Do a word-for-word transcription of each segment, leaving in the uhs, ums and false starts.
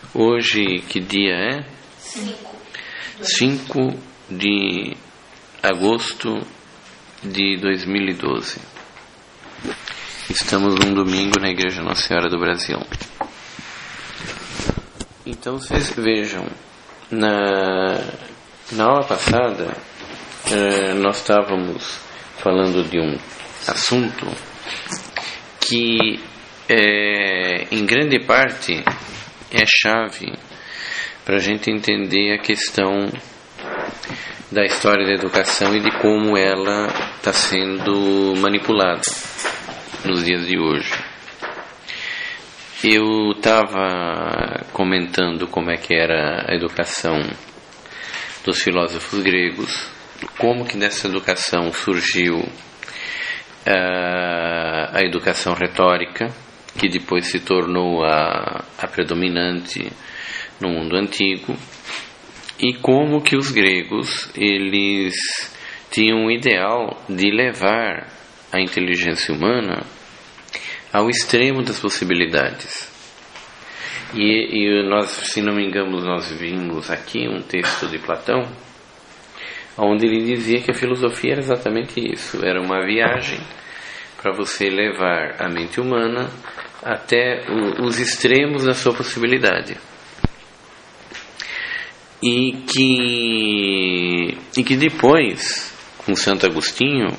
Hoje, que dia é? Cinco. cinco de agosto de dois mil e doze. Estamos num domingo na Igreja Nossa Senhora do Brasil. Então, vocês vejam, na, na aula passada, eh, nós estávamos falando de um assunto que, eh, em grande parte, é chave para a gente entender a questão da história da educação e de como ela está sendo manipulada nos dias de hoje. Eu estava comentando como é que era a educação dos filósofos gregos, como que dessa educação surgiu uh, a educação retórica, que depois se tornou a, a predominante no mundo antigo, e como que os gregos eles tinham o ideal de levar a inteligência humana ao extremo das possibilidades. E, e nós, se não me engano, nós vimos aqui um texto de Platão, onde ele dizia que a filosofia era exatamente isso, era uma viagem para você levar a mente humana até o, os extremos da sua possibilidade. E que, e que depois, com Santo Agostinho,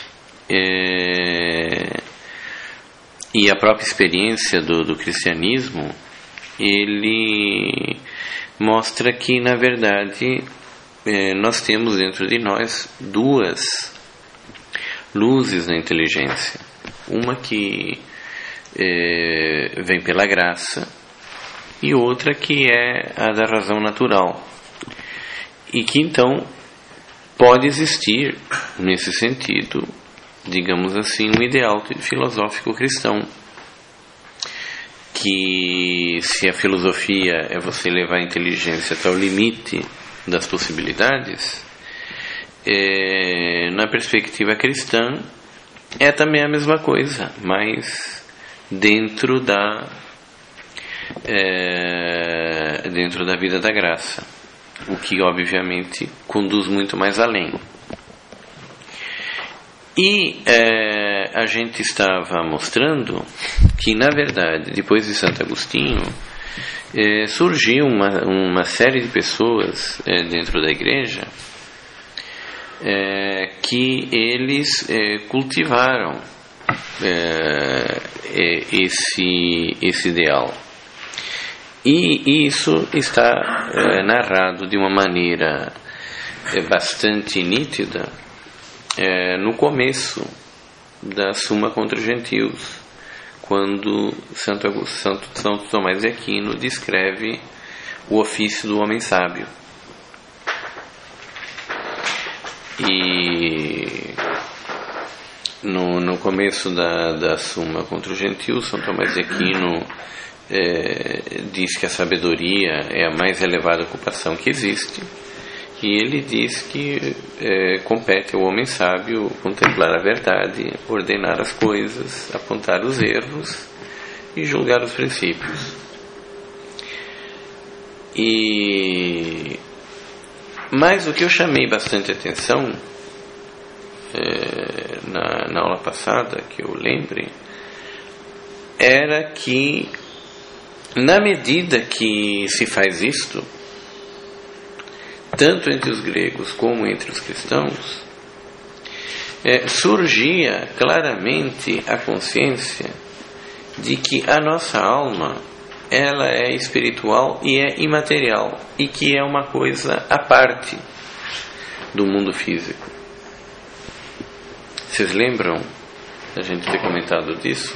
é, e a própria experiência do, do cristianismo, ele mostra que, na verdade, é, nós temos dentro de nós duas luzes na inteligência. Uma que é, vem pela graça, e outra que é a da razão natural. E que, então, pode existir, nesse sentido, digamos assim, um ideal filosófico cristão, que se a filosofia é você levar a inteligência até o limite das possibilidades, é, na perspectiva cristã é também a mesma coisa, mas dentro da é, dentro da vida da graça, o que obviamente conduz muito mais além. E é, a gente estava mostrando que, na verdade, depois de Santo Agostinho, é, surgiu uma, uma série de pessoas é, dentro da igreja é, que eles é, cultivaram é, é, esse, esse ideal. E isso está é, narrado de uma maneira é, bastante nítida é, no começo da Suma contra os Gentios, quando Santo, Augusto, Santo, Santo Tomás de Aquino descreve o ofício do homem sábio. E no, no começo da, da Suma contra os Gentios, Santo Tomás de Aquino É, diz que a sabedoria é a mais elevada ocupação que existe, e ele diz que é, compete ao homem sábio contemplar a verdade, ordenar as coisas, apontar os erros e julgar os princípios. E mas o que eu chamei bastante atenção é, na, na aula passada, que eu lembre, era que, na medida que se faz isto, tanto entre os gregos como entre os cristãos, é, surgia claramente a consciência de que a nossa alma, ela é espiritual e é imaterial, e que é uma coisa à parte do mundo físico. Vocês lembram da gente ter comentado disso?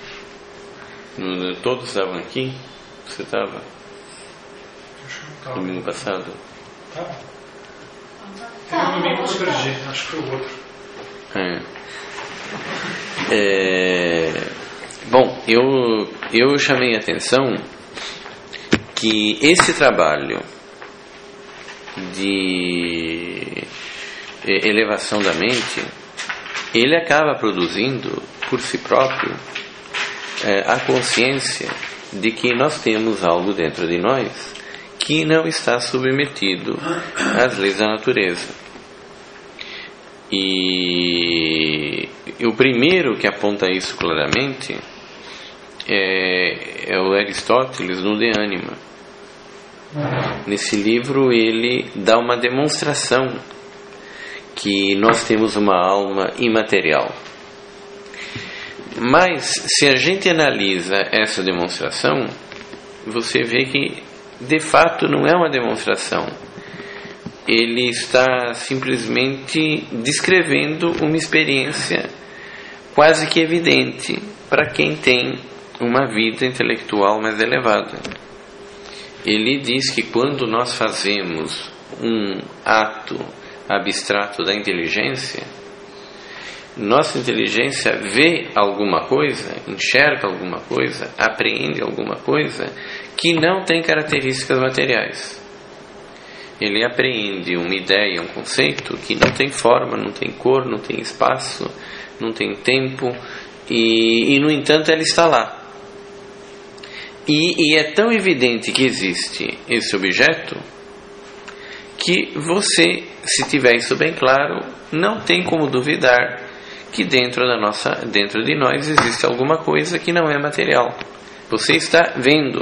Todos estavam aqui? Você estava? Domingo passado? Estava. Teve um domingo que eu perdi, acho que foi o outro. É. É... Bom, eu, eu chamei a atenção que esse trabalho de elevação da mente, ele acaba produzindo por si próprio é, a consciência de que nós temos algo dentro de nós que não está submetido às leis da natureza. E o primeiro que aponta isso claramente é, é o Aristóteles no De Anima. Nesse livro ele dá uma demonstração que nós temos uma alma imaterial. Mas se a gente analisa essa demonstração, você vê que de fato não é uma demonstração. Ele está simplesmente descrevendo uma experiência quase que evidente para quem tem uma vida intelectual mais elevada. Ele diz que quando nós fazemos um ato abstrato da inteligência, nossa inteligência vê alguma coisa, enxerga alguma coisa, apreende alguma coisa que não tem características materiais. Ele apreende uma ideia, um conceito que não tem forma, não tem cor, não tem espaço, não tem tempo, e, e no entanto ela está lá. E, e é tão evidente que existe esse objeto que você, se tiver isso bem claro, não tem como duvidar que dentro da nossa, dentro de nós existe alguma coisa que não é material. Você está vendo.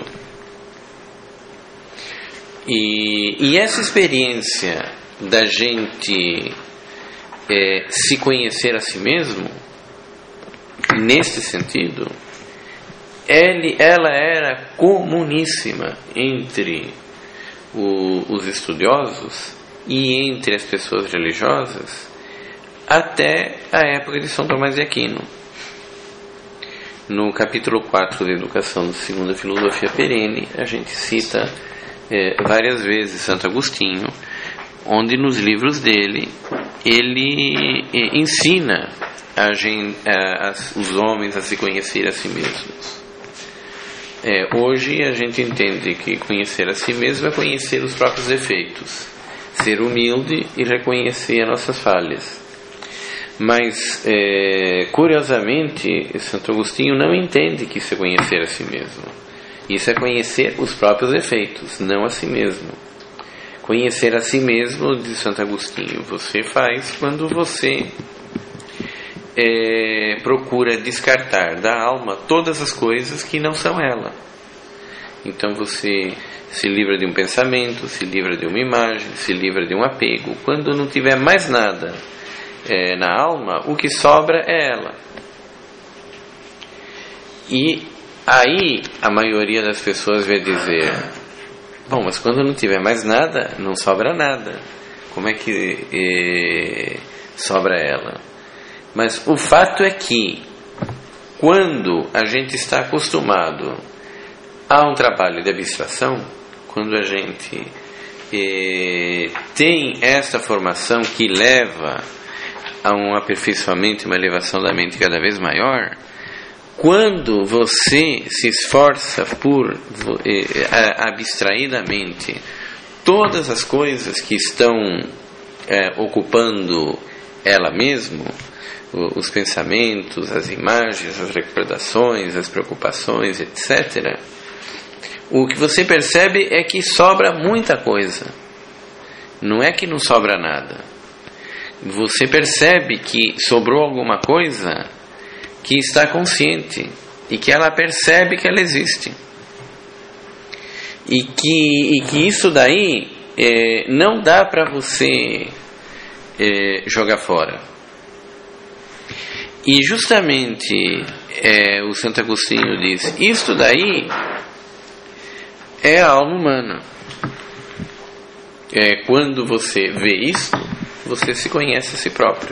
E, e essa experiência da gente é, se conhecer a si mesmo, nesse sentido, ele, ela era comuníssima entre o, os estudiosos e entre as pessoas religiosas até a época de São Tomás de Aquino. No capítulo quatro da Educação da Segunda Filosofia Perene, a gente cita é, várias vezes Santo Agostinho, onde nos livros dele ele é, ensina a gente, a, a, os homens a se conhecer a si mesmos. É, hoje a gente entende que conhecer a si mesmo é conhecer os próprios defeitos, ser humilde e reconhecer as nossas falhas. Mas, é, curiosamente, Santo Agostinho não entende que isso é conhecer a si mesmo. Isso é conhecer os próprios defeitos, não a si mesmo. Conhecer a si mesmo, diz Santo Agostinho, você faz quando você é, procura descartar da alma todas as coisas que não são ela. Então você se livra de um pensamento, se livra de uma imagem, se livra de um apego. Quando não tiver mais nada É, na alma, o que sobra é ela. E aí a maioria das pessoas vai dizer: bom, mas quando não tiver mais nada, não sobra nada. Como é que é, sobra ela? Mas o fato é que quando a gente está acostumado a um trabalho de abstração, quando a gente é, tem essa formação que leva a um aperfeiçoamento e uma elevação da mente cada vez maior, quando você se esforça por eh, abstrair da mente todas as coisas que estão eh, ocupando ela mesma, os pensamentos, as imagens, as recordações, as preocupações, etcétera, o que você percebe é que sobra muita coisa. Não é que não sobra nada. Você percebe que sobrou alguma coisa que está consciente e que ela percebe que ela existe. E que, e que isso daí é, não dá para você é, jogar fora. E justamente é, o Santo Agostinho diz: isto daí é a alma humana. É, quando você vê isso, você se conhece a si próprio.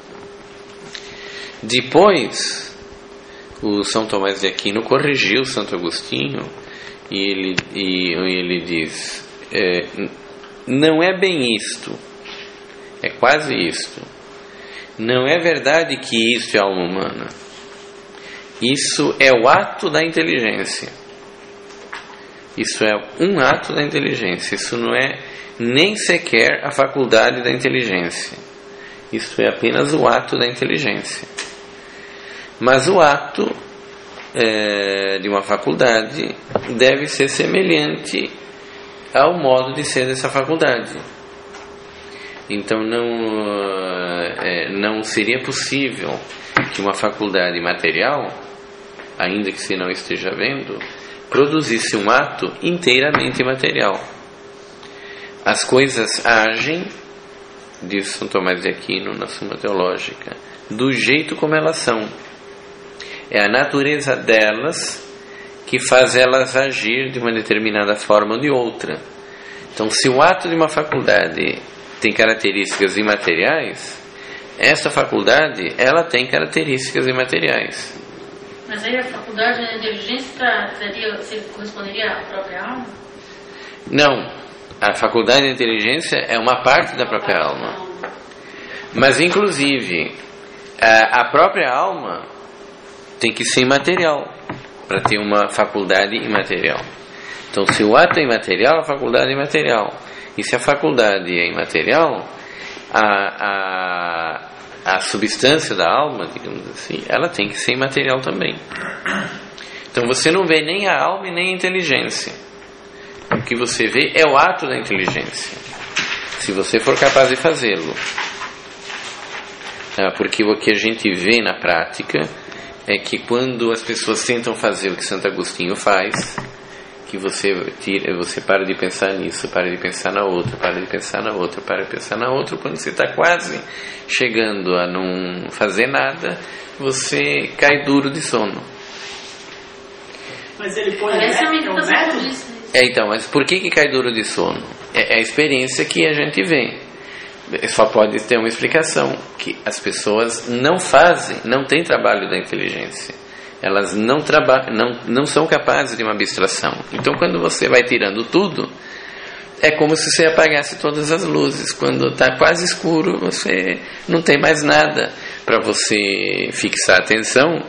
Depois, o São Tomás de Aquino corrigiu Santo Agostinho e ele, e, ele diz: é, não é bem isto, é quase isto. Não é verdade que isto é a alma humana. Isso é o ato da inteligência. Isso é um ato da inteligência. Isso não é nem sequer a faculdade da inteligência. Isso é apenas o ato da inteligência. Mas o ato é, de uma faculdade deve ser semelhante ao modo de ser dessa faculdade. Então não, é, não seria possível que uma faculdade material, ainda que se não esteja vendo, produzisse um ato inteiramente material. As coisas agem, diz São Tomás de Aquino na Suma Teológica, do jeito como elas são. É a natureza delas que faz elas agir de uma determinada forma ou de outra. Então, se o ato de uma faculdade tem características imateriais, essa faculdade, ela tem características imateriais. Mas aí a faculdade da inteligência traria, corresponderia à própria alma? Não. A faculdade da inteligência é uma parte da própria alma. Mas, inclusive, a própria alma tem que ser imaterial para ter uma faculdade imaterial. Então, se o ato é imaterial, a faculdade é imaterial. E se a faculdade é imaterial, a, a, a substância da alma, digamos assim, ela tem que ser imaterial também. Então, você não vê nem a alma e nem a inteligência. O que você vê é o ato da inteligência, se você for capaz de fazê-lo. Porque o que a gente vê na prática é que quando as pessoas tentam fazer o que Santo Agostinho faz, que você tira, você para de pensar nisso, para de pensar na outra, para de pensar na outra, para de pensar na outra, quando você está quase chegando a não fazer nada, você cai duro de sono. Mas ele põe Parece um método, método, é um método? método. É, então, mas por que que cai duro de sono? É, é a experiência que a gente vê. Só pode ter uma explicação, que as pessoas não fazem, não têm trabalho da inteligência. Elas não, traba- não, não são capazes de uma abstração. Então, quando você vai tirando tudo, é como se você apagasse todas as luzes. Quando está quase escuro, você não tem mais nada para você fixar a atenção.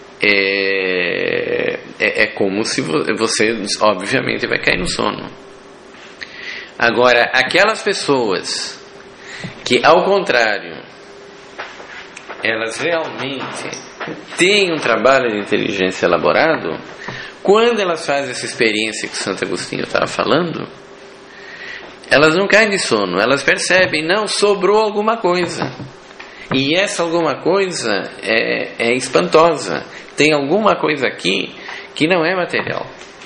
É, é, é como se você, obviamente, vai cair no sono. Agora, aquelas pessoas que, ao contrário, elas realmente têm um trabalho de inteligência elaborado, quando elas fazem essa experiência que Santo Agostinho estava falando, elas não caem de sono, elas percebem, não, sobrou alguma coisa. E essa alguma coisa é, é espantosa. Tem alguma coisa aqui que não é material.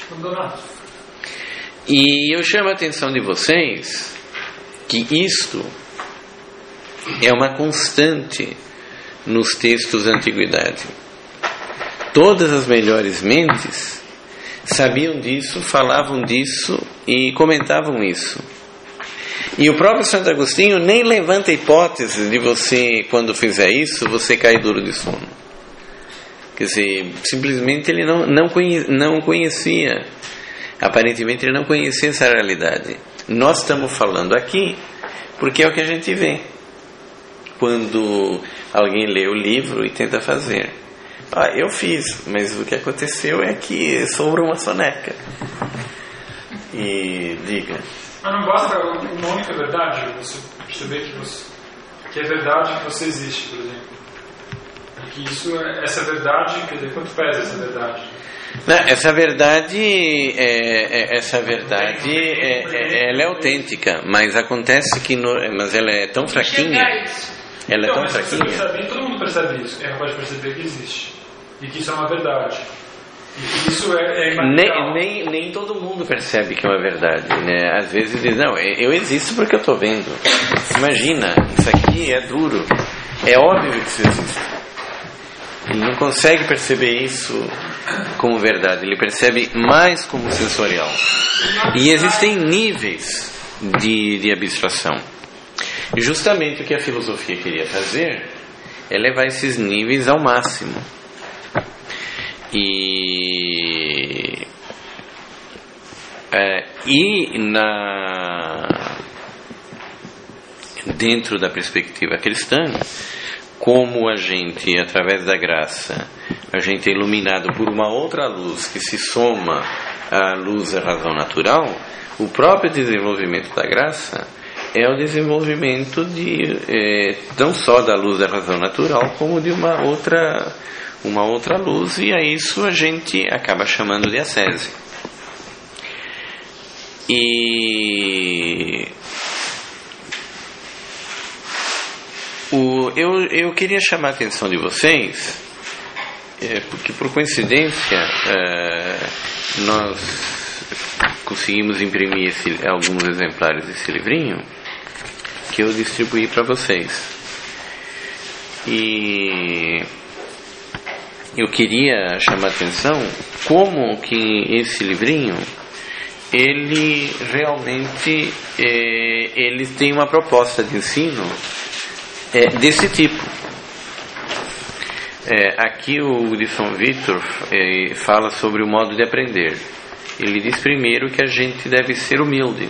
E eu chamo a atenção de vocês que isto é uma constante nos textos da antiguidade. Todas as melhores mentes sabiam disso, falavam disso e comentavam isso. E o próprio Santo Agostinho nem levanta a hipótese de você, quando fizer isso, você cair duro de sono. Quer dizer, simplesmente ele não, não, conhe, não conhecia, aparentemente ele não conhecia essa realidade. Nós estamos falando aqui porque é o que a gente vê quando alguém lê o livro e tenta fazer. Ah, eu fiz, mas o que aconteceu é que sobrou uma soneca. E diga. Mas não basta uma única verdade, você perceber que, você, que é verdade que você existe, por exemplo. E que isso é, essa verdade, quer dizer, quanto pesa essa verdade? Não, essa verdade, é, é, essa verdade é, é, ela é autêntica, mas acontece que no, mas ela é tão fraquinha. Ela é então, tão mas fraquinha. Você percebe, todo mundo percebe isso, é capaz de perceber que existe e que isso é uma verdade. E que isso é, é nem, nem, nem todo mundo percebe que é uma verdade, né? Às vezes diz, não, eu existo porque eu estou vendo. Imagina, isso aqui é duro. É óbvio que isso existe. Ele não consegue perceber isso como verdade, ele percebe mais como sensorial. E existem níveis de, de abstração. Justamente o que a filosofia queria fazer é levar esses níveis ao máximo. E, é, e na, dentro da perspectiva cristã, como a gente, através da graça, a gente é iluminado por uma outra luz que se soma à luz da razão natural, o próprio desenvolvimento da graça é o desenvolvimento de, é, não só da luz da razão natural, como de uma outra, uma outra luz, e a isso a gente acaba chamando de ascese. E o, eu, eu queria chamar a atenção de vocês, é, porque por coincidência é, nós conseguimos imprimir esse, alguns exemplares desse livrinho que eu distribuí para vocês. E eu queria chamar a atenção como que esse livrinho, ele realmente é, ele tem uma proposta de ensino é, desse tipo. É, aqui o de São Vítor é, fala sobre o modo de aprender. Ele diz primeiro que a gente deve ser humilde,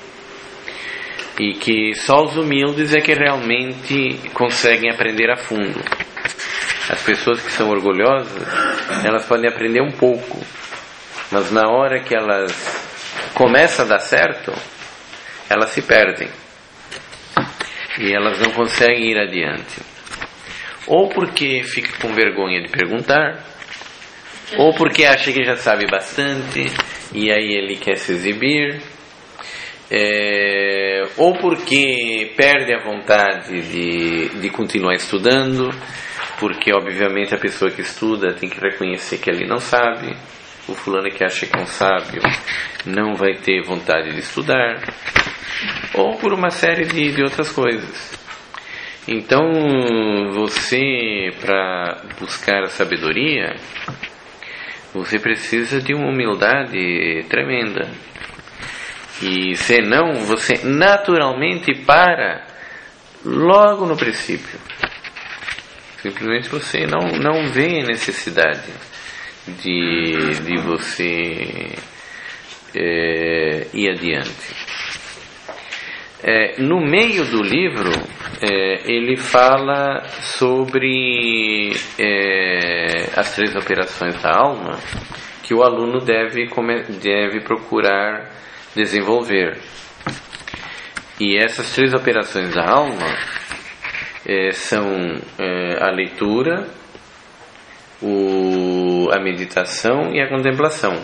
e que só os humildes é que realmente conseguem aprender a fundo. As pessoas que são orgulhosas, elas podem aprender um pouco, mas na hora que elas começam a dar certo, elas se perdem e elas não conseguem ir adiante, ou porque fica com vergonha de perguntar, ou porque acha que já sabe bastante e aí ele quer se exibir, é, ou porque perde a vontade de, de continuar estudando, porque obviamente a pessoa que estuda tem que reconhecer que ele não sabe. O fulano que acha que é um sábio não vai ter vontade de estudar, ou por uma série de, de outras coisas. Então você, para buscar a sabedoria, você precisa de uma humildade tremenda. E senão você naturalmente para logo no princípio. Simplesmente você não, não vê necessidade de, de você é, ir adiante. É, no meio do livro, é, ele fala sobre é, as três operações da alma que o aluno deve, deve procurar desenvolver. E essas três operações da alma é, são é, a leitura, o, a meditação e a contemplação.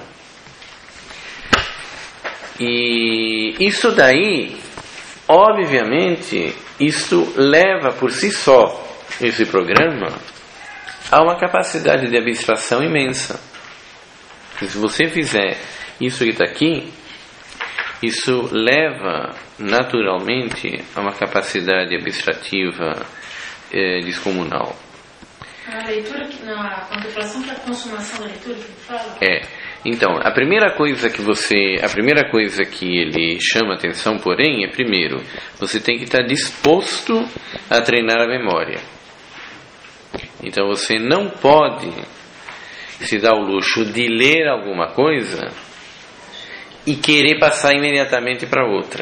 E isso daí, obviamente, isso leva por si só, esse programa, a uma capacidade de abstração imensa. E se você fizer isso que está aqui, isso leva naturalmente a uma capacidade abstrativa eh, descomunal. A leitura, na contemplação, que é a consumação da leitura que fala? É. Então, a primeira coisa que você, a primeira coisa que ele chama atenção, porém, é primeiro, você tem que estar disposto a treinar a memória. Então, você não pode se dar o luxo de ler alguma coisa e querer passar imediatamente para outra.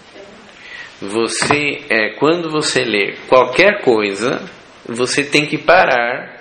Você, é, quando você lê qualquer coisa, você tem que parar,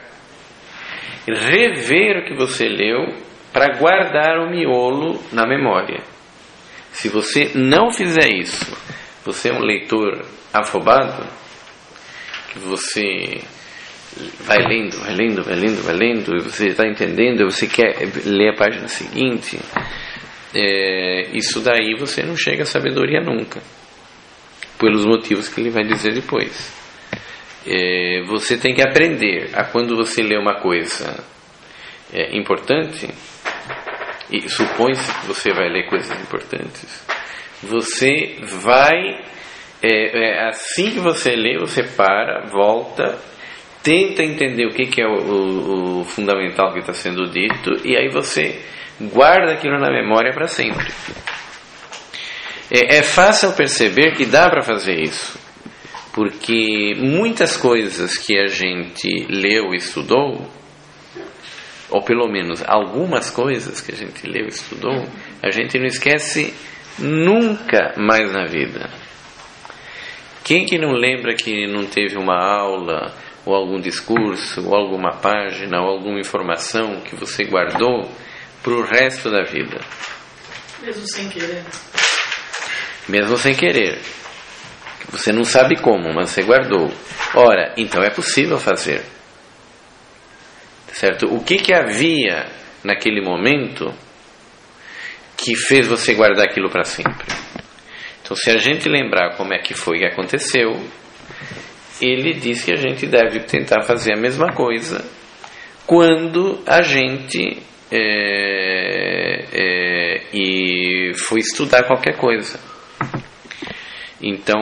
rever o que você leu, para guardar o miolo na memória. Se você não fizer isso, você é um leitor afobado, que você vai lendo, vai lendo, vai lendo, vai lendo, e você está entendendo, você quer ler a página seguinte, é, isso daí você não chega à sabedoria nunca, pelos motivos que ele vai dizer depois. É, você tem que aprender a, quando você lê uma coisa é, importante, e supõe-se que você vai ler coisas importantes, você vai, é, é, assim que você lê, você para, volta, tenta entender o que, que é o, o, o fundamental que está sendo dito, e aí você guarda aquilo na memória para sempre. É, é fácil perceber que dá para fazer isso, porque muitas coisas que a gente leu e estudou, ou pelo menos algumas coisas que a gente leu e estudou, a gente não esquece nunca mais na vida. Quem que não lembra que não teve uma aula, ou algum discurso, ou alguma página, ou alguma informação que você guardou para o resto da vida? Mesmo sem querer. Mesmo sem querer. Você não sabe como, mas você guardou. Ora, então é possível fazer. certo? O que que havia naquele momento que fez você guardar aquilo para sempre? Então, se a gente lembrar como é que foi que aconteceu, ele diz que a gente deve tentar fazer a mesma coisa quando a gente é, é, e foi estudar qualquer coisa. Então,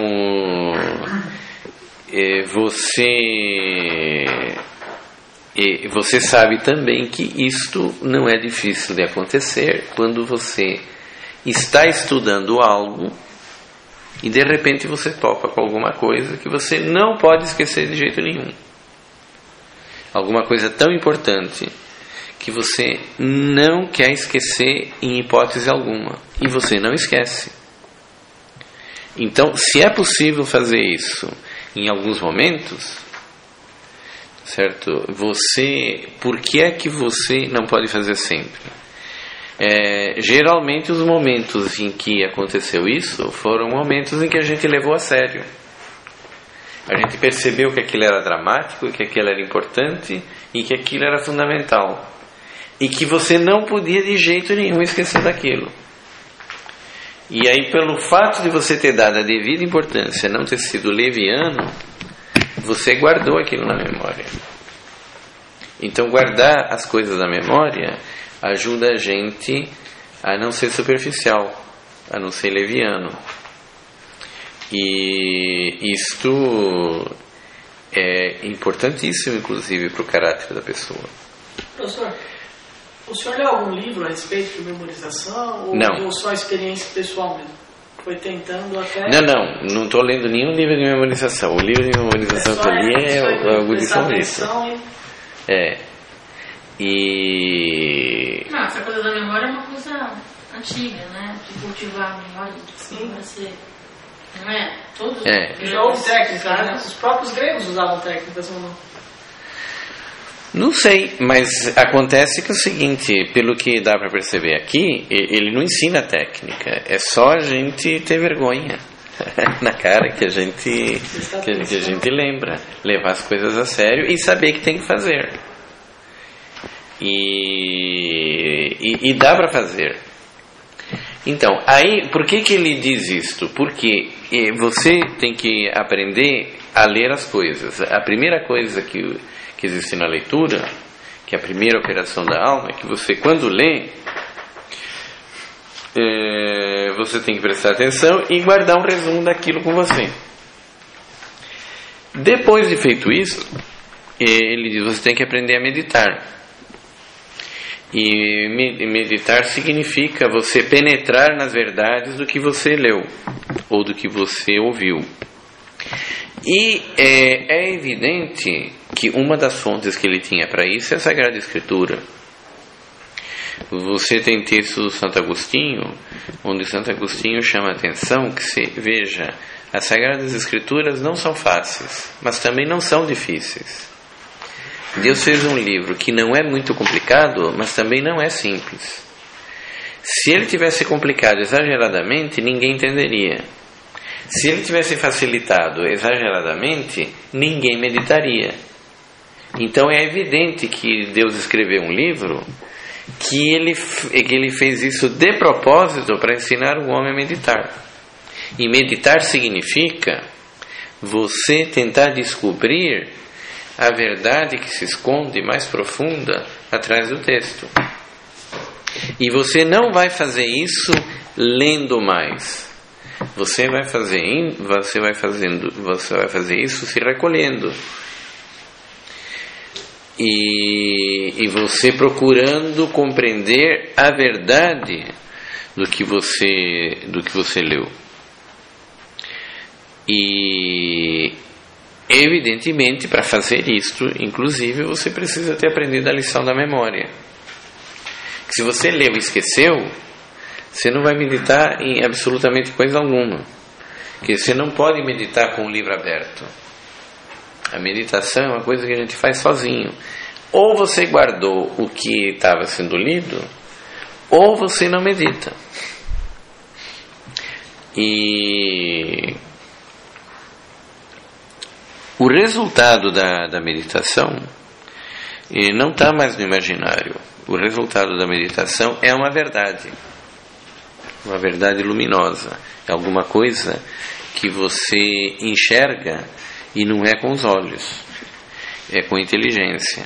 é, você é, você sabe também que isto não é difícil de acontecer quando você está estudando algo e de repente você topa com alguma coisa que você não pode esquecer de jeito nenhum. Alguma coisa tão importante que você não quer esquecer em hipótese alguma. E você não esquece. Então, se é possível fazer isso em alguns momentos, certo? Você, por que é que você não pode fazer sempre? É, geralmente os momentos em que aconteceu isso foram momentos em que a gente levou a sério. A gente percebeu que aquilo era dramático, que aquilo era importante e que aquilo era fundamental. E que você não podia de jeito nenhum esquecer daquilo. E aí, pelo fato de você ter dado a devida importância, não ter sido leviano, você guardou aquilo na memória. Então, guardar as coisas na memória ajuda a gente a não ser superficial, a não ser leviano. E isto é importantíssimo, inclusive, para o caráter da pessoa. Professor, o senhor leu algum livro a respeito de memorização? Ou, não. ou só experiência pessoal mesmo? Foi tentando até... Não, não, não estou lendo nenhum livro de memorização. O livro de memorização que eu li é o Augusto Paulista. É. E... Não, essa coisa da memória é uma coisa antiga, né? De cultivar a memória, sim, para ser... Não é? Todos é. Já houve técnicas, né? Os próprios gregos usavam técnicas ou não? Não sei, mas acontece que é o seguinte, pelo que dá para perceber aqui, ele não ensina técnica, é só a gente ter vergonha na cara que a gente que a, que a gente lembra, levar as coisas a sério e saber que tem que fazer. E, e, e dá para fazer. Então, aí, por que que ele diz isto? Porque você tem que aprender a ler as coisas. A primeira coisa que, que existe na leitura, que é a primeira operação da alma, é que você, quando lê, é, você tem que prestar atenção e guardar um resumo daquilo com você. Depois de feito isso, ele diz, você tem que aprender a meditar. E meditar significa você penetrar nas verdades do que você leu ou do que você ouviu. E é, é evidente que uma das fontes que ele tinha para isso é a Sagrada Escritura. Você tem texto do Santo Agostinho, onde Santo Agostinho chama a atenção que se veja, as Sagradas Escrituras não são fáceis, mas também não são difíceis. Deus fez um livro que não é muito complicado, mas também não é simples. Se ele tivesse complicado exageradamente, ninguém entenderia. Se ele tivesse facilitado exageradamente, ninguém meditaria. Então é evidente que Deus escreveu um livro que ele, que ele fez isso de propósito para ensinar o homem a meditar. E meditar significa você tentar descobrir a verdade que se esconde mais profunda atrás do texto. E você não vai fazer isso lendo mais. Você vai fazer, você vai fazendo, você vai fazer isso se recolhendo. E, e você procurando compreender a verdade do que você, do que você leu. E evidentemente, para fazer isto, inclusive, você precisa ter aprendido a lição da memória. Se você leu e esqueceu, você não vai meditar em absolutamente coisa alguma. Porque você não pode meditar com o livro aberto. A meditação é uma coisa que a gente faz sozinho. Ou você guardou o que estava sendo lido, ou você não medita. E o resultado da, da meditação e não está mais no imaginário. O resultado da meditação é uma verdade, uma verdade luminosa, é alguma coisa que você enxerga e não é com os olhos, é com a inteligência.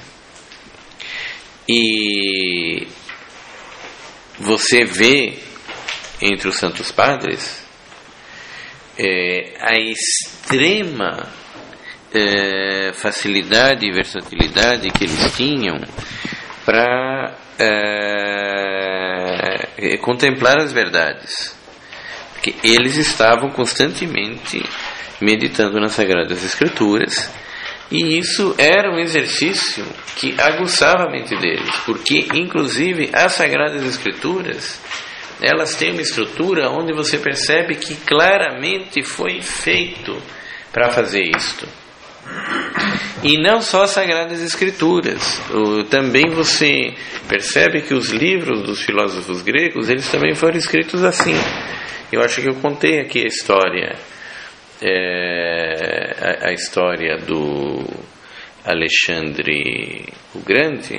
E você vê entre os santos padres é, a extrema é, facilidade e versatilidade que eles tinham para é, contemplar as verdades, porque eles estavam constantemente meditando nas Sagradas Escrituras, e isso era um exercício que aguçava a mente deles, porque inclusive as Sagradas Escrituras, elas têm uma estrutura onde você percebe que claramente foi feito para fazer isto. E não só as Sagradas Escrituras, também você percebe que os livros dos filósofos gregos, eles também foram escritos assim. Eu acho que eu contei aqui a história, é, a, a história do Alexandre o Grande,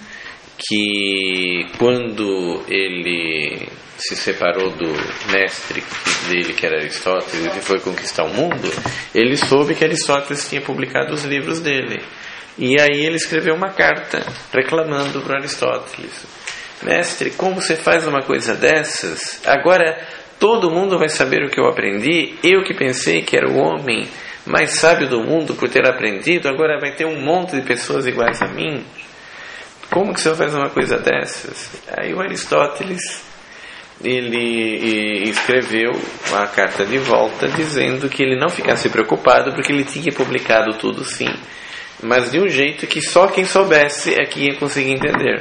que quando ele se separou do mestre dele, que era Aristóteles, e foi conquistar o mundo, ele soube que Aristóteles tinha publicado os livros dele, e aí ele escreveu uma carta reclamando para Aristóteles: mestre, como você faz uma coisa dessas? Agora todo mundo vai saber o que eu aprendi, eu que pensei que era o homem mais sábio do mundo por ter aprendido, agora vai ter um monte de pessoas iguais a mim. Como que você faz uma coisa dessas? Aí o Aristóteles, ele escreveu uma carta de volta dizendo que ele não ficasse preocupado, porque ele tinha publicado tudo sim, mas de um jeito que só quem soubesse é que ia conseguir entender.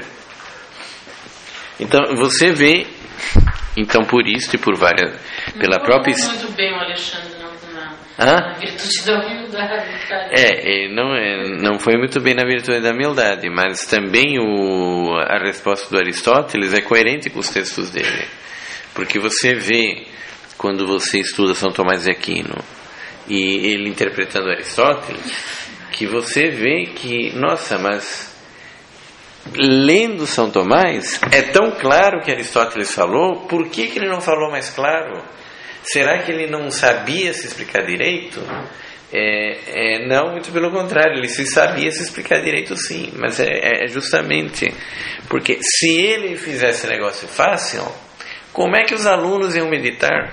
Então você vê, então por isso e por várias, pela não própria... Não muito bem o Alexandre, não, na, Hã? na virtude da humildade. É, não, é, não foi muito bem na virtude da humildade, mas também o, a resposta do Aristóteles é coerente com os textos dele. Porque você vê, quando você estuda São Tomás de Aquino, e ele interpretando Aristóteles, que você vê que, nossa, mas lendo São Tomás, é tão claro que Aristóteles falou, por que, que ele não falou mais claro? Será que ele não sabia se explicar direito? É, é, não, muito pelo contrário, ele se sabia se explicar direito sim, mas é, é justamente porque se ele fizesse negócio fácil, como é que os alunos iam meditar?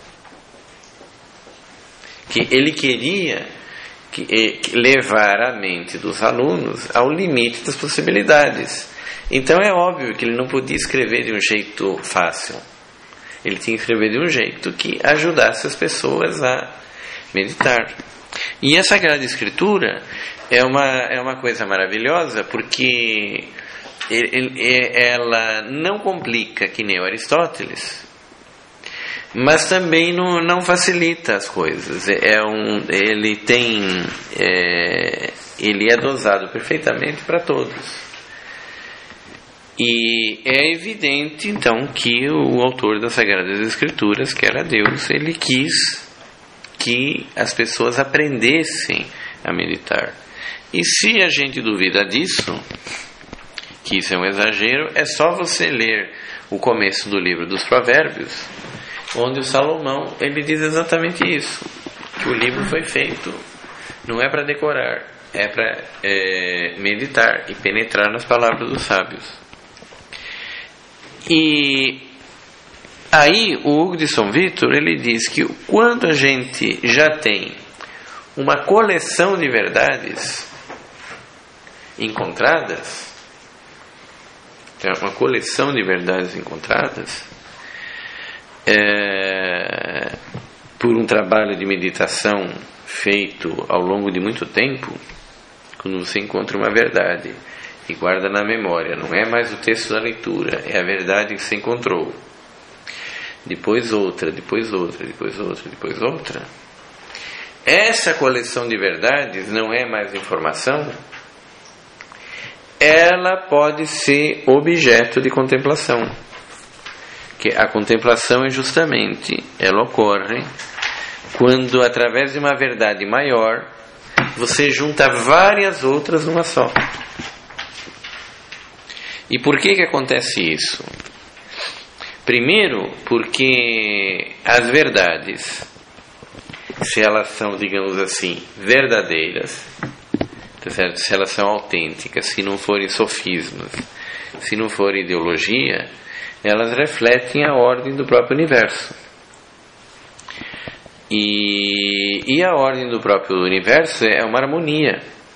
Que ele queria que, que levar a mente dos alunos ao limite das possibilidades. Então é óbvio que ele não podia escrever de um jeito fácil. Ele tinha que escrever de um jeito que ajudasse as pessoas a meditar. E a Sagrada Escritura é uma, é uma coisa maravilhosa, porque ela não complica que nem o Aristóteles, mas também não, não facilita as coisas. É um, ele tem, é, ele é dosado perfeitamente para todos. E é evidente então que o autor das Sagradas Escrituras, que era Deus, ele quis que as pessoas aprendessem a meditar. E se a gente duvida disso, que isso é um exagero, é só você ler o começo do livro dos Provérbios, onde o Salomão, ele diz exatamente isso, que o livro foi feito não é para decorar, é para é, meditar e penetrar nas palavras dos sábios. E aí o Hugo de São Vítor, ele diz que quando a gente já tem uma coleção de verdades encontradas, uma coleção de verdades encontradas, é, por um trabalho de meditação feito ao longo de muito tempo, quando você encontra uma verdade e guarda na memória, não é mais o texto da leitura, é a verdade que você encontrou, depois outra, depois outra, depois outra, depois outra, essa coleção de verdades não é mais informação, ela pode ser objeto de contemplação. Que a contemplação é justamente, ela ocorre quando, através de uma verdade maior, você junta várias outras numa só. E por que que acontece isso? Primeiro, porque as verdades, se elas são, digamos assim, verdadeiras, tá certo? Se elas são autênticas, se não forem sofismas, se não forem ideologia, elas refletem a ordem do próprio universo. E, e a ordem do próprio universo é uma harmonia.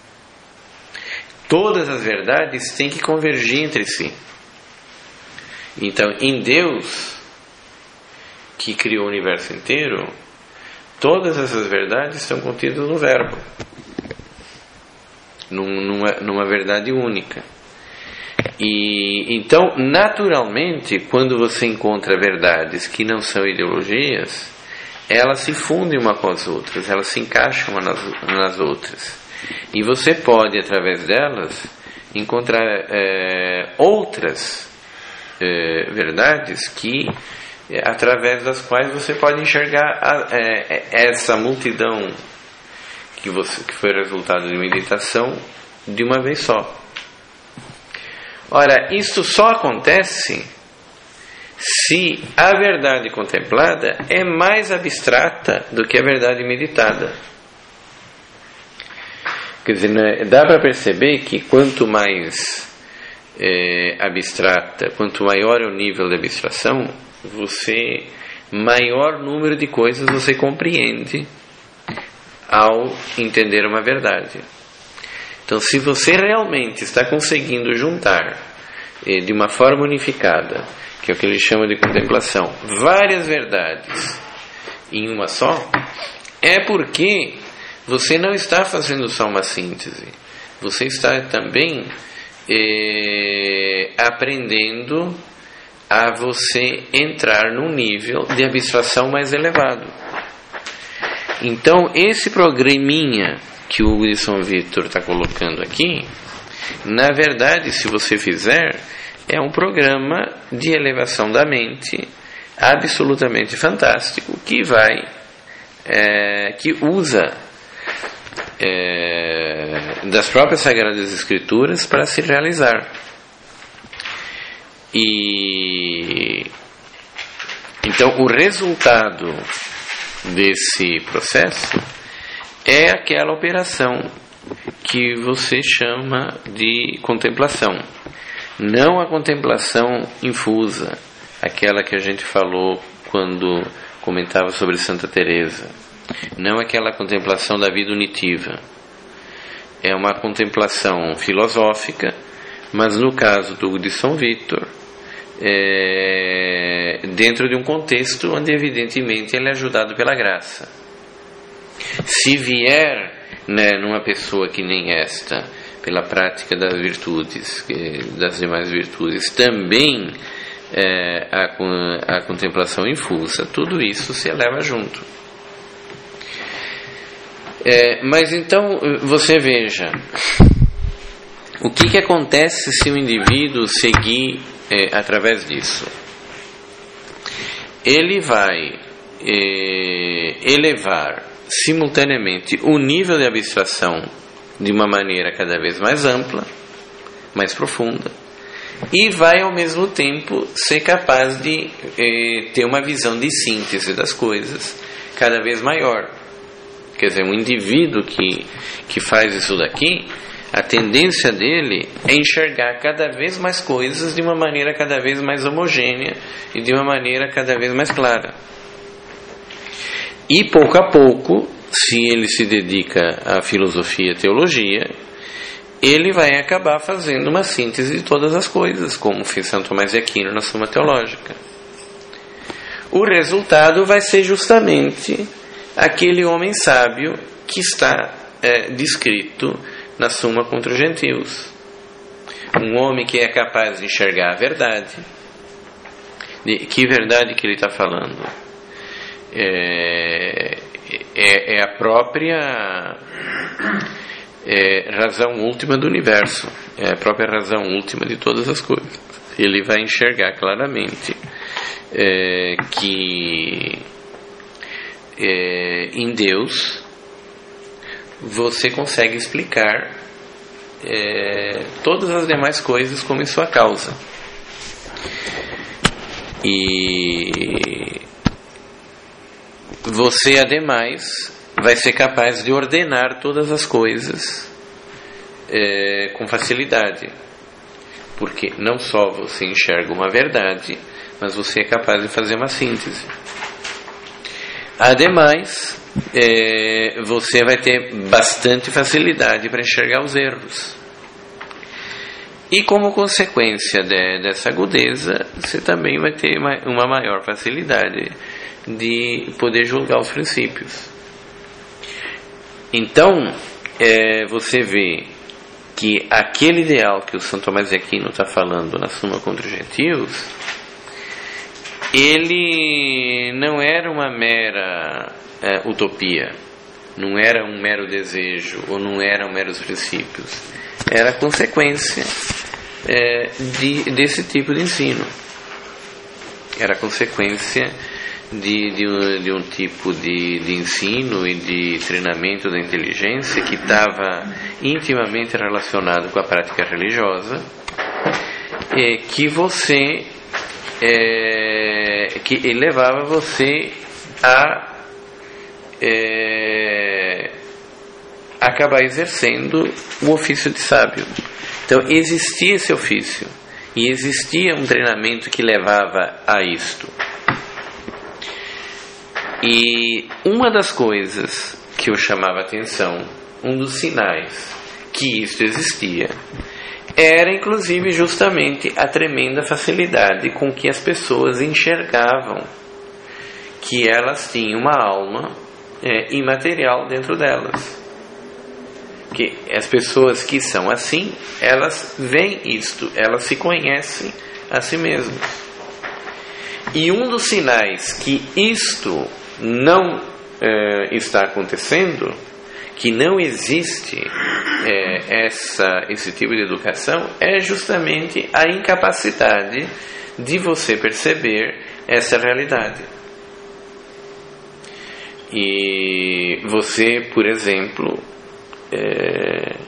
Todas as verdades têm que convergir entre si. Então, em Deus, que criou o universo inteiro, todas essas verdades estão contidas no Verbo, numa, numa verdade única. E então, naturalmente, quando você encontra verdades que não são ideologias, elas se fundem uma com as outras, elas se encaixam umas nas, nas outras. E você pode, através delas, encontrar é, outras é, verdades que, é, através das quais você pode enxergar a, é, essa multidão que, você, que foi resultado de meditação de uma vez só. Ora, isto só acontece se a verdade contemplada é mais abstrata do que a verdade meditada. Quer dizer, dá para perceber que quanto mais é, abstrata, quanto maior é o nível de abstração, você, maior número de coisas você compreende ao entender uma verdade. Então, se você realmente está conseguindo juntar eh, de uma forma unificada, que é o que ele chama de contemplação, várias verdades em uma só, é porque você não está fazendo só uma síntese, você está também eh, aprendendo a você entrar num nível de abstração mais elevado. Então, esse programinha que o Hugo de São Vítor está colocando aqui, na verdade, se você fizer, é um programa de elevação da mente absolutamente fantástico, que vai, é, que usa é, das próprias Sagradas Escrituras para se realizar. E então o resultado desse processo é aquela operação que você chama de contemplação. Não a contemplação infusa, aquela que a gente falou quando comentava sobre Santa Teresa. Não aquela contemplação da vida unitiva. É uma contemplação filosófica, mas no caso do de São Vítor, é dentro de um contexto onde evidentemente ele é ajudado pela graça. Se vier, né, numa pessoa que nem esta, pela prática das virtudes, das demais virtudes, também é, a, a contemplação infusa, tudo isso se eleva junto. É, mas então, você veja, o que, que acontece se o indivíduo seguir é, através disso? Ele vai é, elevar simultaneamente o nível de abstração de uma maneira cada vez mais ampla, mais profunda, e vai ao mesmo tempo ser capaz de eh, ter uma visão de síntese das coisas cada vez maior. Quer dizer, um indivíduo que, que faz isso daqui, a tendência dele é enxergar cada vez mais coisas de uma maneira cada vez mais homogênea e de uma maneira cada vez mais clara. E pouco a pouco, se ele se dedica à filosofia e à teologia, ele vai acabar fazendo uma síntese de todas as coisas, como fez Santo Tomás de Aquino na Suma Teológica. O resultado vai ser justamente aquele homem sábio que está é, descrito na Suma contra os Gentios. Um homem que é capaz de enxergar a verdade. De que verdade que ele está falando? É, é, é a própria é, razão última do universo, é a própria razão última de todas as coisas. Ele vai enxergar claramente é, que é, em Deus você consegue explicar é, todas as demais coisas como em sua causa. E você, ademais, vai ser capaz de ordenar todas as coisas é, com facilidade, porque não só você enxerga uma verdade, mas você é capaz de fazer uma síntese. Ademais, é, você vai ter bastante facilidade para enxergar os erros. E como consequência de, dessa agudeza, você também vai ter uma, uma maior facilidade de poder julgar os princípios. Então, é, você vê que aquele ideal que o São Tomás de Aquino está falando na Suma contra os Gentios, ele não era uma mera é, utopia, não era um mero desejo, ou não eram meros princípios, era consequência é, de, desse tipo de ensino, era consequência de, de, um, de um tipo de, de ensino e de treinamento da inteligência que estava intimamente relacionado com a prática religiosa, é, que você É, que levava você a é, acabar exercendo o ofício de sábio. Então existia esse ofício e existia um treinamento que levava a isto. E uma das coisas que eu chamava a atenção, um dos sinais que isto existia, era inclusive justamente a tremenda facilidade com que as pessoas enxergavam que elas tinham uma alma é, imaterial dentro delas. Que as pessoas que são assim, elas veem isto, elas se conhecem a si mesmas. E um dos sinais que isto não é, está acontecendo, que não existe é, essa, esse tipo de educação, é justamente a incapacidade de você perceber essa realidade. E você, por exemplo, é,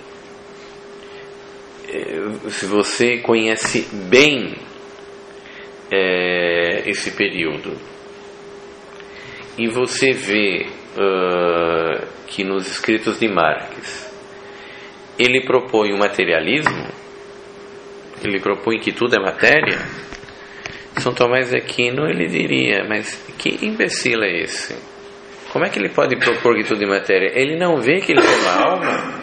é, se você conhece bem é, esse período e você vê uh, que nos escritos de Marx ele propõe o materialismo, ele propõe que tudo é matéria, São Tomás de Aquino ele diria, mas que imbecil é esse? Como é que ele pode propor que tudo é matéria? Ele não vê que ele tem uma alma?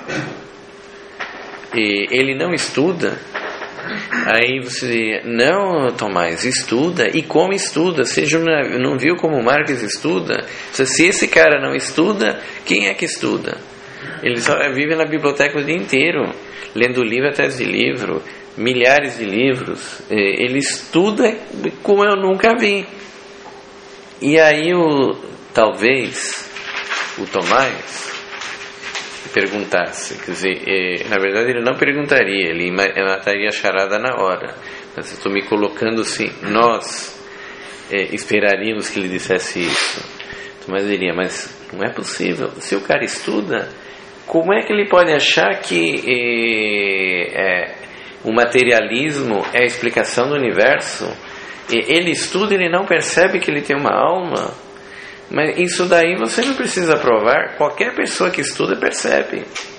E ele não estuda? Aí você diria, não, Tomás, estuda. E como estuda? Você não viu como Marx estuda? Se esse cara não estuda, quem é que estuda? Ele só vive na biblioteca o dia inteiro, lendo livro atrás de livro, milhares de livros. Ele estuda como eu nunca vi. E aí, o, talvez, o Tomás perguntasse, quer dizer, eh, na verdade ele não perguntaria, ele mataria a charada na hora, mas eu estou me colocando assim, nós eh, esperaríamos que ele dissesse isso. Tomás diria, mas não é possível, se o cara estuda, como é que ele pode achar que eh, eh, o materialismo é a explicação do universo? Eh, ele estuda, ele não percebe que ele tem uma alma? Mas isso daí você não precisa provar, qualquer pessoa que estuda percebe.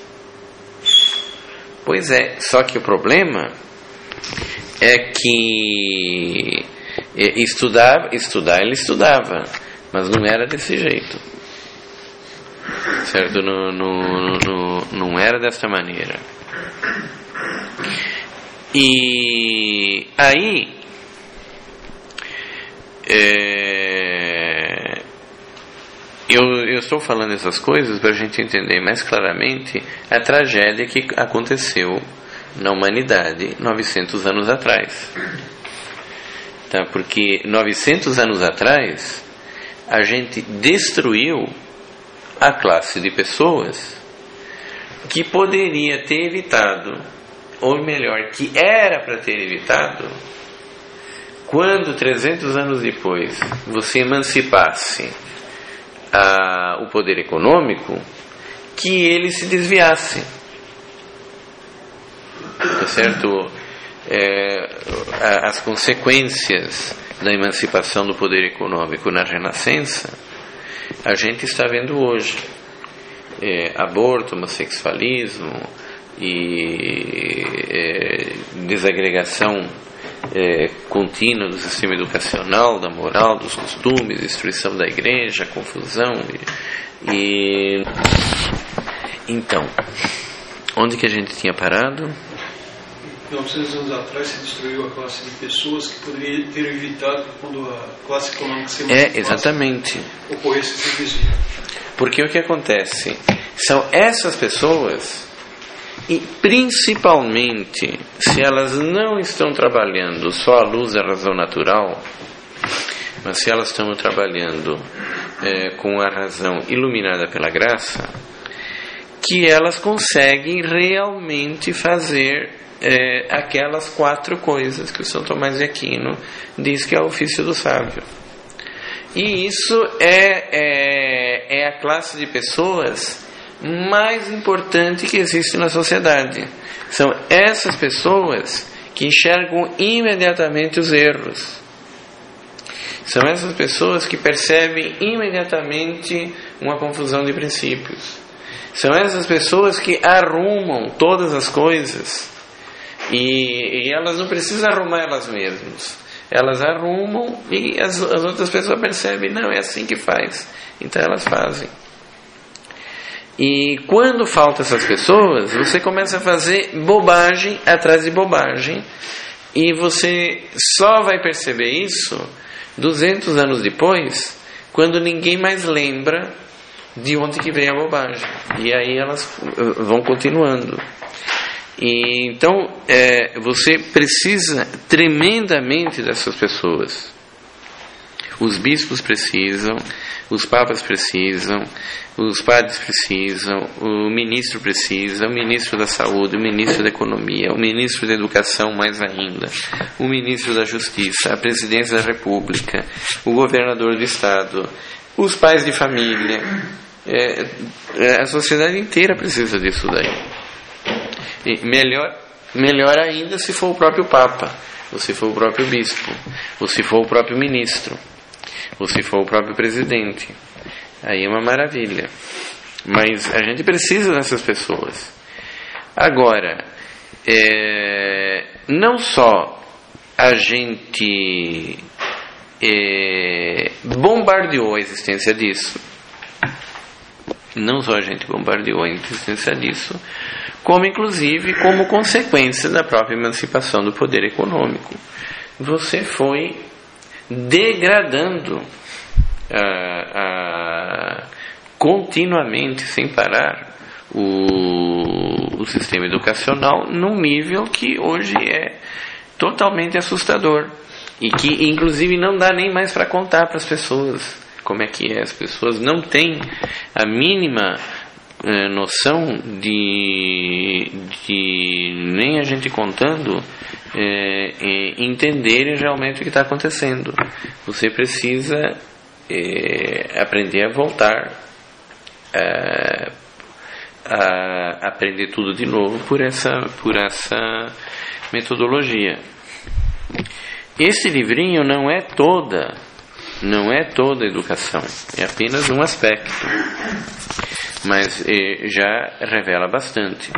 Pois é, só que o problema é que estudar, estudar ele estudava, mas não era desse jeito, certo? Não, não, não, não era dessa maneira. E aí é, Eu, eu estou falando essas coisas para a gente entender mais claramente a tragédia que aconteceu na humanidade novecentos anos atrás. Tá? Porque novecentos anos atrás a gente destruiu a classe de pessoas que poderia ter evitado, ou melhor, que era para ter evitado, quando trezentos anos depois você emancipasse A, o poder econômico, que ele se desviasse. tá certo? É, as consequências da emancipação do poder econômico na Renascença, a gente está vendo hoje. É, aborto, homossexualismo e é, desagregação é, contínua do sistema educacional, da moral, dos costumes, destruição da igreja, confusão e, e então, onde que a gente tinha parado? novecentos anos atrás se destruiu a classe de pessoas que poderia ter evitado quando a classe econômica se é, exatamente. ocorresse esse desvio. Porque o que acontece? São essas pessoas, e principalmente se elas não estão trabalhando só à luz da razão natural, mas se elas estão trabalhando é, com a razão iluminada pela graça, que elas conseguem realmente fazer é, aquelas quatro coisas que o São Tomás de Aquino diz que é o ofício do sábio. E isso é, é, é a classe de pessoas mais importante que existe na sociedade. São essas pessoas que enxergam imediatamente os erros. São essas pessoas que percebem imediatamente uma confusão de princípios. São essas pessoas que arrumam todas as coisas e, e elas não precisam arrumar elas mesmas. Elas arrumam e as, as outras pessoas percebem, não, é assim que faz. Então elas fazem. E quando faltam essas pessoas, você começa a fazer bobagem atrás de bobagem. E você só vai perceber isso duzentos anos depois, quando ninguém mais lembra de onde que vem a bobagem. E aí elas vão continuando. E então é, você precisa tremendamente dessas pessoas. Os bispos precisam, os papas precisam, os padres precisam, o ministro precisa, o ministro da saúde, o ministro da economia, o ministro da educação mais ainda, o ministro da justiça, a presidência da república, o governador do estado, os pais de família. É, a sociedade inteira precisa disso daí. E melhor, melhor ainda se for o próprio Papa, ou se for o próprio Bispo, ou se for o próprio Ministro, ou se for o próprio Presidente. Aí é uma maravilha. Mas a gente precisa dessas pessoas. Agora, é, não só a gente é, bombardeou a existência disso, não só a gente bombardeou a existência disso, como inclusive como consequência da própria emancipação do poder econômico. Você foi degradando ah, ah, continuamente, sem parar, o, o sistema educacional num nível que hoje é totalmente assustador e que inclusive não dá nem mais para contar para as pessoas como é que é. As pessoas não têm a mínima É, noção de, de nem a gente contando é, é, entenderem realmente o que está acontecendo. Você precisa é, aprender a voltar a, a aprender tudo de novo por essa, por essa metodologia. Esse livrinho não é toda não é toda a educação, é apenas um aspecto, mas eh, já revela bastante.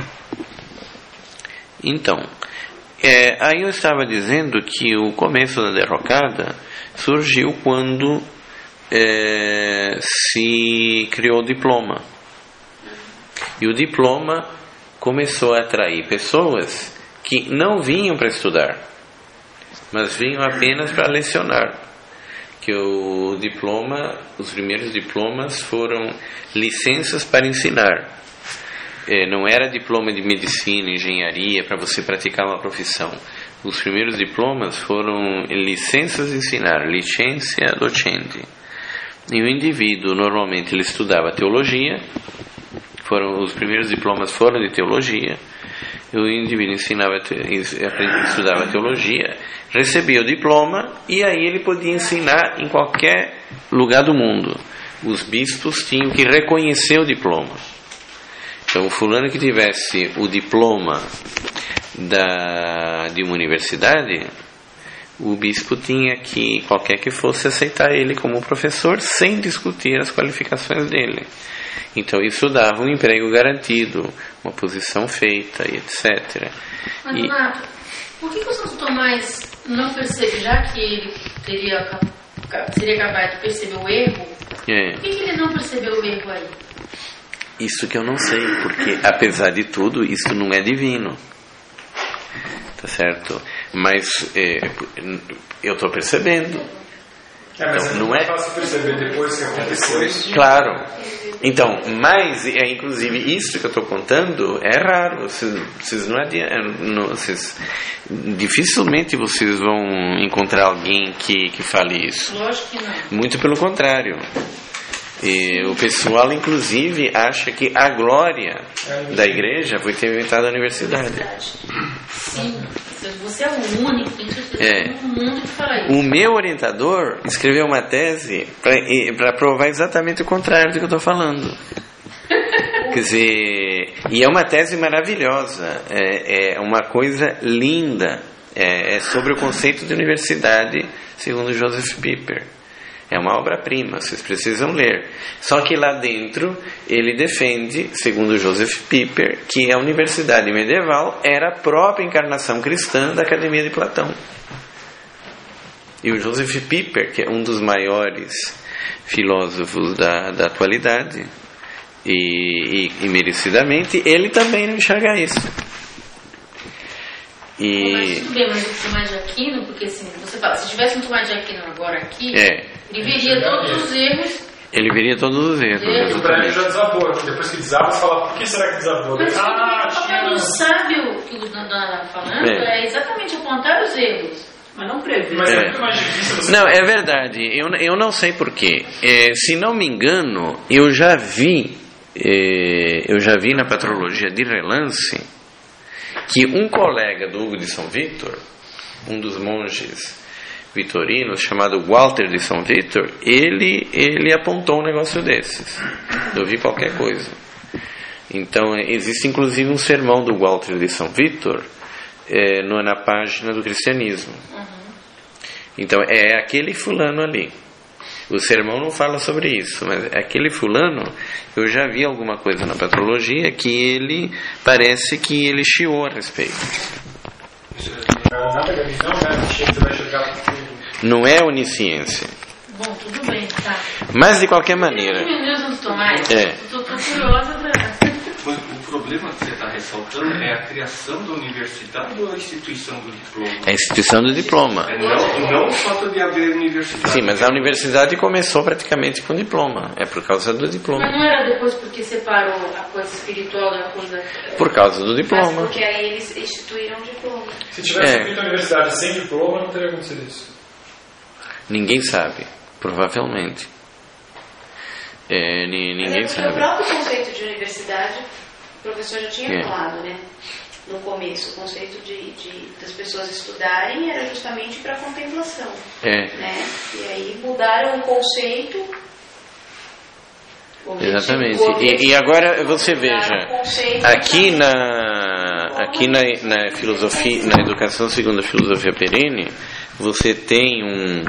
Então, é, aí eu estava dizendo que o começo da derrocada surgiu quando é, se criou o diploma. E o diploma começou a atrair pessoas que não vinham para estudar, mas vinham apenas para lecionar. Que o diploma, os primeiros diplomas foram licenças para ensinar. É, não era diploma de medicina, engenharia, para você praticar uma profissão. Os primeiros diplomas foram licenças de ensinar, licencia docente. E o indivíduo, normalmente, ele estudava teologia, foram, os primeiros diplomas foram de teologia, o indivíduo ensinava, estudava teologia, recebia o diploma e aí ele podia ensinar em qualquer lugar do mundo. Os bispos tinham que reconhecer o diploma. Então, o fulano que tivesse o diploma da, de uma universidade, o bispo tinha que, qualquer que fosse, aceitar ele como professor sem discutir as qualificações dele. Então isso dava um emprego garantido, uma posição feita e etcétera. Mas, E, Renato, por que, que o Santo Tomás não percebe, já que ele teria, seria capaz de perceber o erro, é, por que, que ele não percebeu o erro aí? isso que eu não sei, porque apesar de tudo, isso não é divino. Tá certo? Mas é, eu estou percebendo. É, mas Então, é não muito é- fácil perceber depois que aconteceu isso. Claro. Então, mas, é, inclusive, isso que eu estou contando é raro. Vocês, vocês não adiantam. Não, vocês, dificilmente vocês vão encontrar alguém que, que fale isso. Lógico que não. Muito pelo contrário. E o pessoal, inclusive, acha que a glória da igreja foi ter inventado a universidade. Sim, você é o único, tem certeza É. no mundo que fala isso. O meu orientador escreveu uma tese para provar exatamente o contrário do que eu estou falando. Quer dizer, e é uma tese maravilhosa, é, é uma coisa linda, é, é sobre o conceito de universidade segundo Joseph Pieper. É uma obra-prima, vocês precisam ler. Só que lá dentro ele defende, segundo Joseph Pieper, que a universidade medieval era a própria encarnação cristã da Academia de Platão. E o Joseph Pieper, que é um dos maiores filósofos da, da atualidade, e, e, e merecidamente, ele também não enxerga isso. E Mas tudo bem, mas o Tomás de Aquino, porque assim, você fala, se tivesse um Tomás de Aquino agora aqui, é, ele veria todos os erros. ele veria todos os erros. Erros. O prédio já desabou. Depois que desaba, você fala, por que será que desabou? Mas Ah, o papel tinha... do sábio que o Dona está falando É. é. exatamente apontar os erros. Mas não prever. Mas é, É. muito mais difícil você... Não, é verdade. Eu, eu não sei porquê. É, se não me engano, eu já vi, é, eu já vi na patrologia de relance que um colega do Hugo de São Vítor, um dos monges vitorinos, chamado Walter de São Vítor, ele, ele apontou um negócio desses. Eu vi qualquer coisa. Então, existe inclusive um sermão do Walter de São Vítor é, no, na página do cristianismo. Então, é aquele fulano ali. O sermão não fala sobre isso, mas aquele fulano, eu já vi alguma coisa na patrologia que ele, parece que ele chiou a respeito. Nada grande, não, né? Você vai chegar tudo. Não é onisciência. Bom, tudo bem, tá. Mas, de qualquer maneira, Meu Deus, Santo Tomás, É. eu tô, tô curiosa pra... O problema que você está ressaltando é a criação da universidade ou a instituição do diploma? é a instituição do diploma. É não, não o fato de haver universidade. Sim, mas a universidade começou praticamente com diploma. É por causa do Mas diploma. não era depois porque separou a coisa espiritual da coisa... Por causa do Mas diploma. porque aí eles instituíram o diploma. Se tivesse É. feito a universidade sem diploma, não teria acontecido isso. Ninguém sabe. Provavelmente. É, ni- ninguém Mas é porque sabe. o próprio conceito de universidade, o professor já tinha É. falado, né? No começo, o conceito de, de das pessoas estudarem era justamente para contemplação, É. né? E aí mudaram o conceito. o objetivo- Exatamente. o objetivo- E, e agora você mudaram veja, o conceito aqui pra- na, aqui na, na filosofia, na educação segundo a filosofia perene, você tem um,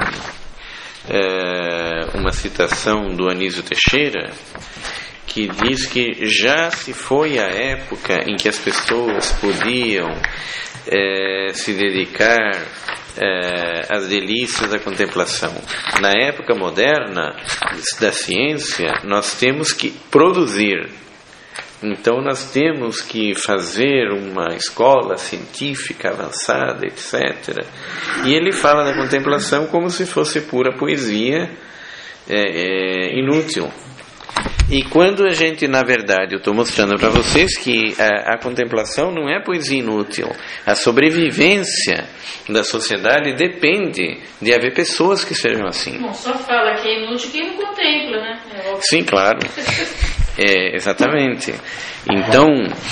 é, uma citação do Anísio Teixeira que diz que já se foi a época em que as pessoas podiam é, se dedicar é, às delícias da contemplação. Na época moderna da ciência, nós temos que produzir. Então nós temos que fazer uma escola científica avançada, etcétera. E ele fala da contemplação como se fosse pura poesia é, é, inútil. E quando a gente, na verdade, eu estou mostrando para vocês que a, a contemplação não é poesia inútil. A sobrevivência da sociedade depende de haver pessoas que sejam assim. Bom, só fala que é inútil quem não contempla, né? É óbvio. Sim, claro. É, exatamente. Então,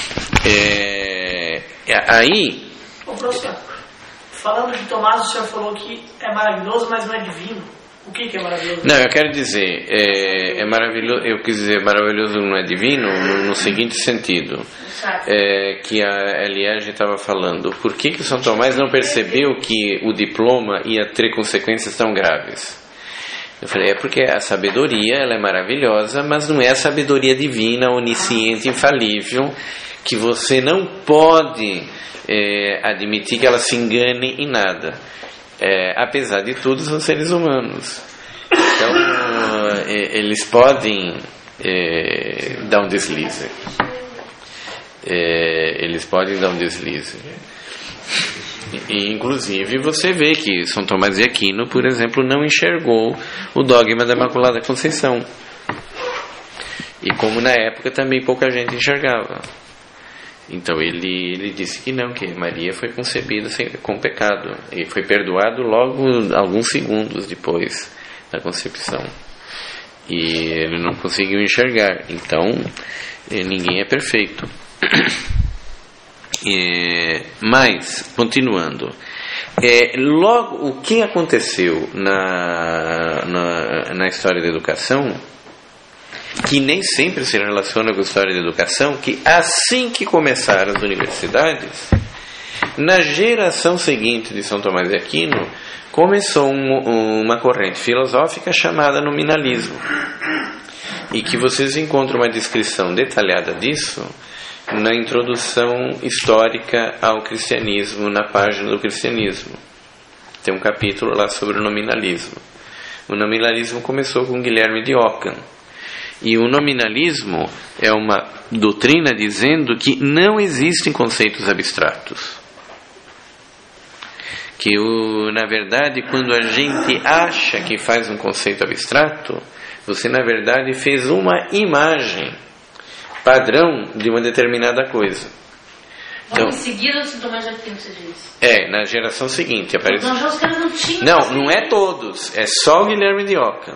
é, aí, Ô, professor, falando de Tomás, o senhor falou que é maravilhoso, mas não é divino. O que, que é maravilhoso? Não, eu quero dizer, é, é maravilhoso, eu quis dizer maravilhoso não é divino no, no seguinte sentido, é, que a Eliege estava falando, por que que São Tomás não percebeu que o diploma ia ter consequências tão graves? Eu falei, é porque a sabedoria ela é maravilhosa, mas não é a sabedoria divina, onisciente, infalível, que você não pode é, admitir que ela se engane em nada. É, apesar de tudo, são seres humanos. Então, é, eles podem é, dar um deslize. É, eles podem dar um deslize. E, inclusive, você vê que São Tomás de Aquino, por exemplo, não enxergou o dogma da Imaculada Conceição. E como na época também pouca gente enxergava. Então ele, ele disse que não, que Maria foi concebida sem, com pecado. E foi perdoado logo alguns segundos depois da concepção. E ele não conseguiu enxergar. Então, ninguém é perfeito. É, mas, continuando, é, logo o que aconteceu na, na, na história da educação, que nem sempre se relaciona com a história da educação, que assim que começaram as universidades, na geração seguinte de São Tomás de Aquino, começou um, uma corrente filosófica chamada nominalismo, e que vocês encontram uma descrição detalhada disso na introdução histórica ao cristianismo, na página do cristianismo. Tem um capítulo lá sobre o nominalismo. O nominalismo começou com Guilherme de Ockham. E o nominalismo é uma doutrina dizendo que não existem conceitos abstratos. Que, o, na verdade, quando a gente acha que faz um conceito abstrato, você, na verdade, fez uma imagem padrão de uma determinada coisa. Então, em seguida, São Tomás de Aquino, você diz? É, na geração seguinte. Apareceu. Então, já os caras não tinham. Não, não é todos. É só o Guilherme de Ockham.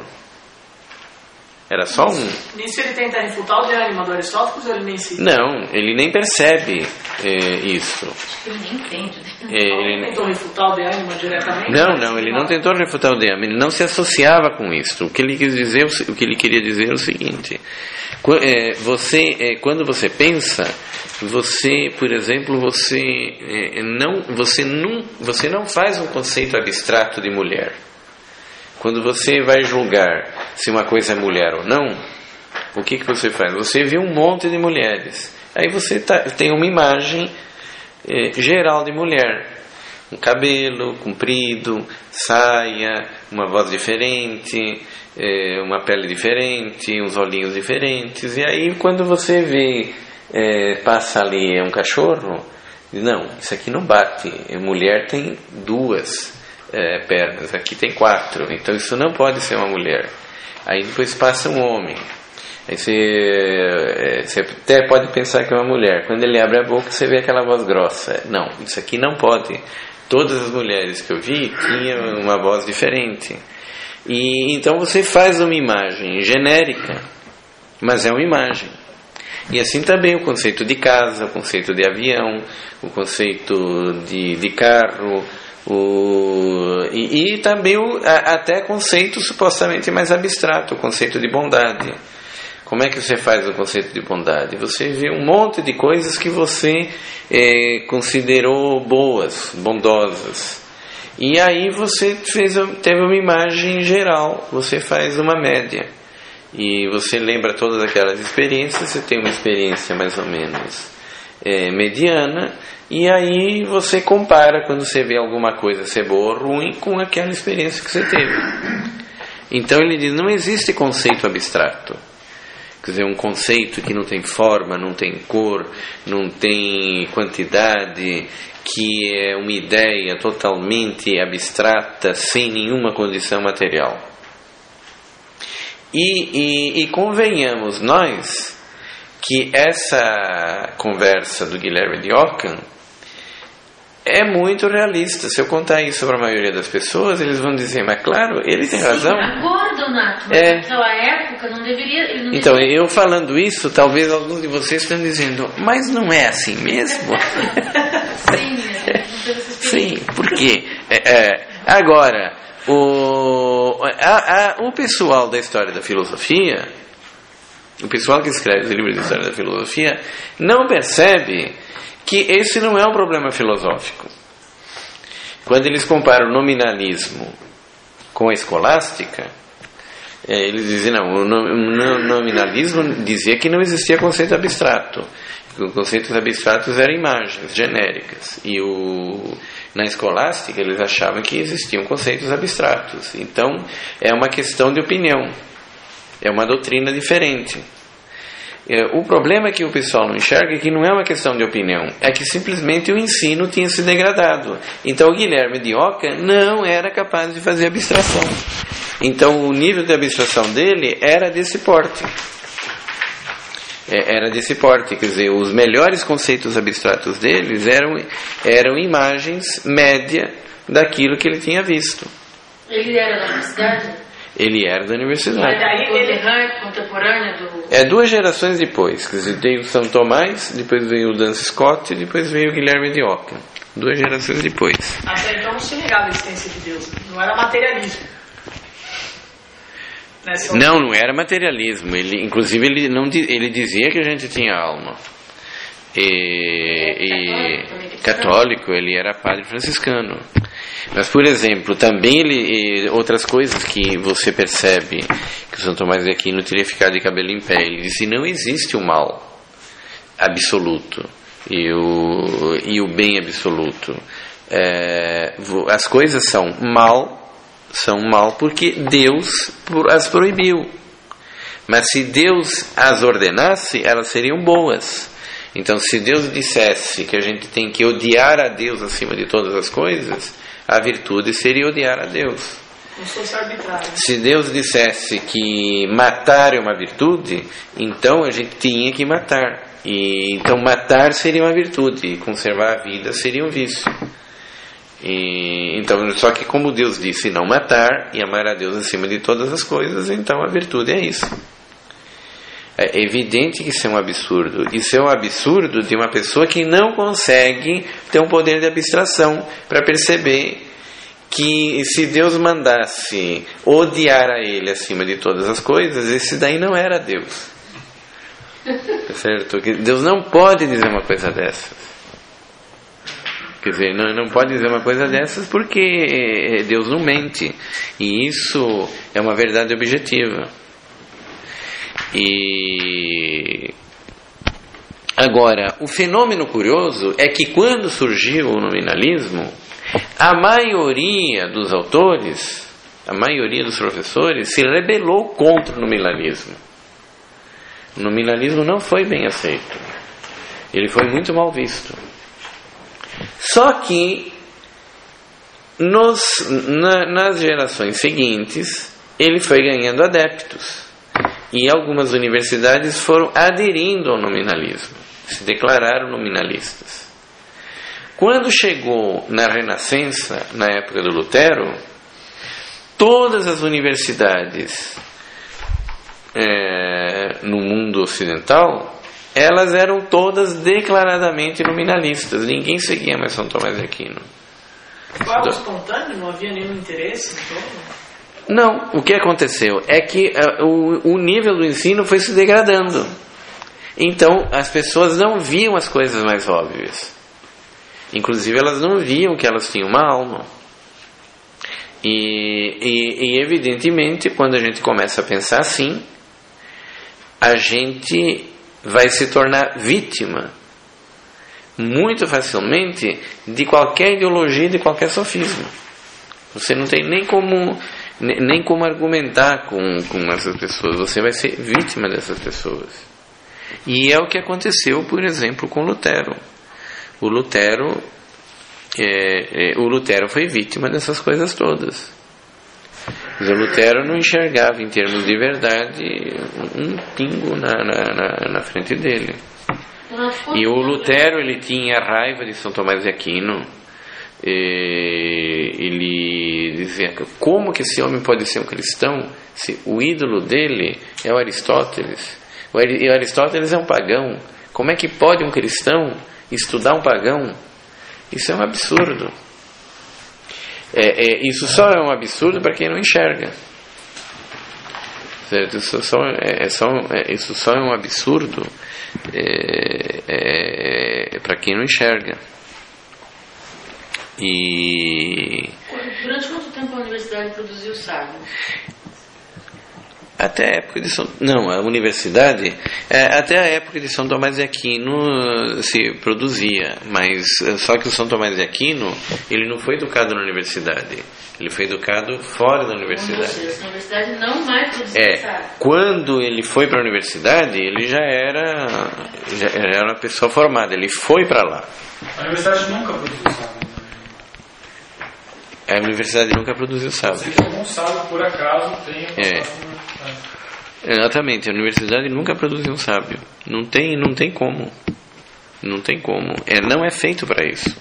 Era só um. Nisso ele tenta refutar o diânima do Aristóteles ou ele nem se... Não, ele nem percebe é, isso. Ele nem entende. É, ele Ele tentou refutar o diânima diretamente? Não, não, ele não tentou refutar o diânima, ele não se associava com isso. O que ele quis dizer, o que ele queria dizer é o seguinte: você, quando você pensa, você, por exemplo, você não, você não, você não faz um conceito abstrato de mulher. Quando você vai julgar se uma coisa é mulher ou não, o que que você faz? Você vê um monte de mulheres. Aí você tá, tem uma imagem eh, geral de mulher. Um cabelo comprido, saia, uma voz diferente, eh, uma pele diferente, uns olhinhos diferentes. E aí quando você vê, eh, passa ali um cachorro, não, isso aqui não bate. A mulher tem duas É, pernas, aqui tem quatro, então isso não pode ser uma mulher. Aí depois passa um homem, aí você, é, você até pode pensar que é uma mulher. Quando ele abre a boca você vê aquela voz grossa. Não, isso aqui não pode. Todas as mulheres que eu vi tinham uma voz diferente. E então você faz uma imagem genérica, mas é uma imagem. E assim também o conceito de casa, o conceito de avião, o conceito de, de carro, O, e, e também o, a, até conceito supostamente mais abstrato, o conceito de bondade. Como é que você faz o conceito de bondade? Você vê um monte de coisas que você é, considerou boas, bondosas, e aí você fez, teve uma imagem geral, você faz uma média e você lembra todas aquelas experiências. Você tem uma experiência mais ou menos é, mediana. E aí você compara, quando você vê alguma coisa ser boa ou ruim, com aquela experiência que você teve. Então ele diz, não existe conceito abstrato. Quer dizer, um conceito que não tem forma, não tem cor, não tem quantidade, que é uma ideia totalmente abstrata, sem nenhuma condição material. E, e, e convenhamos nós que essa conversa do Guilherme de Ockham é muito realista. Se eu contar isso para a maioria das pessoas, eles vão dizer, mas claro, ele tem Sim, razão. Agora, Donato, mas É. naquela época não deveria... Ele não Então, deveria... eu falando isso, talvez alguns de vocês estão dizendo, mas não é assim mesmo? Sim, né? Não teve essa experiência. Sim, porque é, é, agora, o, a, a, o pessoal da história da filosofia, o pessoal que escreve os livros de história da filosofia, não percebe que esse não é um problema filosófico. Quando eles comparam o nominalismo com a escolástica, é, eles dizem, não, o nominalismo dizia que não existia conceito abstrato. Os conceitos abstratos eram imagens genéricas. E o, na escolástica eles achavam que existiam conceitos abstratos. Então, é uma questão de opinião. É uma doutrina diferente. É, o problema que o pessoal não enxerga é que não é uma questão de opinião. É que simplesmente o ensino tinha se degradado. Então, o Guilherme de Ockham não era capaz de fazer abstração. Então, o nível de abstração dele era desse porte. Era desse porte, quer dizer, os melhores conceitos abstratos deles eram, eram imagens média daquilo que ele tinha visto. Ele era da universidade? Ele era da universidade. Mas daí ele contemporânea do... É duas gerações depois, quer dizer, veio o São Tomás, depois veio o Dan Scott e depois veio o Guilherme de Ockham. Duas gerações depois. Até então não se negava a existência de Deus, não era materialismo. Não, não era materialismo. Ele, inclusive, ele, não, ele dizia que a gente tinha alma. E, e católico, ele era padre franciscano. Mas, por exemplo, também ele, outras coisas que você percebe que o São Tomás de Aquino teria ficado de cabelo em pé. Ele disse: não existe o mal absoluto e o, e o bem absoluto. É, as coisas são mal. São mal porque Deus as proibiu. Mas se Deus as ordenasse, elas seriam boas. Então, se Deus dissesse que a gente tem que odiar a Deus acima de todas as coisas, a virtude seria odiar a Deus. Como se fosse arbitrário. Se Deus dissesse que matar é uma virtude, então a gente tinha que matar. E então matar seria uma virtude e conservar a vida seria um vício. E, então, só que como Deus disse não matar e amar a Deus acima de todas as coisas, então a virtude é isso. É evidente que isso é um absurdo. Isso é um absurdo de uma pessoa que não consegue ter um poder de abstração para perceber que se Deus mandasse odiar a Ele acima de todas as coisas, esse daí não era Deus. Certo? Que Deus não pode dizer uma coisa dessas. Quer dizer, não, não pode dizer uma coisa dessas porque Deus não mente. E isso é uma verdade objetiva. E agora, o fenômeno curioso é que quando surgiu o nominalismo, a maioria dos autores, a maioria dos professores se rebelou contra o nominalismo. O nominalismo não foi bem aceito. Ele foi muito mal visto. Só que nos, na, nas gerações seguintes ele foi ganhando adeptos e algumas universidades foram aderindo ao nominalismo, se declararam nominalistas. Quando chegou na Renascença, na época do Lutero, todas as universidades é, no mundo ocidental, elas eram todas declaradamente nominalistas. Ninguém seguia mais São Tomás de Aquino. Foi algo espontâneo? Não havia nenhum interesse em torno? Não, o que aconteceu é que uh, o, o nível do ensino foi se degradando. Então as pessoas não viam as coisas mais óbvias. Inclusive elas não viam que elas tinham uma alma. E, e, e evidentemente, quando a gente começa a pensar assim, a gente vai se tornar vítima muito facilmente de qualquer ideologia, de qualquer sofisma. Você não tem nem como nem como argumentar com, com essas pessoas. Você vai ser vítima dessas pessoas. E é o que aconteceu, por exemplo, com Lutero. O Lutero é, é, o Lutero foi vítima dessas coisas todas. Mas o Lutero não enxergava em termos de verdade um pingo na, na, na, na frente dele. E o Lutero, ele tinha raiva de São Tomás de Aquino. Ele dizia: como que esse homem pode ser um cristão se o ídolo dele é o Aristóteles? O Aristóteles é um pagão. Como é que pode um cristão estudar um pagão? Isso é um absurdo. É, é, isso só é um absurdo para quem não enxerga. Certo? Isso só é, é só, é, isso só é um absurdo é, é, para quem não enxerga. E durante quanto tempo a universidade produziu sábio? Até a época de São... Não, a universidade... É, até a época de São Tomás de Aquino se produzia, mas só que o São Tomás de Aquino, ele não foi educado na universidade. Ele foi educado fora da universidade. Seja, a universidade não vai produzir é, sábio. Quando ele foi para a universidade, ele já era, já era uma pessoa formada. Ele foi para lá. A universidade nunca produziu sábio. A universidade nunca produziu sábio. Se algum sábio, por acaso, tem... É. Exatamente, a universidade nunca produziu um sábio. Não tem, não tem como. Não tem como. É, não é feito para isso.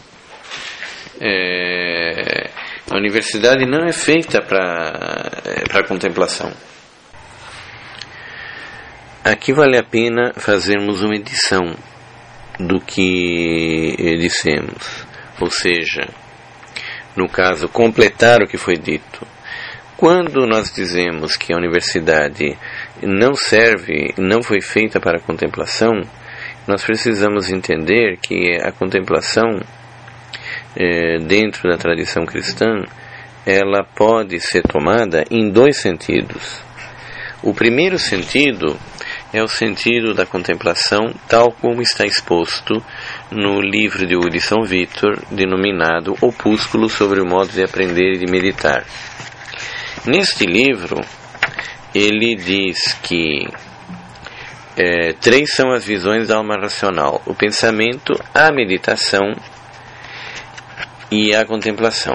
É, a universidade não é feita para para contemplação. Aqui vale a pena fazermos uma edição do que dissemos. Ou seja, no caso, completar o que foi dito. Quando nós dizemos que a universidade não serve, não foi feita para a contemplação, nós precisamos entender que a contemplação, eh, dentro da tradição cristã, ela pode ser tomada em dois sentidos. O primeiro sentido é o sentido da contemplação, tal como está exposto no livro de Hugo de São Vítor, denominado Opúsculo sobre o modo de aprender e de meditar. Neste livro, ele diz que é, três são as visões da alma racional: o pensamento, a meditação e a contemplação.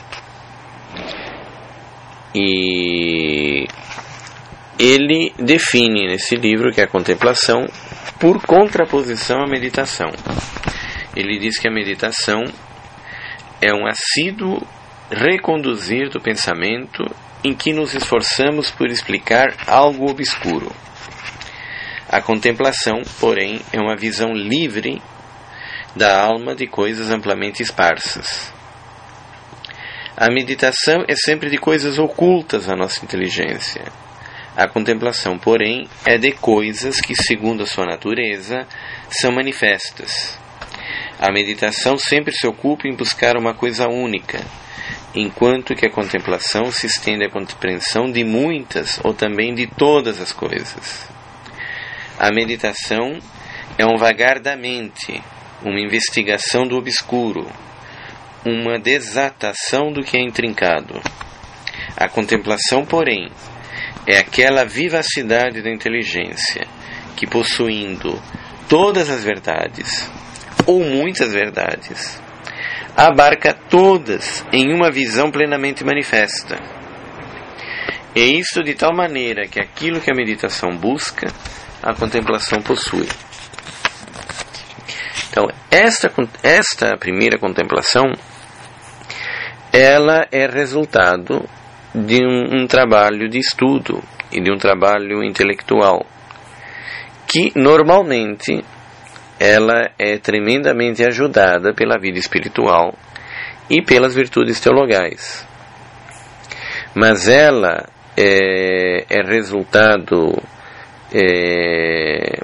E ele define nesse livro que a contemplação por contraposição à meditação. Ele diz que a meditação é um assíduo reconduzir do pensamento em que nos esforçamos por explicar algo obscuro. A contemplação, porém, é uma visão livre da alma de coisas amplamente esparsas. A meditação é sempre de coisas ocultas à nossa inteligência. A contemplação, porém, é de coisas que, segundo a sua natureza, são manifestas. A meditação sempre se ocupa em buscar uma coisa única, enquanto que a contemplação se estende à compreensão de muitas ou também de todas as coisas. A meditação é um vagar da mente, uma investigação do obscuro, uma desatação do que é intrincado. A contemplação, porém, é aquela vivacidade da inteligência que, possuindo todas as verdades, ou muitas verdades, abarca todas em uma visão plenamente manifesta. E isto de tal maneira que aquilo que a meditação busca, a contemplação possui. Então, esta, esta primeira contemplação, ela é resultado de um, um trabalho de estudo e de um trabalho intelectual, que normalmente ela é tremendamente ajudada pela vida espiritual e pelas virtudes teologais. Mas ela é, é resultado, é,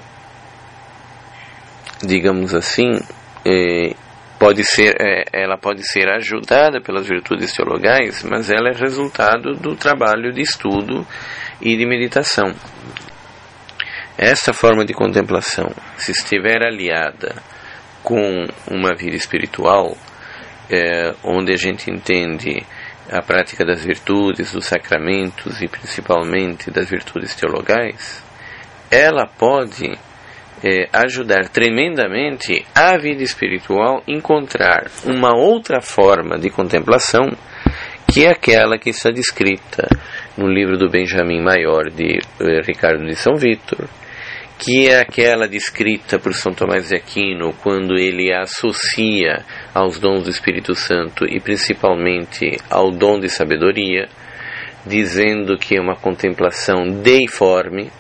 digamos assim, é, pode ser, é, ela pode ser ajudada pelas virtudes teologais, mas ela é resultado do trabalho de estudo e de meditação. Essa forma de contemplação, se estiver aliada com uma vida espiritual, é, onde a gente entende a prática das virtudes, dos sacramentos e principalmente das virtudes teologais, ela pode é, ajudar tremendamente a vida espiritual a encontrar uma outra forma de contemplação, que é aquela que está descrita no livro do Benjamin Maior de eh, Ricardo de São Vítor, que é aquela descrita por São Tomás de Aquino quando ele a associa aos dons do Espírito Santo e principalmente ao dom de sabedoria, dizendo que é uma contemplação deiforme,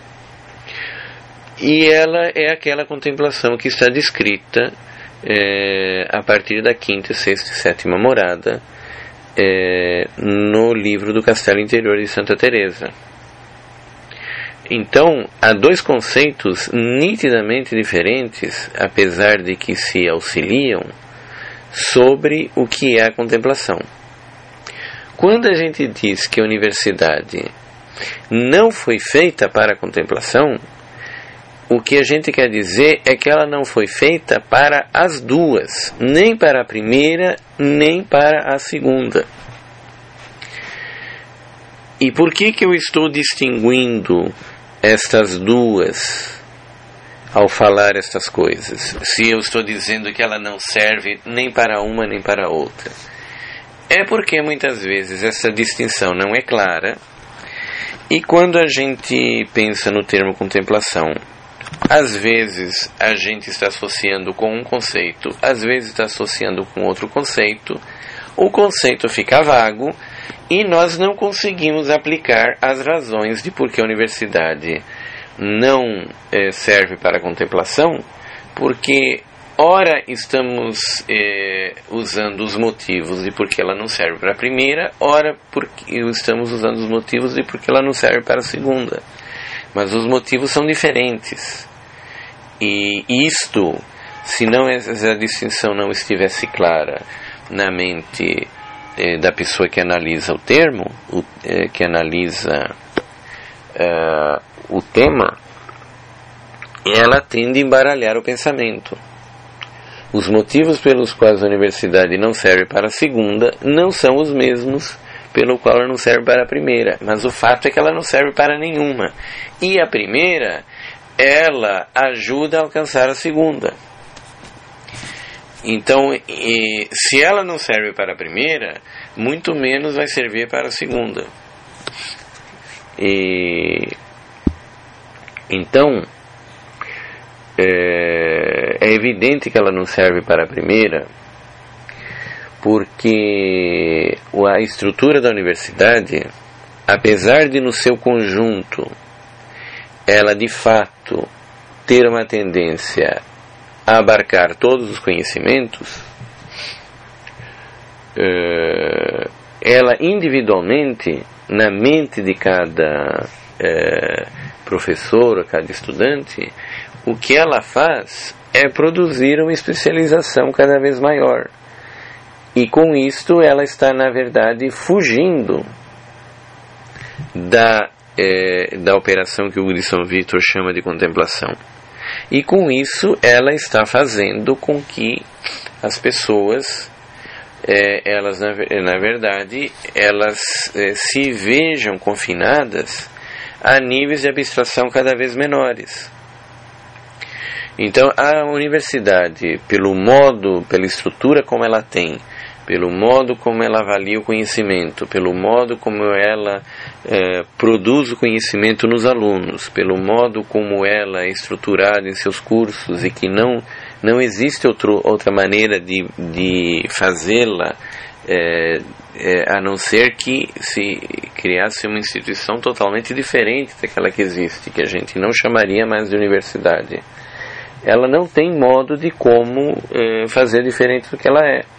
e ela é aquela contemplação que está descrita é, a partir da quinta, sexta e sétima morada é, no livro do Castelo Interior de Santa Teresa. Então, há dois conceitos nitidamente diferentes, apesar de que se auxiliam, sobre o que é a contemplação. Quando a gente diz que a universidade não foi feita para a contemplação, o que a gente quer dizer é que ela não foi feita para as duas, nem para a primeira, nem para a segunda. E por que que eu estou distinguindo estas duas ao falar estas coisas, se eu estou dizendo que ela não serve nem para uma nem para a outra? É porque muitas vezes essa distinção não é clara, e quando a gente pensa no termo contemplação, às vezes a gente está associando com um conceito, às vezes está associando com outro conceito, o conceito fica vago e nós não conseguimos aplicar as razões de por que a universidade não eh, serve para a contemplação, porque ora estamos eh, usando os motivos de por que ela não serve para a primeira, ora porque estamos usando os motivos de por que ela não serve para a segunda. Mas os motivos são diferentes. E isto, se não essa distinção não estivesse clara na mente eh, da pessoa que analisa o termo, o, eh, que analisa uh, o tema, ela tende a embaralhar o pensamento. Os motivos pelos quais a universidade não serve para a segunda não são os mesmos pelo qual ela não serve para a primeira, mas o fato é que ela não serve para nenhuma. E a primeira, ela ajuda a alcançar a segunda. Então, e, se ela não serve para a primeira, muito menos vai servir para a segunda. E, então, é, é evidente que ela não serve para a primeira, porque a estrutura da universidade, apesar de no seu conjunto ela de fato ter uma tendência a abarcar todos os conhecimentos, ela individualmente, na mente de cada professor, cada estudante, o que ela faz é produzir uma especialização cada vez maior. E com isto ela está, na verdade, fugindo da, é, da operação que o Hugo de São Vítor chama de contemplação. E com isso ela está fazendo com que as pessoas, é, elas na, na verdade, elas é, se vejam confinadas a níveis de abstração cada vez menores. Então a universidade, pelo modo, pela estrutura como ela tem, pelo modo como ela avalia o conhecimento, pelo modo como ela é, produz o conhecimento nos alunos, pelo modo como ela é estruturada em seus cursos, e que não, não existe outro, outra maneira de, de fazê-la, é, é, a não ser que se criasse uma instituição totalmente diferente daquela que existe, que a gente não chamaria mais de universidade. Ela não tem modo de como é, fazer diferente do que ela é.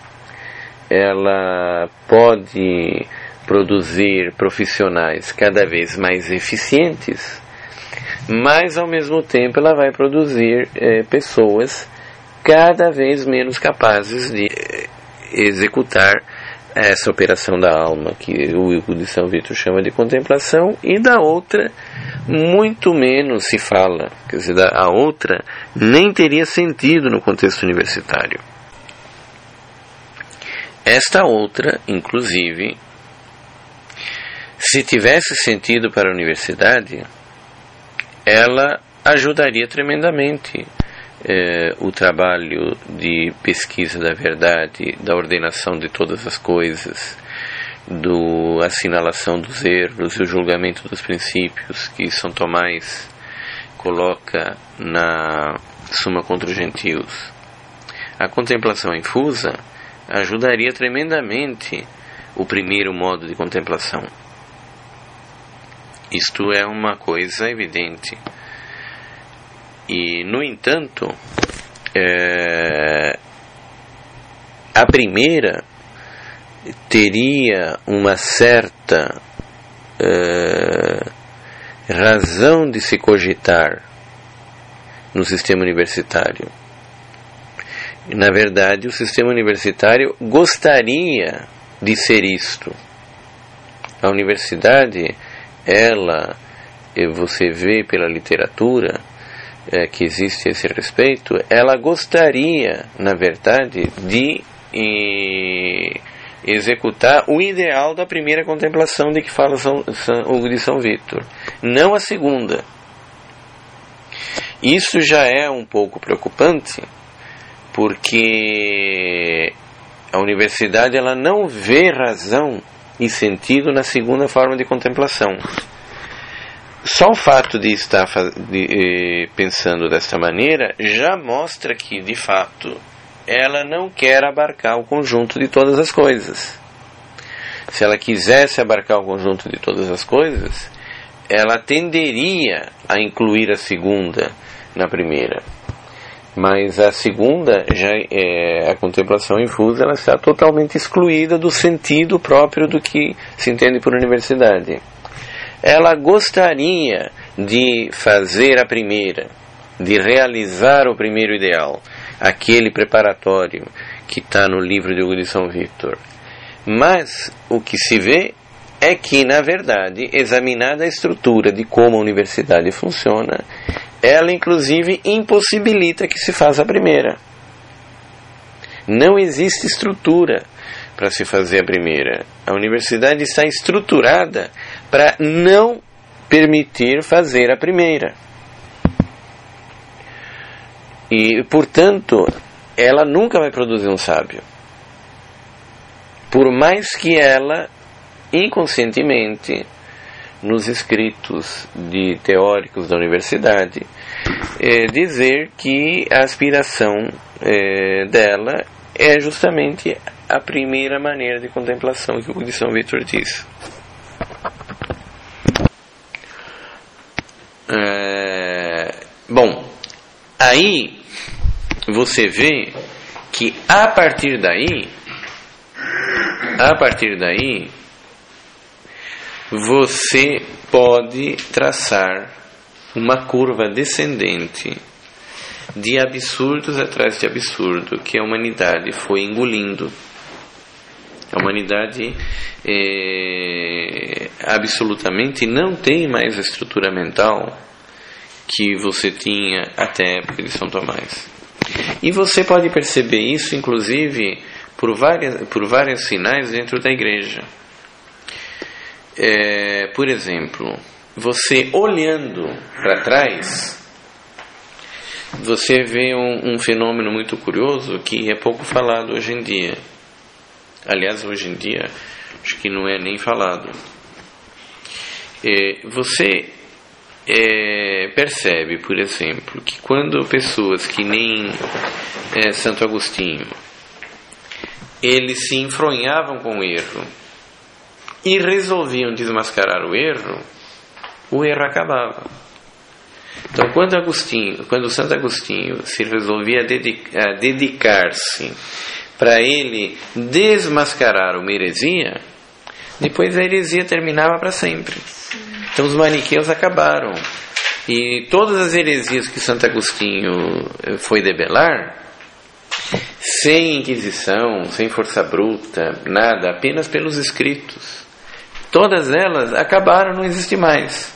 Ela pode produzir profissionais cada vez mais eficientes, mas ao mesmo tempo ela vai produzir é, pessoas cada vez menos capazes de executar essa operação da alma, que o Hugo de São Vítor chama de contemplação, e da outra muito menos se fala. Quer dizer, a outra nem teria sentido no contexto universitário. Esta outra, inclusive, se tivesse sentido para a universidade, ela ajudaria tremendamente eh, o trabalho de pesquisa da verdade, da ordenação de todas as coisas, do assinalação dos erros e o julgamento dos princípios que São Tomás coloca na Summa contra os Gentios. A contemplação infusa ajudaria tremendamente o primeiro modo de contemplação. Isto é uma coisa evidente. E, no entanto, é, a primeira teria uma certa uh, razão de se cogitar no sistema universitário. Na verdade, o sistema universitário gostaria de ser isto. A universidade, ela, você vê pela literatura é, que existe a esse respeito, ela gostaria, na verdade, de e, executar o ideal da primeira contemplação de que fala São, São Hugo de São Vítor, não a segunda. Isso já é um pouco preocupante, porque a universidade ela não vê razão e sentido na segunda forma de contemplação. Só o fato de estar de, eh, pensando desta maneira já mostra que, de fato, ela não quer abarcar o conjunto de todas as coisas. Se ela quisesse abarcar o conjunto de todas as coisas, ela tenderia a incluir a segunda na primeira. Mas a segunda, já é, a contemplação infusa, ela está totalmente excluída do sentido próprio do que se entende por universidade. Ela gostaria de fazer a primeira, de realizar o primeiro ideal, aquele preparatório que está no livro de Hugo de São Vítor. Mas o que se vê é que, na verdade, examinada a estrutura de como a universidade funciona, ela inclusive impossibilita que se faça a primeira. Não existe estrutura para se fazer a primeira. A universidade está estruturada para não permitir fazer a primeira. E, portanto, ela nunca vai produzir um sábio. Por mais que ela, inconscientemente, nos escritos de teóricos da universidade, é, dizer que a aspiração é, dela é justamente a primeira maneira de contemplação que o de São Vítor diz. É, bom, aí você vê que a partir daí, a partir daí, você pode traçar uma curva descendente de absurdos atrás de absurdo que a humanidade foi engolindo. A humanidade é, absolutamente não tem mais a estrutura mental que você tinha até a época de São Tomás. E você pode perceber isso, inclusive, por várias, por vários sinais dentro da igreja. É, por exemplo, você olhando para trás, você vê um, um fenômeno muito curioso que é pouco falado hoje em dia. Aliás, hoje em dia, acho que não é nem falado. É, você é, percebe, por exemplo, que quando pessoas que nem é, Santo Agostinho, eles se enfronhavam com o erro e resolviam desmascarar o erro, o erro acabava. Então, quando Agostinho, quando Santo Agostinho se resolvia a dedicar-se para ele desmascarar uma heresia, depois a heresia terminava para sempre. Então os maniqueus acabaram. E todas as heresias que Santo Agostinho foi debelar, sem inquisição, sem força bruta, nada, apenas pelos escritos, todas elas acabaram, não existe mais.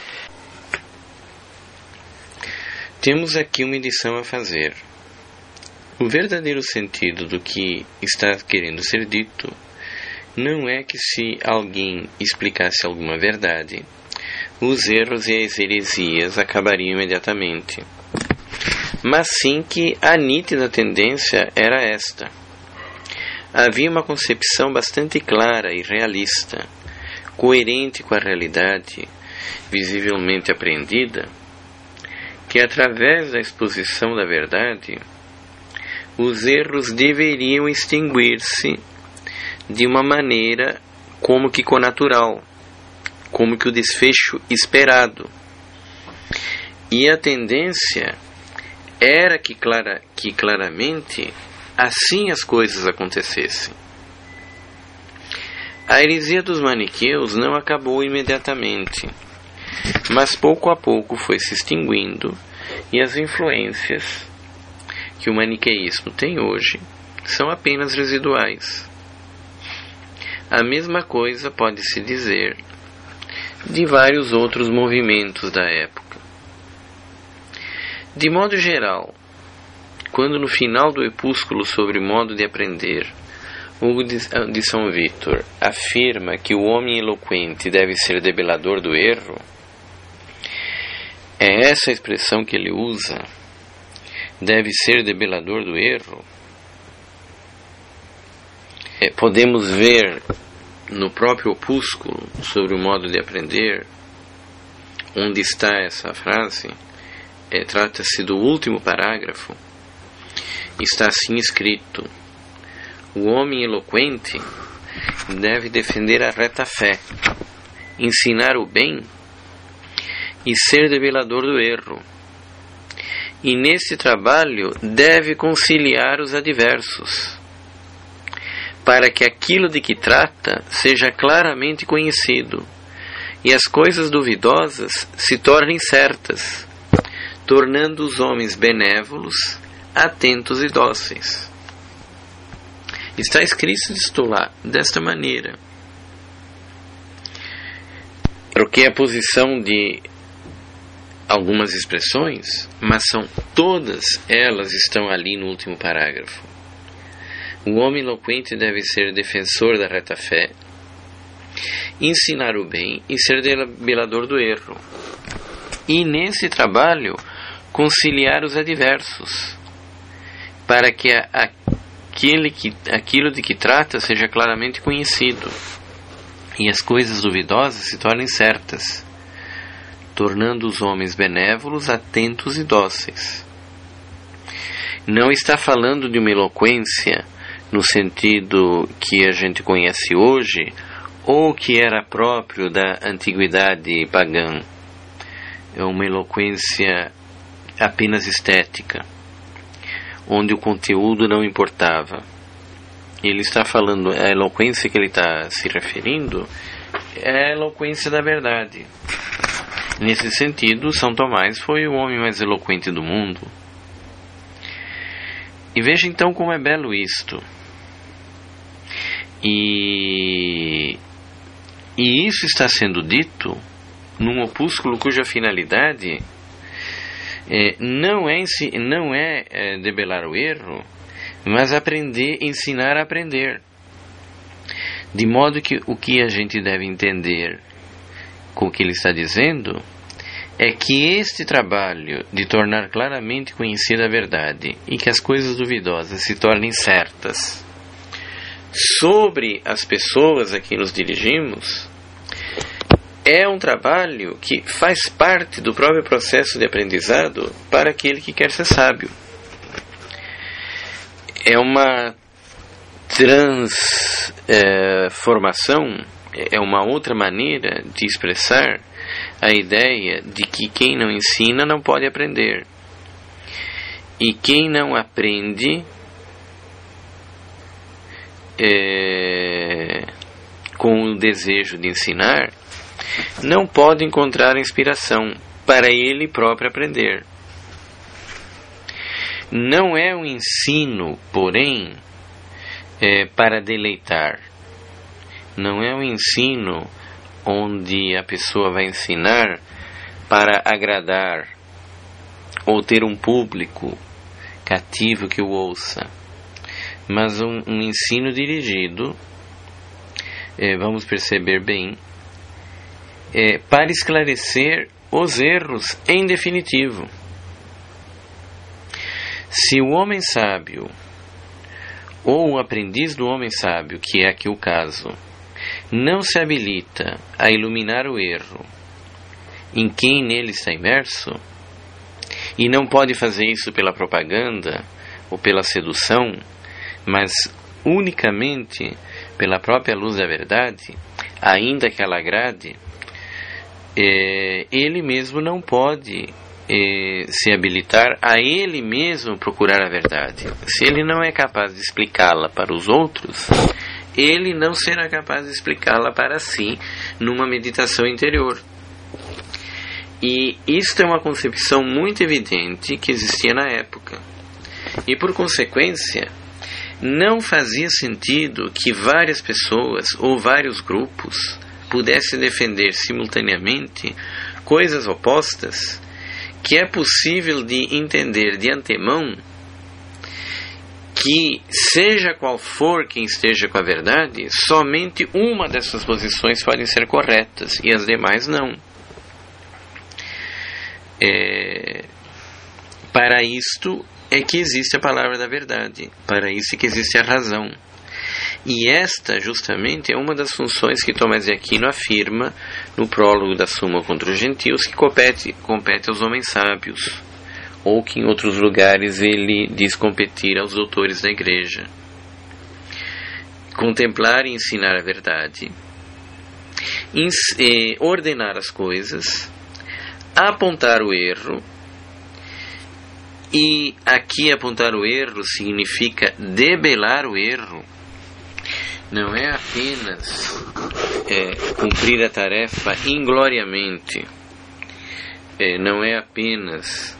Temos aqui uma edição a fazer. O verdadeiro sentido do que está querendo ser dito não é que, se alguém explicasse alguma verdade, os erros e as heresias acabariam imediatamente, mas sim que a nítida tendência era esta. Havia uma concepção bastante clara e realista, coerente com a realidade, visivelmente apreendida, que através da exposição da verdade, os erros deveriam extinguir-se de uma maneira como que connatural, como que o desfecho esperado. E a tendência era que, clara, que claramente assim as coisas acontecessem. A heresia dos maniqueus não acabou imediatamente, mas pouco a pouco foi se extinguindo, e as influências que o maniqueísmo tem hoje são apenas residuais. A mesma coisa pode-se dizer de vários outros movimentos da época. De modo geral, quando no final do opúsculo sobre modo de aprender, Hugo de São Vítor afirma que o homem eloquente deve ser debelador do erro, é essa a expressão que ele usa, deve ser debelador do erro. É, podemos ver no próprio opúsculo sobre o modo de aprender, onde está essa frase, é, trata-se do último parágrafo, está assim escrito: o homem eloquente deve defender a reta fé, ensinar o bem e ser debelador do erro. E nesse trabalho deve conciliar os adversos, para que aquilo de que trata seja claramente conhecido e as coisas duvidosas se tornem certas, tornando os homens benévolos, atentos e dóceis. Está escrito isto lá, desta maneira. Porque é a posição de algumas expressões, mas são todas elas estão ali no último parágrafo. O homem eloquente deve ser defensor da reta fé, ensinar o bem e ser debelador do erro. E nesse trabalho conciliar os adversos, para que a, aquele que, aquilo de que trata seja claramente conhecido e as coisas duvidosas se tornem certas, tornando os homens benévolos, atentos e dóceis. Não está falando de uma eloquência no sentido que a gente conhece hoje, ou que era próprio da antiguidade pagã. É uma eloquência apenas estética, onde o conteúdo não importava. Ele está falando, a eloquência que ele está se referindo é a eloquência da verdade. Nesse sentido, São Tomás foi o homem mais eloquente do mundo. E veja então como é belo isto. E, e isso está sendo dito num opúsculo cuja finalidade é, não é, não é, é debelar o erro, mas aprender, ensinar a aprender. De modo que o que a gente deve entender com o que ele está dizendo é que este trabalho de tornar claramente conhecida a verdade e que as coisas duvidosas se tornem certas sobre as pessoas a quem nos dirigimos é um trabalho que faz parte do próprio processo de aprendizado para aquele que quer ser sábio. É uma transformação, é, é uma outra maneira de expressar a ideia de que quem não ensina não pode aprender. E quem não aprende é, com o desejo de ensinar não pode encontrar inspiração para ele próprio aprender. Não é um ensino, porém, é, para deleitar. Não é um ensino onde a pessoa vai ensinar para agradar ou ter um público cativo que o ouça, mas um, um ensino dirigido, é, vamos perceber bem, é, para esclarecer os erros em definitivo. Se o homem sábio ou o aprendiz do homem sábio, que é aqui o caso, não se habilita a iluminar o erro em quem nele está imerso, e não pode fazer isso pela propaganda ou pela sedução, mas unicamente pela própria luz da verdade, ainda que ela agrade, é, ele mesmo não pode é, se habilitar a ele mesmo procurar a verdade. Se ele não é capaz de explicá-la para os outros, ele não será capaz de explicá-la para si numa meditação interior. E isto é uma concepção muito evidente que existia na época. E por consequência, não fazia sentido que várias pessoas ou vários grupos pudessem defender simultaneamente coisas opostas, que é possível de entender de antemão que, seja qual for quem esteja com a verdade, somente uma dessas posições pode ser corretas e as demais não. É, para isto é que existe a palavra da verdade, para isso é que existe a razão. E esta, justamente, é uma das funções que Tomás de Aquino afirma no prólogo da Súmula contra os Gentios, que compete, compete aos homens sábios, ou que em outros lugares ele diz competir aos doutores da Igreja. Contemplar e ensinar a verdade, ordenar as coisas, apontar o erro. E aqui apontar o erro significa debelar o erro. Não é apenas é, cumprir a tarefa ingloriamente, é, não é apenas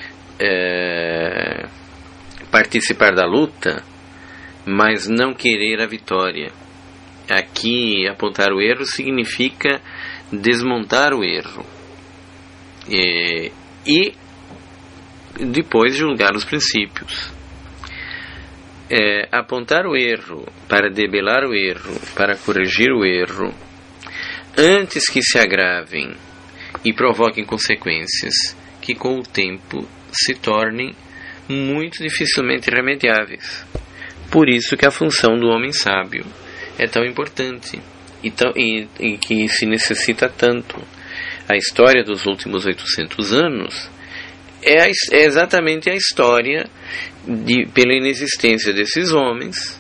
é, participar da luta, mas não querer a vitória. Aqui apontar o erro significa desmontar o erro é, e depois julgar os princípios. É, apontar o erro para debelar o erro, para corrigir o erro, antes que se agravem e provoquem consequências que com o tempo se tornem muito dificilmente remediáveis. Por isso que a função do homem sábio é tão importante e, tão, e, e que se necessita tanto. A história dos últimos oitocentos anos É, a, é exatamente a história de, pela inexistência desses homens,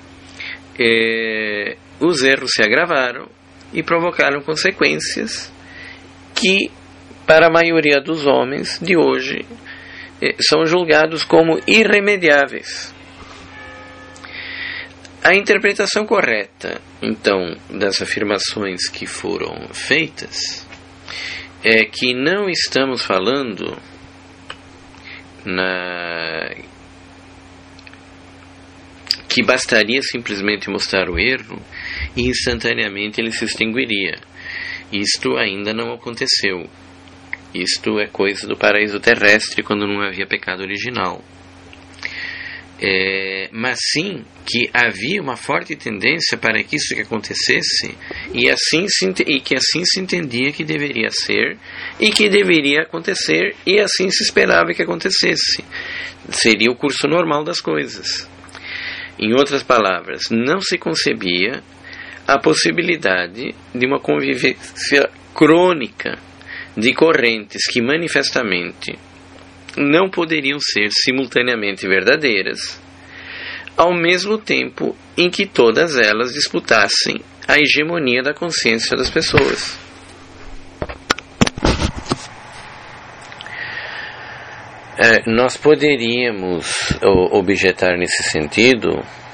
é, os erros se agravaram e provocaram consequências que, para a maioria dos homens de hoje, é, são julgados como irremediáveis. A interpretação correta, então, das afirmações que foram feitas é que não estamos falando Na... que bastaria simplesmente mostrar o erro e instantaneamente ele se extinguiria. Isto ainda não aconteceu. Isto é coisa do paraíso terrestre, quando não havia pecado original. É, mas sim que havia uma forte tendência para que isso que acontecesse e, assim se, e que assim se entendia que deveria ser e que deveria acontecer e assim se esperava que acontecesse. Seria o curso normal das coisas. Em outras palavras, não se concebia a possibilidade de uma convivência crônica de correntes que manifestamente não poderiam ser simultaneamente verdadeiras, ao mesmo tempo em que todas elas disputassem a hegemonia da consciência das pessoas. É, nós poderíamos objetar nesse sentido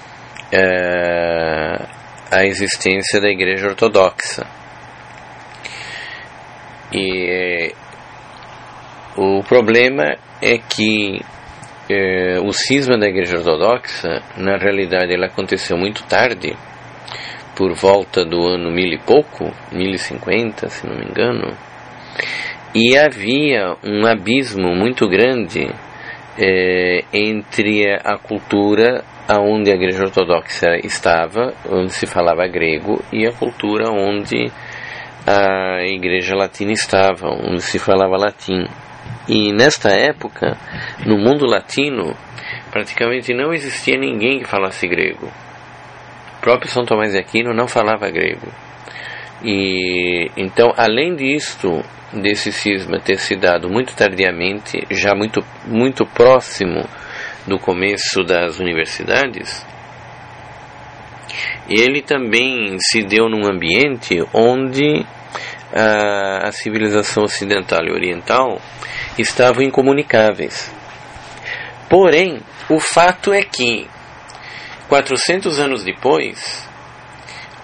é, a existência da Igreja Ortodoxa. E o problema é que é, o cisma da Igreja Ortodoxa, na realidade, ele aconteceu muito tarde, por volta do ano mil e pouco, mil e cinquenta, se não me engano, e havia um abismo muito grande é, entre a cultura onde a Igreja Ortodoxa estava, onde se falava grego, e a cultura onde a Igreja Latina estava, onde se falava latim. E nesta época, no mundo latino, praticamente não existia ninguém que falasse grego. O próprio São Tomás de Aquino não falava grego. E então, além disto, desse cisma ter se dado muito tardiamente, já muito, muito próximo do começo das universidades, ele também se deu num ambiente onde a, a civilização ocidental e oriental estavam incomunicáveis. Porém, o fato é que, quatrocentos anos depois,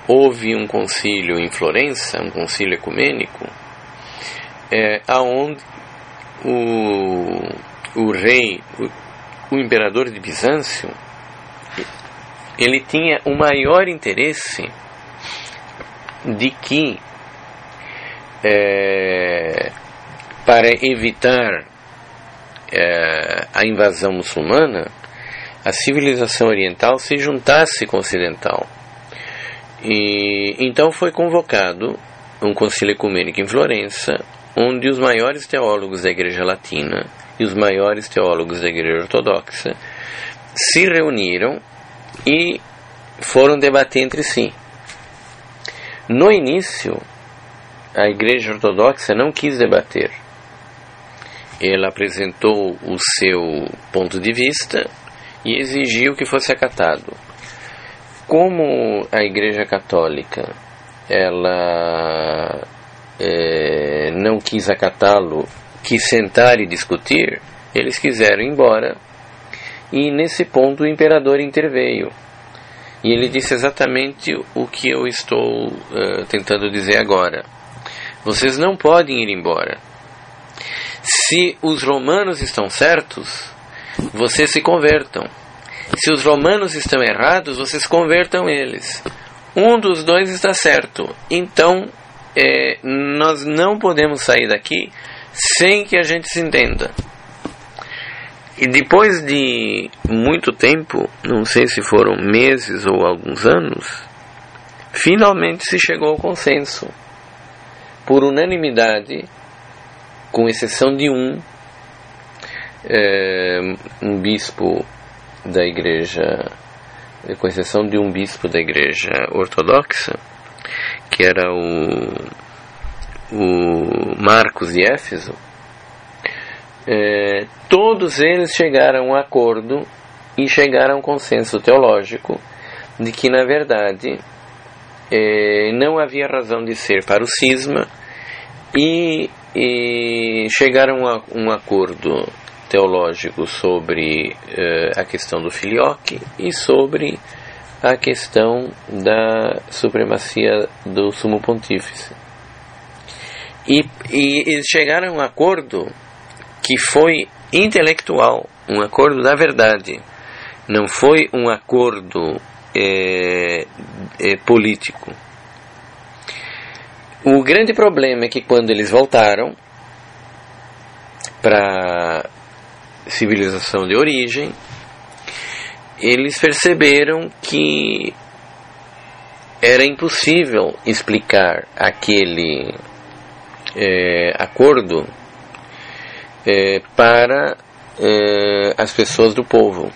houve um concílio em Florença, um concílio ecumênico, é, aonde o, o rei, o, o imperador de Bizâncio, ele tinha o maior interesse de que, é, para evitar é, a invasão muçulmana, a civilização oriental se juntasse com a ocidental. E então foi convocado um concílio ecumênico em Florença, onde os maiores teólogos da Igreja Latina e os maiores teólogos da Igreja Ortodoxa se reuniram e foram debater entre si. No início, a Igreja Ortodoxa não quis debater. Ela apresentou o seu ponto de vista e exigiu que fosse acatado. Como a Igreja Católica ela é, não quis acatá-lo, quis sentar e discutir, eles quiseram ir embora, e nesse ponto o imperador interveio. E ele disse exatamente o que eu estou uh, tentando dizer agora. Vocês não podem ir embora. Se os romanos estão certos, vocês se convertam. Se os romanos estão errados, vocês convertam eles. Um dos dois está certo. Então, é, nós não podemos sair daqui sem que a gente se entenda. E depois de muito tempo, não sei se foram meses ou alguns anos, finalmente se chegou ao consenso. Por unanimidade, com exceção de um, é, um bispo da igreja, com exceção de um bispo da igreja ortodoxa, que era o, o Marcos de Éfeso, é, todos eles chegaram a um acordo e chegaram a um consenso teológico de que, na verdade, é, não havia razão de ser para o cisma, e, e chegaram a um acordo teológico sobre uh, a questão do filioque e sobre a questão da supremacia do sumo pontífice. E, e eles chegaram a um acordo que foi intelectual, um acordo da verdade. Não foi um acordo é, é, político. O grande problema é que quando eles voltaram para civilização de origem, eles perceberam que era impossível explicar aquele é, acordo é, para é, as pessoas do povo,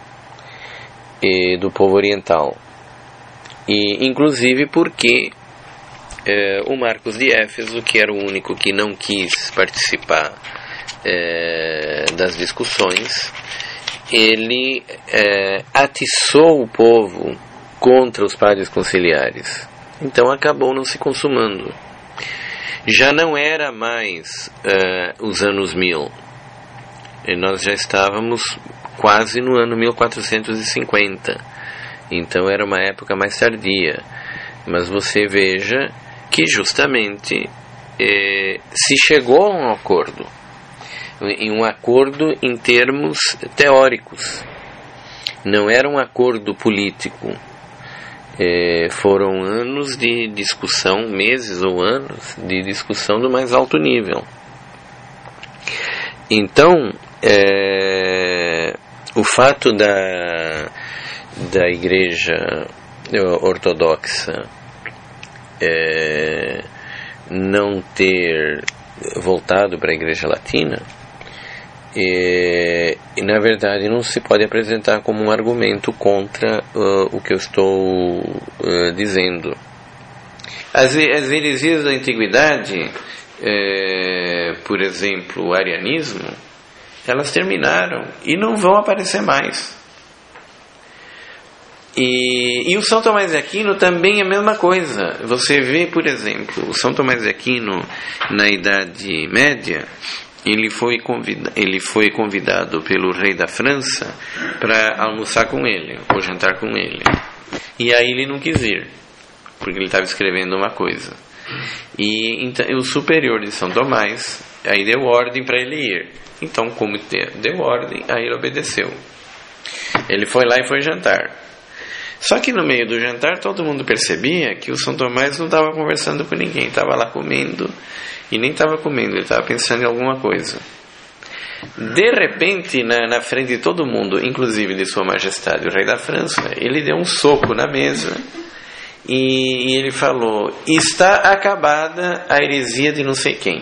e do povo oriental, e inclusive porque é, o Marcos de Éfeso, que era o único que não quis participar É, das discussões, ele é, atiçou o povo contra os padres conciliares. Então acabou não se consumando. Já não era mais é, os anos mil. E nós já estávamos quase no ano mil quatrocentos e cinquenta. Então era uma época mais tardia. Mas você veja que justamente é, se chegou a um acordo. Em um acordo em termos teóricos. Não era um acordo político. É, foram anos de discussão, meses ou anos de discussão do mais alto nível. Então, é, o fato da, da Igreja Ortodoxa é, não ter voltado para a Igreja Latina, E, e na verdade não se pode apresentar como um argumento contra uh, o que eu estou uh, dizendo. As, as heresias da antiguidade, é, por exemplo, o arianismo, elas terminaram e não vão aparecer mais. E, e o São Tomás de Aquino também é a mesma coisa. Você vê, por exemplo, o São Tomás de Aquino na Idade Média, ele foi, convida, ele foi convidado pelo rei da França para almoçar com ele, ou jantar com ele. E aí ele não quis ir. porque ele estava escrevendo uma coisa. E então, o superior de São Tomás aí deu ordem para ele ir. Então, como deu ordem, aí ele obedeceu. Ele foi lá e foi jantar. Só que no meio do jantar todo mundo percebia que o São Tomás não estava conversando com ninguém, estava lá comendo e nem estava comendo, ele estava pensando em alguma coisa. De repente, na, na frente de todo mundo, inclusive de Sua Majestade o Rei da França, ele deu um soco na mesa e, e ele falou: está acabada a heresia de não sei quem.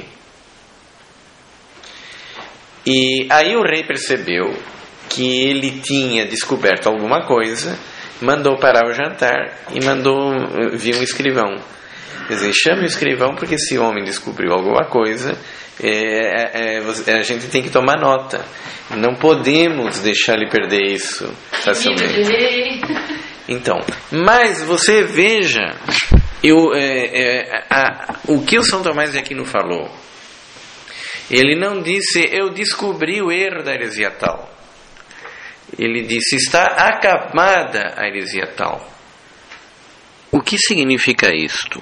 E aí o rei percebeu que ele tinha descoberto alguma coisa, mandou parar o jantar e mandou vir um escrivão. Quer dizer, chame o escrivão, porque esse homem descobriu alguma coisa, é, é, é, a gente tem que tomar nota. Não podemos deixar ele perder isso facilmente. Então, mas você veja eu, é, é, a, o que o São Tomás de Aquino falou. Ele não disse: eu descobri o erro da heresia tal. Ele disse: está acabada a heresia tal. O que significa isto?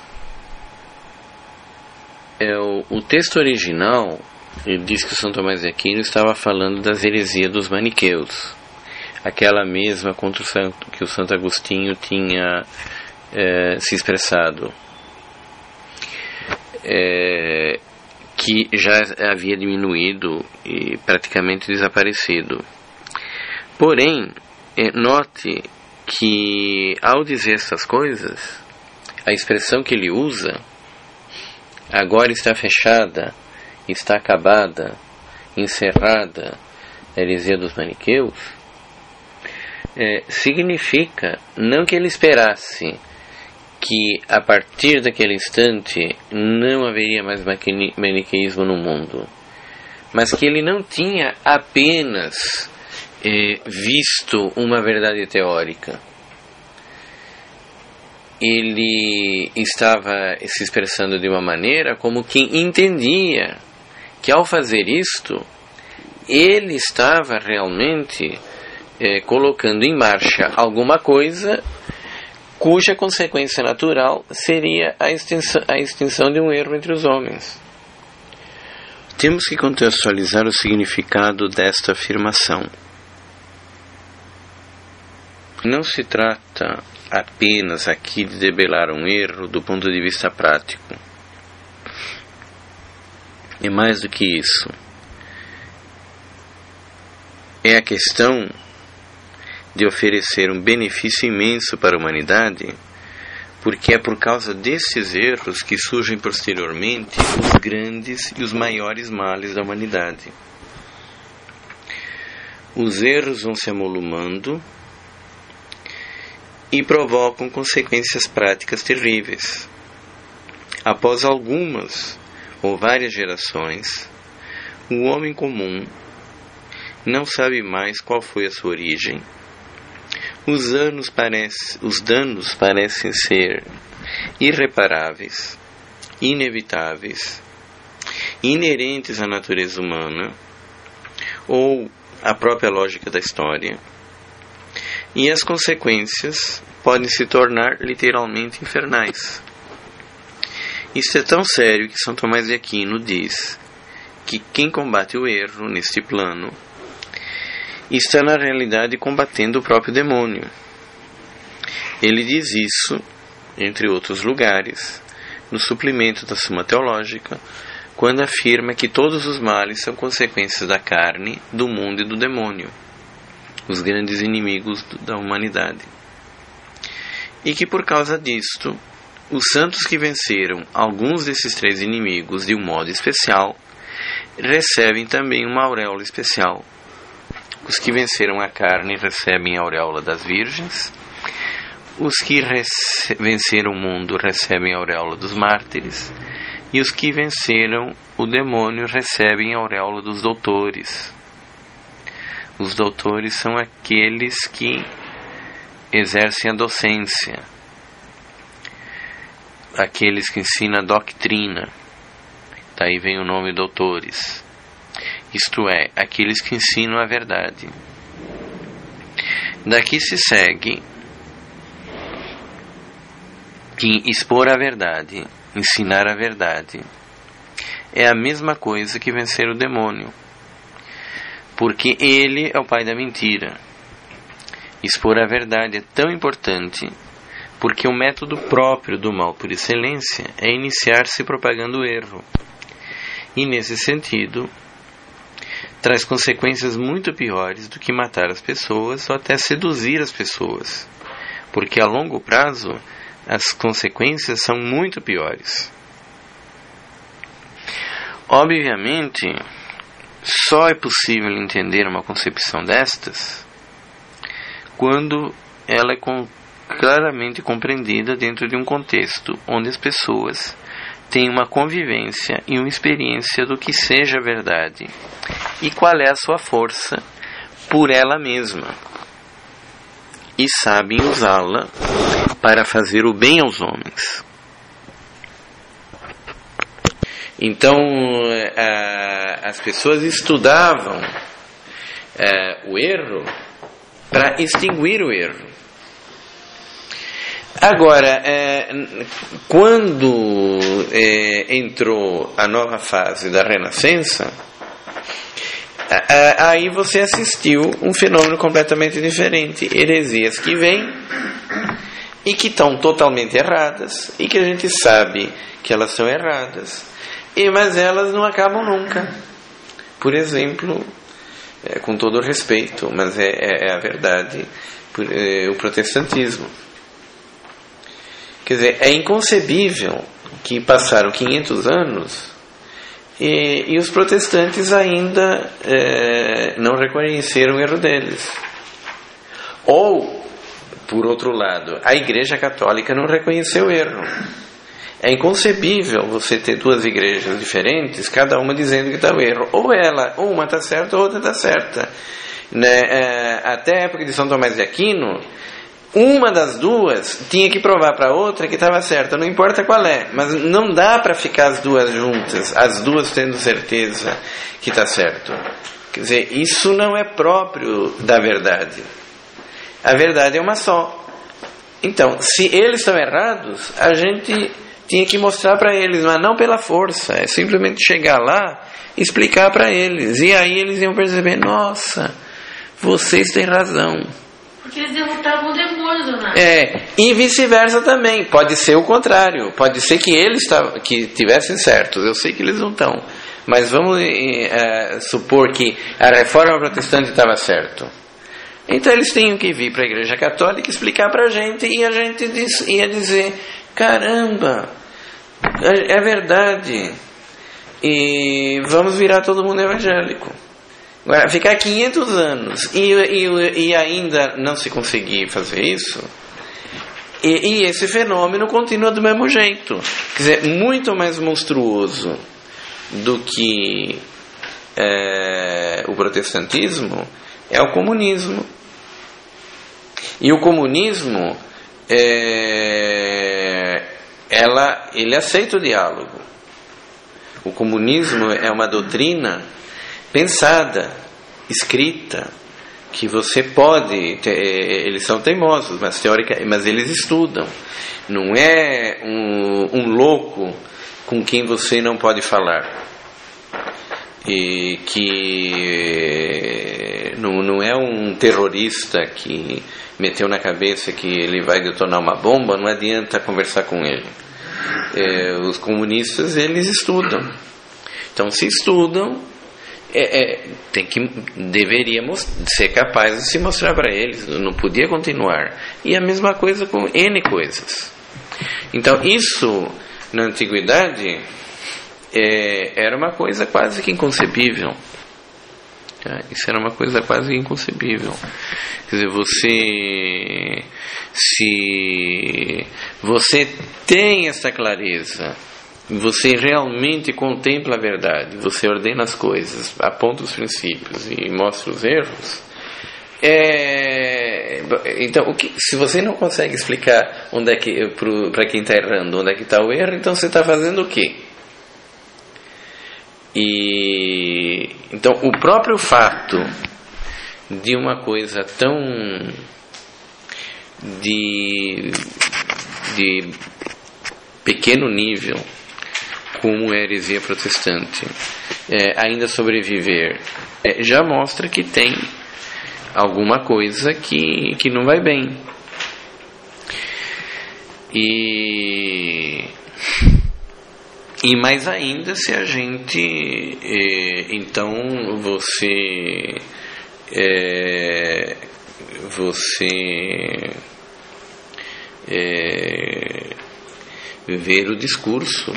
É, o, o texto original, ele diz que o São Tomás de Aquino estava falando das heresias dos maniqueus, aquela mesma contra o santo, que o Santo Agostinho tinha é, se expressado, é, que já havia diminuído e praticamente desaparecido. Porém, é, note que ao dizer essas coisas, a expressão que ele usa, agora está fechada, está acabada, encerrada, a heresia dos maniqueus, é, significa não que ele esperasse que a partir daquele instante não haveria mais maniqueísmo no mundo, mas que ele não tinha apenas é, visto uma verdade teórica. Ele estava se expressando de uma maneira como quem entendia que ao fazer isto, ele estava realmente é, colocando em marcha alguma coisa cuja consequência natural seria a extinção, a extinção de um erro entre os homens. Temos que contextualizar o significado desta afirmação. Não se trata apenas aqui de debelar um erro do ponto de vista prático. É mais do que isso. É a questão de oferecer um benefício imenso para a humanidade, porque é por causa desses erros que surgem posteriormente os grandes e os maiores males da humanidade. Os erros vão se amolumando e provocam consequências práticas terríveis. Após algumas ou várias gerações, o homem comum não sabe mais qual foi a sua origem. Os, anos parece, os danos parecem ser irreparáveis, inevitáveis, inerentes à natureza humana ou à própria lógica da história. E as consequências podem se tornar literalmente infernais. Isto é tão sério que São Tomás de Aquino diz que quem combate o erro neste plano está na realidade combatendo o próprio demônio. Ele diz isso, entre outros lugares, no suplemento da Suma Teológica, quando afirma que todos os males são consequências da carne, do mundo e do demônio, os grandes inimigos da humanidade. E que por causa disto, os santos que venceram alguns desses três inimigos de um modo especial, recebem também uma auréola especial. Os que venceram a carne recebem a auréola das virgens, os que rece- venceram o mundo recebem a auréola dos mártires, e os que venceram o demônio recebem a auréola dos doutores. Os doutores são aqueles que exercem a docência, aqueles que ensinam a doutrina, daí vem o nome doutores, isto é, aqueles que ensinam a verdade. Daqui se segue que expor a verdade, ensinar a verdade, é a mesma coisa que vencer o demônio, porque ele é o pai da mentira. Expor a verdade é tão importante porque o método próprio do mal por excelência é iniciar-se propagando o erro. E nesse sentido, traz consequências muito piores do que matar as pessoas ou até seduzir as pessoas, porque a longo prazo as consequências são muito piores. Obviamente, só é possível entender uma concepção destas quando ela é com, claramente compreendida dentro de um contexto onde as pessoas têm uma convivência e uma experiência do que seja verdade e qual é a sua força por ela mesma, e sabem usá-la para fazer o bem aos homens. Então, as pessoas estudavam o erro para extinguir o erro. Agora, quando entrou a nova fase da Renascença, aí você assistiu um fenômeno completamente diferente. Heresias que vêm e que estão totalmente erradas, e que a gente sabe que elas são erradas, e, mas elas não acabam nunca. Por exemplo, é, com todo o respeito, mas é, é, é a verdade, por, é, o protestantismo. Quer dizer, é inconcebível que passaram quinhentos anos e, e os protestantes ainda é, não reconheceram o erro deles. Ou, por outro lado, a Igreja Católica não reconheceu o erro. É inconcebível você ter duas igrejas diferentes, cada uma dizendo que está o erro. Ou ela, uma está certa, ou outra está certa. Né? É, até a época de São Tomás de Aquino, uma das duas tinha que provar para a outra que estava certa, não importa qual é. Mas não dá para ficar as duas juntas, as duas tendo certeza que está certo. Quer dizer, isso não é próprio da verdade. A verdade é uma só. Então, se eles estão errados, a gente tinha que mostrar para eles, mas não pela força, é simplesmente chegar lá e explicar para eles, e aí eles iam perceber, nossa, vocês têm razão. Porque eles derrotavam o demônio do nada. É, e vice-versa também, pode ser o contrário, pode ser que eles tav- que tivessem certos, eu sei que eles não estão, mas vamos é, supor que a reforma protestante estava certo. Então eles tinham que vir para a Igreja Católica explicar para a gente, e a gente diz, ia dizer, caramba, é, é verdade, e vamos virar todo mundo evangélico. Agora, ficar quinhentos anos e, e, e ainda não se conseguir fazer isso, e, e esse fenômeno continua do mesmo jeito. Quer dizer, muito mais monstruoso do que é, o protestantismo é o comunismo. E o comunismo, é, ela, ele aceita o diálogo. O comunismo é uma doutrina pensada, escrita, que você pode, eles são teimosos, mas teórica, mas eles estudam. Não é um, um louco com quem você não pode falar, e que não, não é um terrorista que meteu na cabeça que ele vai detonar uma bomba, não adianta conversar com ele. É, os comunistas, eles estudam. Então, se estudam, é, é, tem que, deveria ser capaz de se mostrar para eles, não podia continuar. E a mesma coisa com N coisas. Então, isso, na antiguidade, é, era uma coisa quase que inconcebível. Isso era uma coisa quase inconcebível. Quer dizer, você, se você tem essa clareza, você realmente contempla a verdade, você ordena as coisas, aponta os princípios e mostra os erros, é, então, o que, se você não consegue explicar onde é que, para quem está errando, onde é que está o erro, então você está fazendo o quê? E então o próprio fato de uma coisa tão de, de pequeno nível, como a heresia protestante, é, ainda sobreviver, é, já mostra que tem alguma coisa que, que não vai bem. E, e mais ainda se a gente, é, então você, é, você é, ver o discurso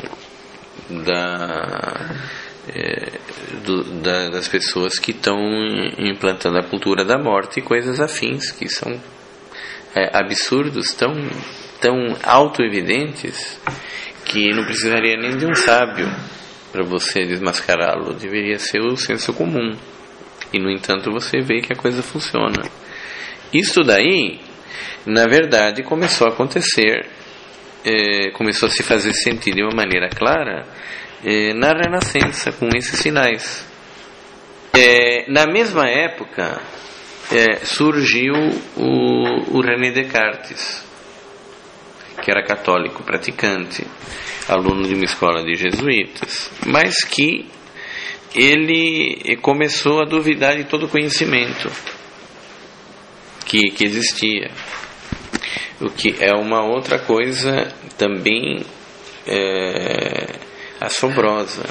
da, é, do, da, das pessoas que estão implantando a cultura da morte e coisas afins, que são é, absurdos, tão, tão auto-evidentes, que não precisaria nem de um sábio para você desmascará-lo, deveria ser o senso comum. E no entanto você vê que a coisa funciona. Isso daí, na verdade, começou a acontecer, é, começou a se fazer sentir de uma maneira clara é, na Renascença, com esses sinais. É, na mesma época, é, surgiu o, o René Descartes, que era católico praticante, aluno de uma escola de jesuítas, mas que ele começou a duvidar de todo o conhecimento que, que existia, o que é uma outra coisa também é, assombrosa,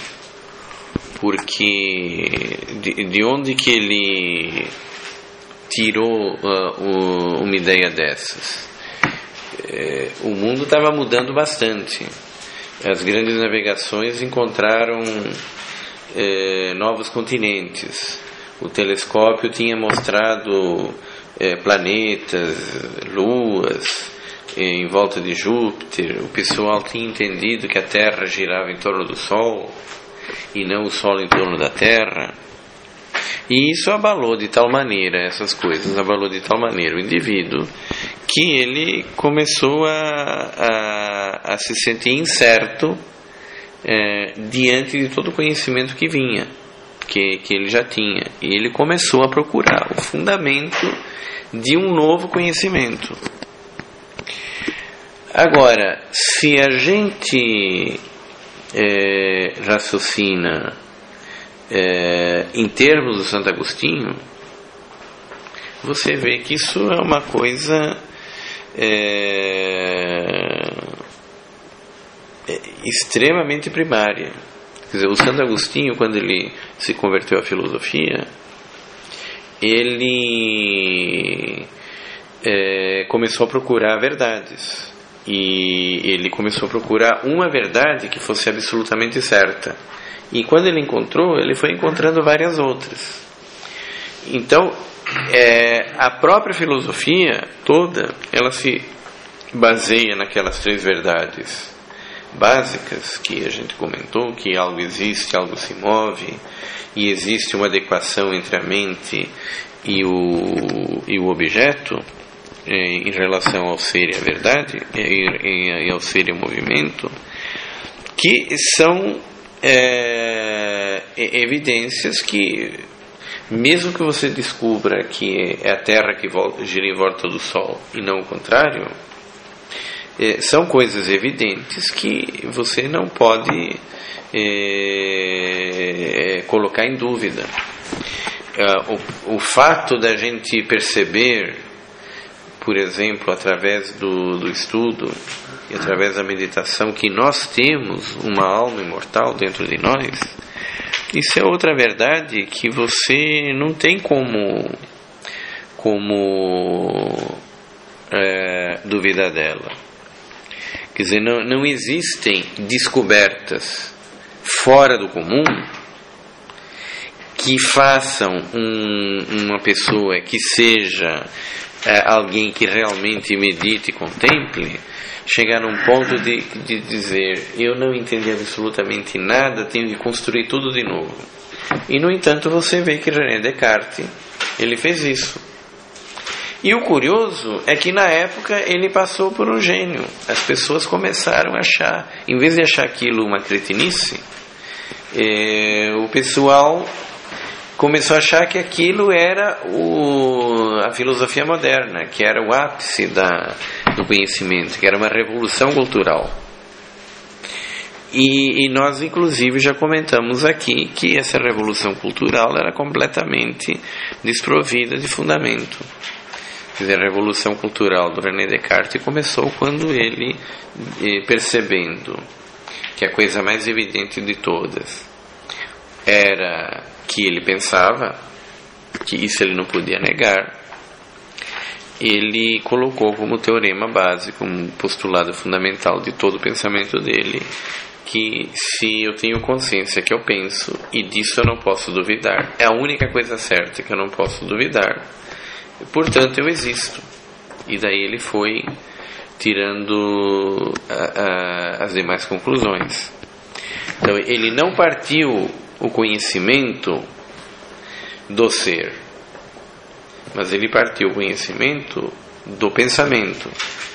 porque de, de onde que ele tirou uh, o, uma ideia dessas? É, o mundo estava mudando bastante, as grandes navegações encontraram é, novos continentes, o telescópio tinha mostrado é, planetas, luas é, em volta de Júpiter, o pessoal tinha entendido que a Terra girava em torno do Sol e não o Sol em torno da Terra, e isso abalou de tal maneira, essas coisas abalou de tal maneira o indivíduo, que ele começou a, a, a se sentir incerto é, diante de todo o conhecimento que vinha, que, que ele já tinha, e ele começou a procurar o fundamento de um novo conhecimento. Agora, se a gente é, raciocina é, em termos do Santo Agostinho, você vê que isso é uma coisa é, é, extremamente primária. Quer dizer, o Santo Agostinho, quando ele se converteu à filosofia, ele é, começou a procurar verdades, e ele começou a procurar uma verdade que fosse absolutamente certa, e quando ele encontrou, ele foi encontrando várias outras. Então é, a própria filosofia toda, ela se baseia naquelas três verdades básicas que a gente comentou, que algo existe, algo se move, e existe uma adequação entre a mente e o, e o objeto em relação ao ser e à verdade, e ao ser e ao movimento, que são é, evidências que, mesmo que você descubra que é a Terra que volta, gira em volta do Sol e não o contrário, é, são coisas evidentes que você não pode é, colocar em dúvida. É, o, o fato da gente perceber, por exemplo, através do, do estudo e através da meditação, que nós temos uma alma imortal dentro de nós, isso é outra verdade que você não tem como, como é, duvidar dela. Quer dizer, não, não existem descobertas fora do comum que façam um, uma pessoa que seja é, alguém que realmente medite e contemple, chegar num ponto de, de dizer: eu não entendi absolutamente nada, tenho que construir tudo de novo. E no entanto você vê que René Descartes, ele fez isso. E o curioso é que na época ele passou por um gênio. As pessoas começaram a achar, em vez de achar aquilo uma cretinice, é, o pessoal começou a achar que aquilo era o, a filosofia moderna, que era o ápice da, do conhecimento, que era uma revolução cultural. E, e nós, inclusive, já comentamos aqui que essa revolução cultural era completamente desprovida de fundamento. Quer dizer, a revolução cultural do René Descartes começou quando ele, percebendo que a coisa mais evidente de todas era que ele pensava, que isso ele não podia negar, ele colocou como teorema básico, como postulado fundamental de todo o pensamento dele, que se eu tenho consciência que eu penso e disso eu não posso duvidar, é a única coisa certa que eu não posso duvidar, portanto eu existo. E daí ele foi tirando a, a, as demais conclusões. Então ele não partiu o conhecimento do ser, mas ele partiu o conhecimento do pensamento.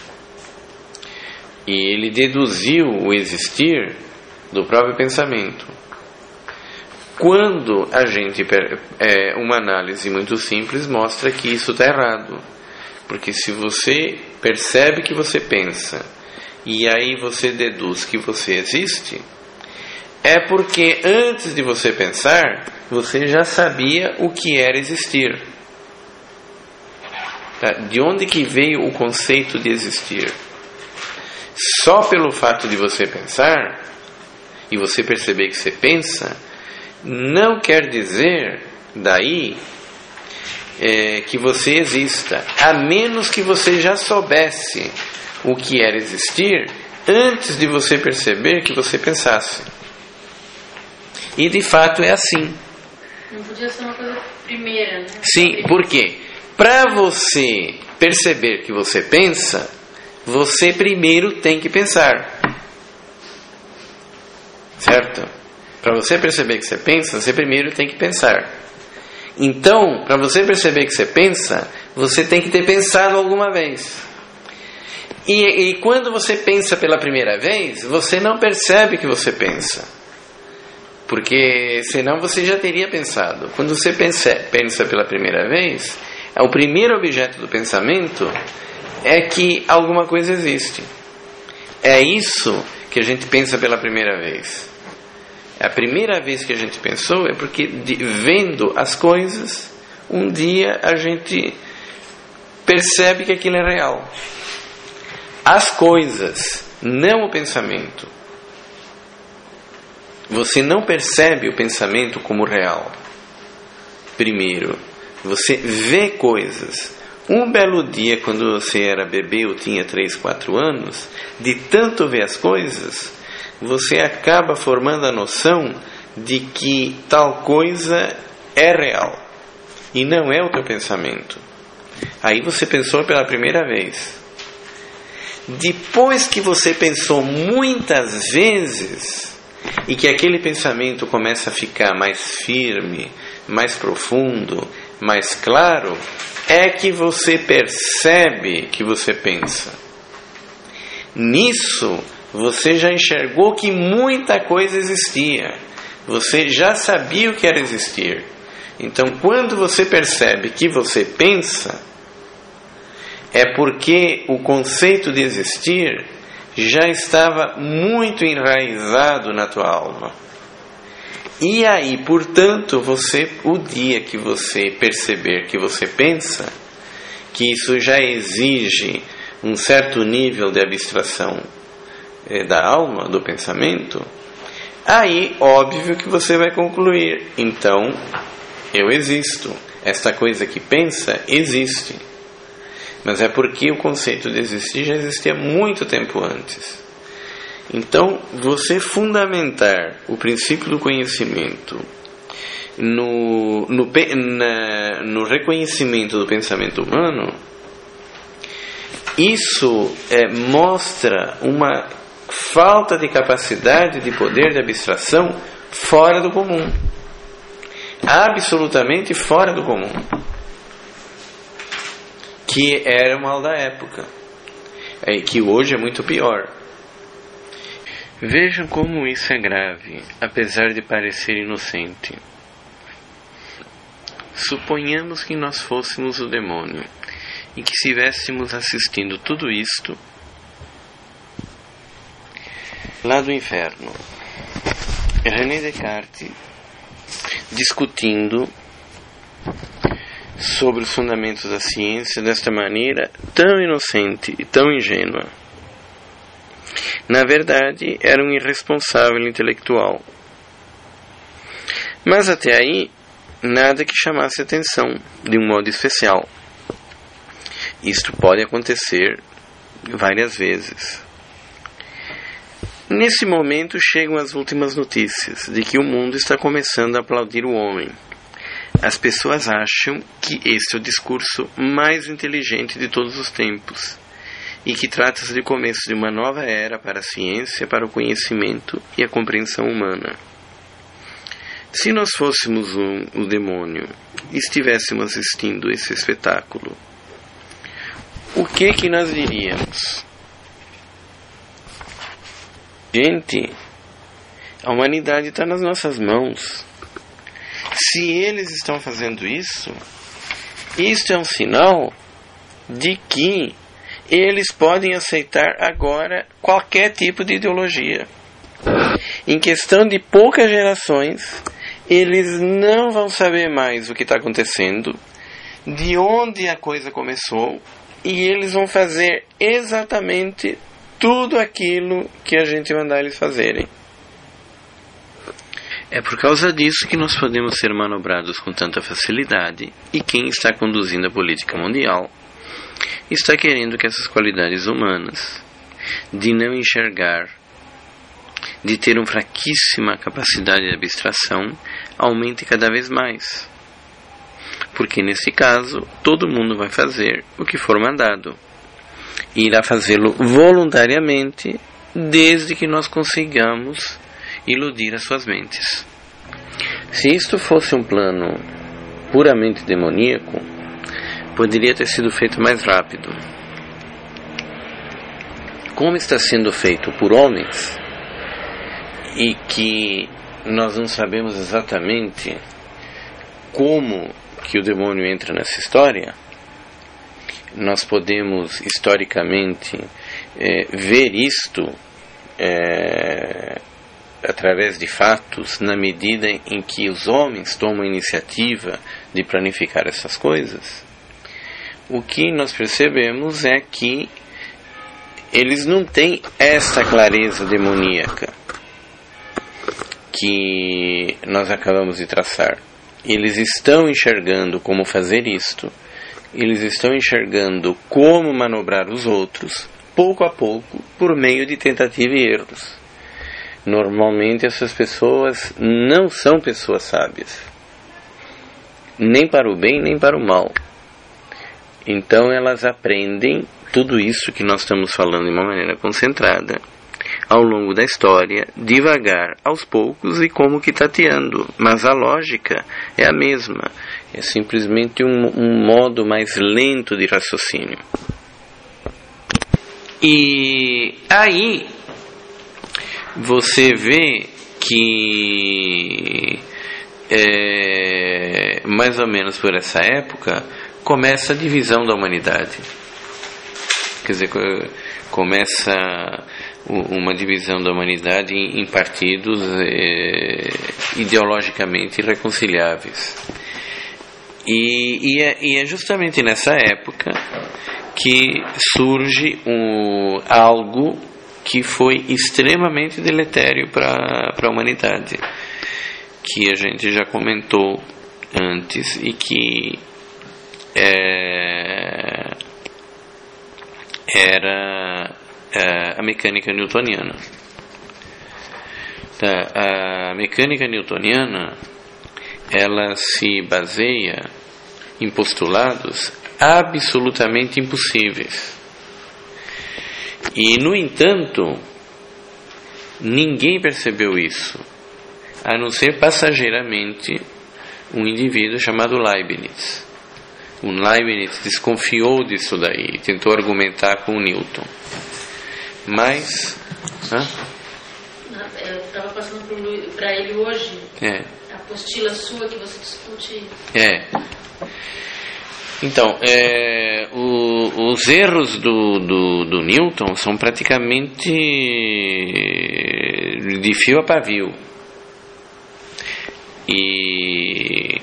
E ele deduziu o existir do próprio pensamento. Quando a gente, é, uma análise muito simples mostra que isso está errado. Porque se você percebe que você pensa e aí você deduz que você existe, é porque antes de você pensar, você já sabia o que era existir. Tá? De onde que veio o conceito de existir? Só pelo fato de você pensar e você perceber que você pensa, não quer dizer daí é, que você exista, a menos que você já soubesse o que era existir antes de você perceber que você pensasse. E de fato é assim. Não podia ser uma coisa primeira, né? Sim, por quê? Para você perceber que você pensa, você primeiro tem que pensar. Certo? Para você perceber que você pensa, você primeiro tem que pensar. Então, para você perceber que você pensa, você tem que ter pensado alguma vez. E, e quando você pensa pela primeira vez, você não percebe que você pensa. Porque senão você já teria pensado. Quando você pensa, pensa pela primeira vez, o primeiro objeto do pensamento é que alguma coisa existe. É isso que a gente pensa pela primeira vez. A primeira vez que a gente pensou é porque, de, vendo as coisas, um dia a gente percebe que aquilo é real. As coisas, não o pensamento. Você não percebe o pensamento como real. Primeiro, você vê coisas. Um belo dia, quando você era bebê ou tinha três, quatro anos, de tanto ver as coisas, você acaba formando a noção de que tal coisa é real e não é o teu pensamento. Aí você pensou pela primeira vez. Depois que você pensou muitas vezes e que aquele pensamento começa a ficar mais firme, mais profundo, mais claro, é que você percebe que você pensa. Nisso, você já enxergou que muita coisa existia. Você já sabia o que era existir. Então, quando você percebe que você pensa, é porque o conceito de existir já estava muito enraizado na tua alma. E aí, portanto, você, o dia que você perceber que você pensa, que isso já exige um certo nível de abstração eh, da alma, do pensamento, aí, óbvio que você vai concluir, então, eu existo. Esta coisa que pensa, existe. Mas é porque o conceito de existir já existia muito tempo antes. Então, você fundamentar o princípio do conhecimento no, no, na, no reconhecimento do pensamento humano, isso é, mostra uma falta de capacidade de poder de abstração fora do comum. Absolutamente fora do comum. Que era o mal da época. É, que hoje é muito pior. Vejam como isso é grave, apesar de parecer inocente. Suponhamos que nós fôssemos o demônio e que estivéssemos assistindo tudo isto lá do inferno, René Descartes discutindo sobre os fundamentos da ciência desta maneira tão inocente e tão ingênua. Na verdade, era um irresponsável intelectual. Mas até aí, nada que chamasse atenção de um modo especial. Isto pode acontecer várias vezes. Nesse momento chegam as últimas notícias de que o mundo está começando a aplaudir o homem. As pessoas acham que este é o discurso mais inteligente de todos os tempos e que trata-se do começo de uma nova era para a ciência, para o conhecimento e a compreensão humana. Se nós fôssemos um, o demônio e estivéssemos assistindo esse espetáculo, o que que nós diríamos? Gente, a humanidade está nas nossas mãos. Se eles estão fazendo isso, isto é um sinal de que eles podem aceitar agora qualquer tipo de ideologia. Em questão de poucas gerações, eles não vão saber mais o que está acontecendo, de onde a coisa começou, e eles vão fazer exatamente tudo aquilo que a gente mandar eles fazerem. É por causa disso que nós podemos ser manobrados com tanta facilidade, e quem está conduzindo a política mundial está querendo que essas qualidades humanas, de não enxergar, de ter uma fraquíssima capacidade de abstração, aumente cada vez mais. Porque nesse caso, todo mundo vai fazer o que for mandado. E irá fazê-lo voluntariamente, desde que nós consigamos iludir as suas mentes. Se isto fosse um plano puramente demoníaco, poderia ter sido feito mais rápido. Como está sendo feito por homens, e que nós não sabemos exatamente como que o demônio entra nessa história, nós podemos historicamente é, ver isto é, através de fatos, na medida em que os homens tomam a iniciativa de planificar essas coisas. O que nós percebemos é que eles não têm essa clareza demoníaca que nós acabamos de traçar. Eles estão enxergando como fazer isto, eles estão enxergando como manobrar os outros, pouco a pouco, por meio de tentativa e erros. Normalmente essas pessoas não são pessoas sábias, nem para o bem nem para o mal. Então elas aprendem tudo isso que nós estamos falando de uma maneira concentrada, ao longo da história, devagar, aos poucos e como que tateando. Mas a lógica é a mesma, é simplesmente um, um modo mais lento de raciocínio. E aí você vê que é, mais ou menos por essa época começa a divisão da humanidade. Quer dizer, começa uma divisão da humanidade em partidos é, ideologicamente irreconciliáveis. E, e, é, e é justamente nessa época que surge um, algo que foi extremamente deletério para a humanidade, que a gente já comentou antes e que é, era é, a mecânica newtoniana. A mecânica newtoniana, ela se baseia em postulados absolutamente impossíveis. E, no entanto, ninguém percebeu isso, a não ser passageiramente um indivíduo chamado Leibniz. O Leibniz desconfiou disso daí, tentou argumentar com o Newton. Mas... Hã? Eu estava passando para ele hoje, é. a apostila sua que você discute. É. Então, é, o, os erros do, do, do Newton são praticamente de fio a pavio. E,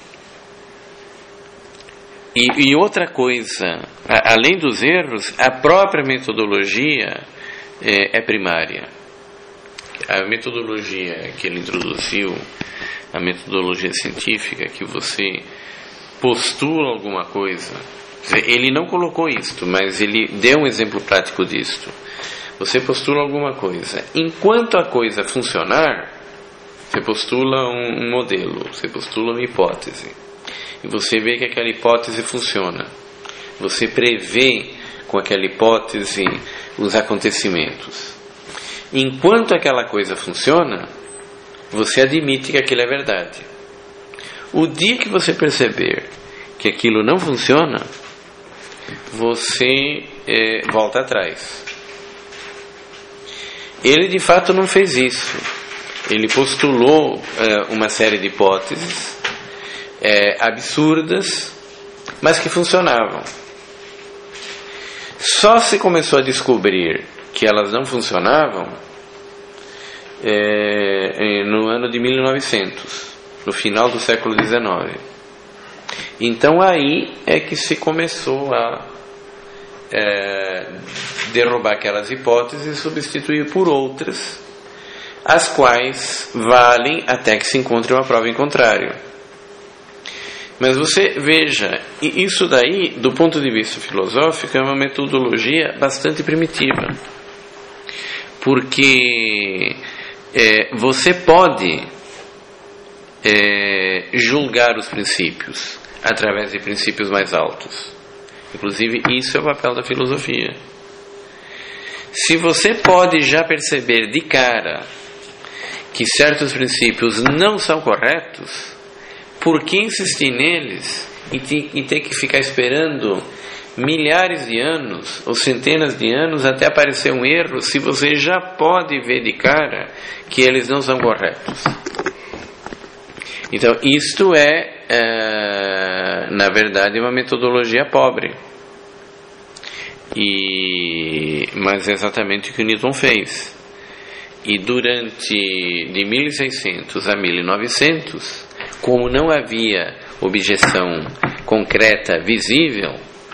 e, e outra coisa, a, além dos erros, a própria metodologia é, é primária. A metodologia que ele introduziu, a metodologia científica, que você postula alguma coisa, ele não colocou isto, mas ele deu um exemplo prático disto. Você postula alguma coisa, enquanto a coisa funcionar, você postula um, um modelo, você postula uma hipótese, e você vê que aquela hipótese funciona, você prevê com aquela hipótese os acontecimentos. Enquanto aquela coisa funciona, você admite que aquilo é verdade. O dia que você perceber que aquilo não funciona, você é, volta atrás. Ele de fato não fez isso. Ele postulou é, uma série de hipóteses é, absurdas, mas que funcionavam. Só se começou a descobrir que elas não funcionavam é, no ano de mil e novecentos, no final do século dezenove. Então aí é que se começou a é, derrubar aquelas hipóteses e substituir por outras, as quais valem até que se encontre uma prova em contrário. Mas você veja, isso daí, do ponto de vista filosófico, é uma metodologia bastante primitiva, porque é, você pode é, julgar os princípios através de princípios mais altos. Inclusive, isso é o papel da filosofia. Se você pode já perceber de cara que certos princípios não são corretos, por que insistir neles e, te, e ter que ficar esperando milhares de anos ou centenas de anos até aparecer um erro, se você já pode ver de cara que eles não são corretos? Então, isto é, é na verdade, uma metodologia pobre. E, mas é exatamente o que o Newton fez. E durante de mil e seiscentos a mil e novecentos, como não havia objeção concreta, visível,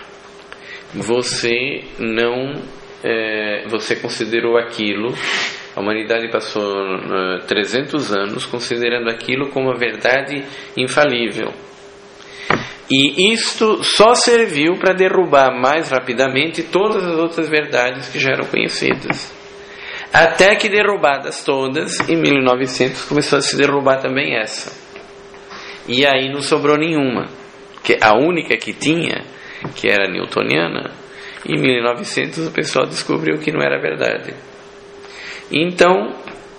você não é, você considerou aquilo, a humanidade passou uh, trezentos anos considerando aquilo como a verdade infalível, e isto só serviu para derrubar mais rapidamente todas as outras verdades que já eram conhecidas, até que, derrubadas todas, em mil e novecentos começou a se derrubar também essa, e aí não sobrou nenhuma, que a única que tinha, que era newtoniana, em mil e novecentos o pessoal descobriu que não era verdade. Então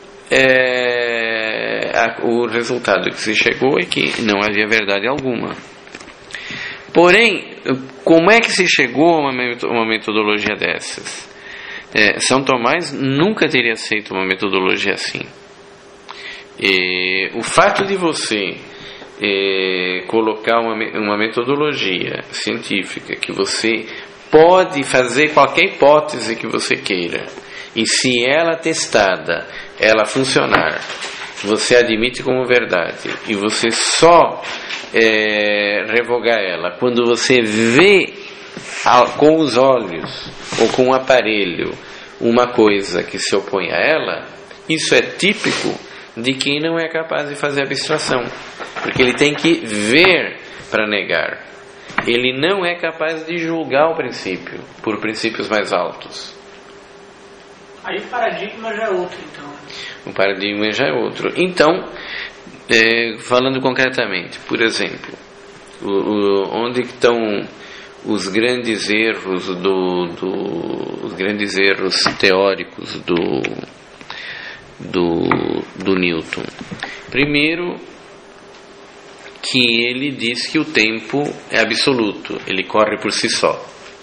é, a, o resultado que se chegou é que não havia verdade alguma. Porém, como é que se chegou a uma, uma metodologia dessas? É, São Tomás nunca teria aceito uma metodologia assim. E o fato de você é, colocar uma, uma metodologia científica que você pode fazer qualquer hipótese que você queira, e se ela testada, ela funcionar, você admite como verdade, e você só é, revogar ela quando você vê com os olhos ou com um aparelho uma coisa que se opõe a ela, isso é típico de quem não é capaz de fazer abstração, porque ele tem que ver para negar. Ele não é capaz de julgar o princípio por princípios mais altos. Aí o paradigma já é outro, então. O paradigma já é outro. Então, é, falando concretamente, por exemplo, o, o, onde estão os grandes erros do, do os grandes erros teóricos do do, do Newton? Primeiro, que ele diz que o tempo é absoluto, ele corre por si só.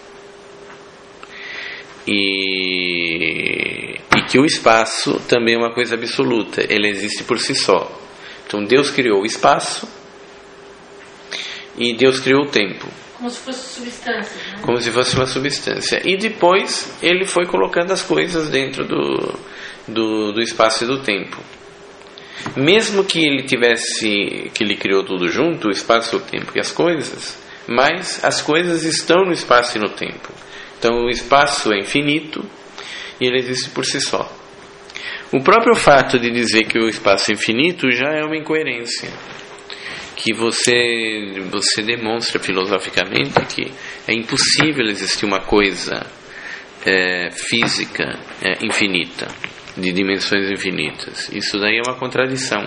E, e que o espaço também é uma coisa absoluta, ele existe por si só. Então Deus criou o espaço e Deus criou o tempo. Como se fosse substância, né? Como se fosse uma substância. E depois ele foi colocando as coisas dentro do, do, do espaço e do tempo. Mesmo que ele tivesse, que ele criou tudo junto, o espaço, o tempo e as coisas, mas as coisas estão no espaço e no tempo. Então o espaço é infinito e ele existe por si só. O próprio fato de dizer que o espaço é infinito já é uma incoerência, que você, você demonstra filosoficamente que é impossível existir uma coisa é, física é, infinita, de dimensões infinitas. Isso daí é uma contradição.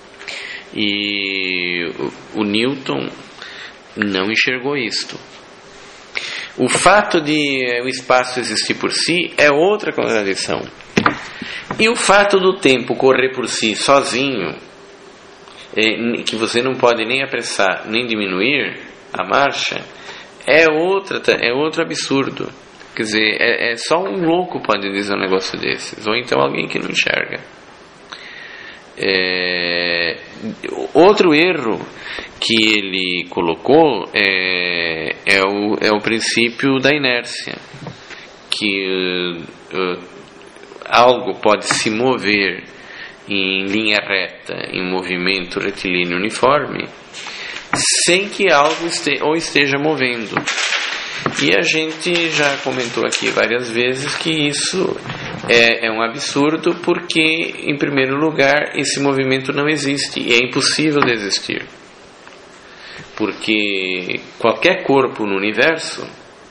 E o, o Newton não enxergou isto. O fato de é, o espaço existir por si é outra contradição. E o fato do tempo correr por si sozinho, é, que você não pode nem apressar nem diminuir a marcha, é, outra, é outro absurdo. Quer dizer, é, é só um louco pode dizer um negócio desses, ou então alguém que não enxerga. É, outro erro que ele colocou é, é, o, é o princípio da inércia, que uh, algo pode se mover em linha reta, em movimento retilíneo uniforme, sem que algo este, ou esteja movendo. E a gente já comentou aqui várias vezes que isso é, é um absurdo, porque, em primeiro lugar, esse movimento não existe e é impossível de existir. Porque qualquer corpo no universo,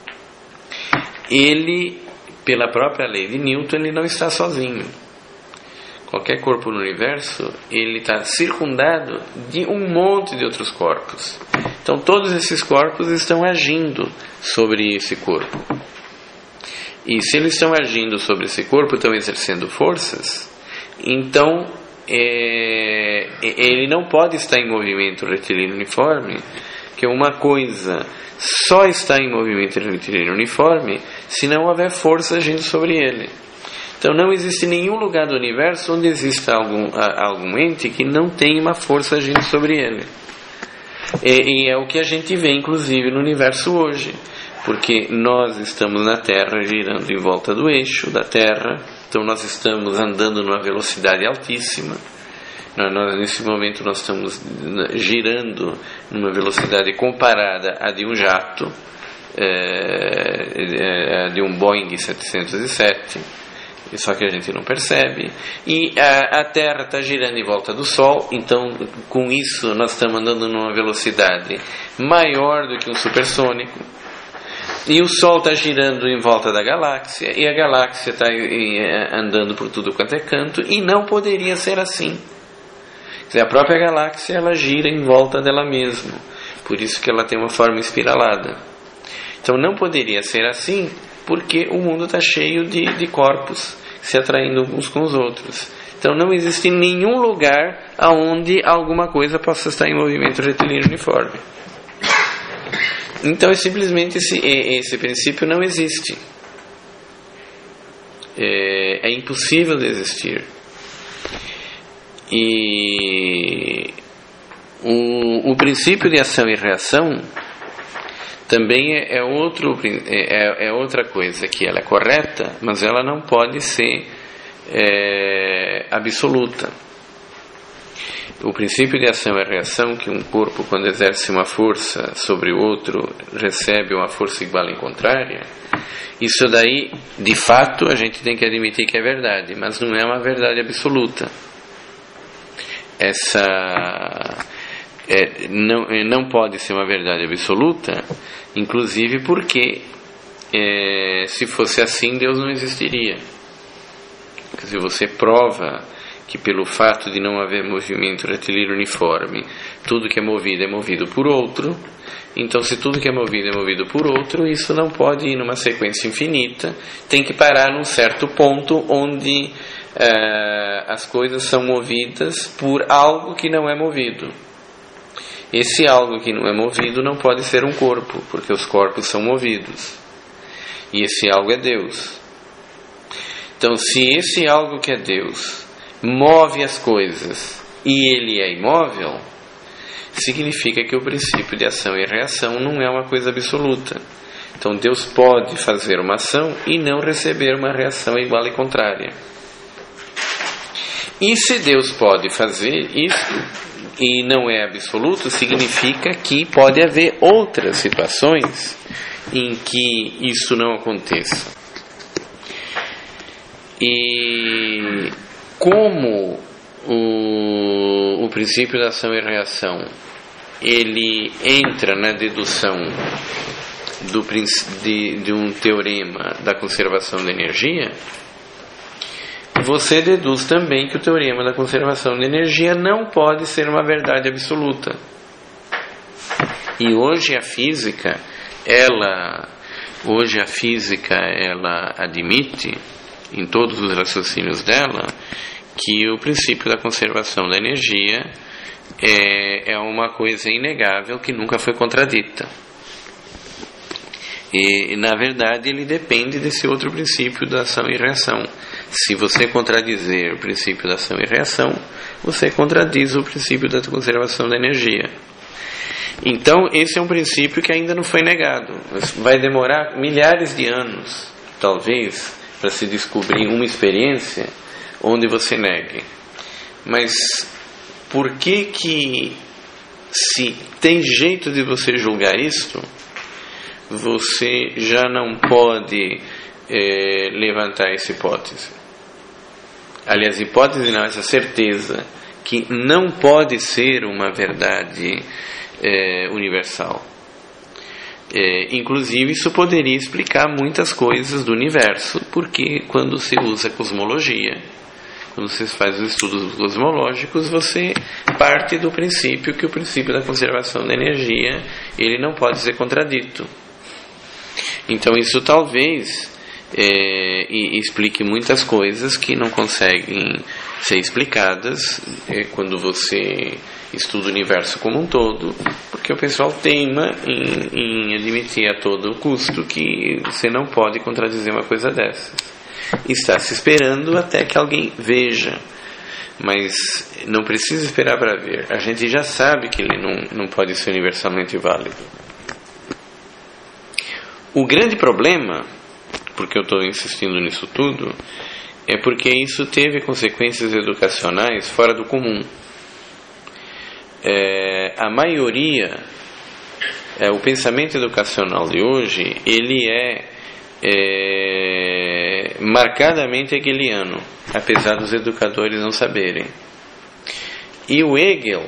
ele, pela própria lei de Newton, ele não está sozinho. Qualquer corpo no universo, ele está circundado de um monte de outros corpos. Então todos esses corpos estão agindo sobre esse corpo. E se eles estão agindo sobre esse corpo, estão exercendo forças, então é, ele não pode estar em movimento retilíneo uniforme, que uma coisa só está em movimento retilíneo uniforme se não houver força agindo sobre ele. Então não existe nenhum lugar do universo onde exista algum, algum ente que não tenha uma força agindo sobre ele. E, e é o que a gente vê, inclusive, no universo hoje. Porque nós estamos na Terra girando em volta do eixo da Terra. Então nós estamos andando numa velocidade altíssima. Nós, nesse momento nós estamos girando numa velocidade comparada à de um jato, é, de um Boeing setecentos e sete. Só que a gente não percebe. E a, a Terra está girando em volta do Sol. Então com isso nós estamos andando numa velocidade maior do que um supersônico. E o Sol está girando em volta da galáxia, e a galáxia está andando por tudo quanto é canto, e não poderia ser assim. Quer dizer, a própria galáxia, ela gira em volta dela mesma, por isso que ela tem uma forma espiralada. Então não poderia ser assim, porque o mundo está cheio de, de corpos se atraindo uns com os outros. Então não existe nenhum lugar onde alguma coisa possa estar em movimento retilíneo uniforme. Então, é simplesmente esse, esse princípio não existe. É, é impossível de existir. E o, o princípio de ação e reação também é, é, outro, é, é outra coisa, que ela é correta, mas ela não pode ser é, absoluta. O princípio de ação e reação, que um corpo, quando exerce uma força sobre o outro, recebe uma força igual em contrária, isso daí, de fato, a gente tem que admitir que é verdade, mas não é uma verdade absoluta. Essa é, não, não pode ser uma verdade absoluta, inclusive porque é, se fosse assim, Deus não existiria. Se você prova que pelo fato de não haver movimento retilíneo uniforme, tudo que é movido é movido por outro, então se tudo que é movido é movido por outro, isso não pode ir numa sequência infinita, tem que parar num certo ponto onde uh, as coisas são movidas por algo que não é movido. Esse algo que não é movido não pode ser um corpo, porque os corpos são movidos, e esse algo é Deus. Então, se esse algo que é Deus move as coisas e ele é imóvel, significa que o princípio de ação e reação não é uma coisa absoluta. Então Deus pode fazer uma ação e não receber uma reação igual e contrária. E se Deus pode fazer isso e não é absoluto, significa que pode haver outras situações em que isso não aconteça. E como o, o princípio da ação e reação ele entra na dedução do, de, de um teorema da conservação da energia, você deduz também que o teorema da conservação da energia não pode ser uma verdade absoluta. E hoje a física, ela, hoje a física, ela admite, em todos os raciocínios dela, que o princípio da conservação da energia é, é uma coisa inegável que nunca foi contradita. E, na verdade, ele depende desse outro princípio da ação e reação. Se você contradizer o princípio da ação e reação, você contradiz o princípio da conservação da energia. Então, esse é um princípio que ainda não foi negado. Vai demorar milhares de anos, talvez, para se descobrir uma experiência onde você negue. Mas por que que, se tem jeito de você julgar isto, você já não pode é, levantar essa hipótese? Aliás, hipótese não, essa certeza que não pode ser uma verdade é, universal. É, inclusive, isso poderia explicar muitas coisas do universo, porque quando se usa cosmologia, quando você faz os estudos cosmológicos, você parte do princípio que o princípio da conservação da energia ele não pode ser contradito. Então isso talvez é, explique muitas coisas que não conseguem ser explicadas é, quando você estuda o universo como um todo, porque o pessoal teima em, em admitir a todo custo que você não pode contradizer uma coisa dessas. Está se esperando até que alguém veja, mas não precisa esperar para ver. A gente já sabe que ele não, não pode ser universalmente válido. O grande problema, porque eu estou insistindo nisso tudo, é porque isso teve consequências educacionais fora do comum. É, a maioria, é, o pensamento educacional de hoje, ele é, é marcadamente hegeliano, apesar dos educadores não saberem. E o Hegel,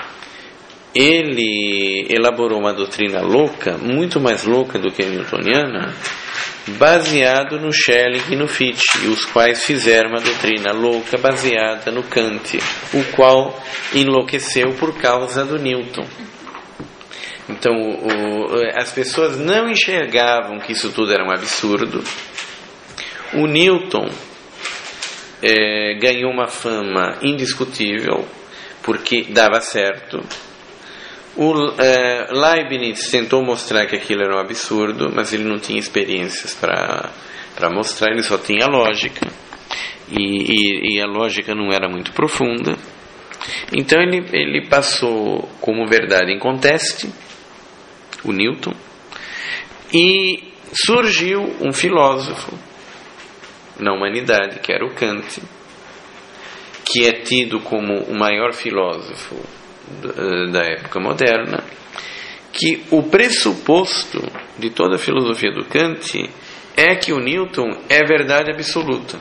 ele elaborou uma doutrina louca, muito mais louca do que a newtoniana, baseado no Schelling e no Fichte, os quais fizeram uma doutrina louca baseada no Kant, o qual enlouqueceu por causa do Newton. Então o, as pessoas não enxergavam que isso tudo era um absurdo. O Newton é, ganhou uma fama indiscutível porque dava certo. O é, Leibniz tentou mostrar que aquilo era um absurdo, mas ele não tinha experiências para para mostrar, ele só tinha lógica e, e, e a lógica não era muito profunda. Então ele, ele passou como verdade em conteste o Newton, e surgiu um filósofo na humanidade, que era o Kant, que é tido como o maior filósofo da época moderna, que o pressuposto de toda a filosofia do Kant é que o Newton é verdade absoluta.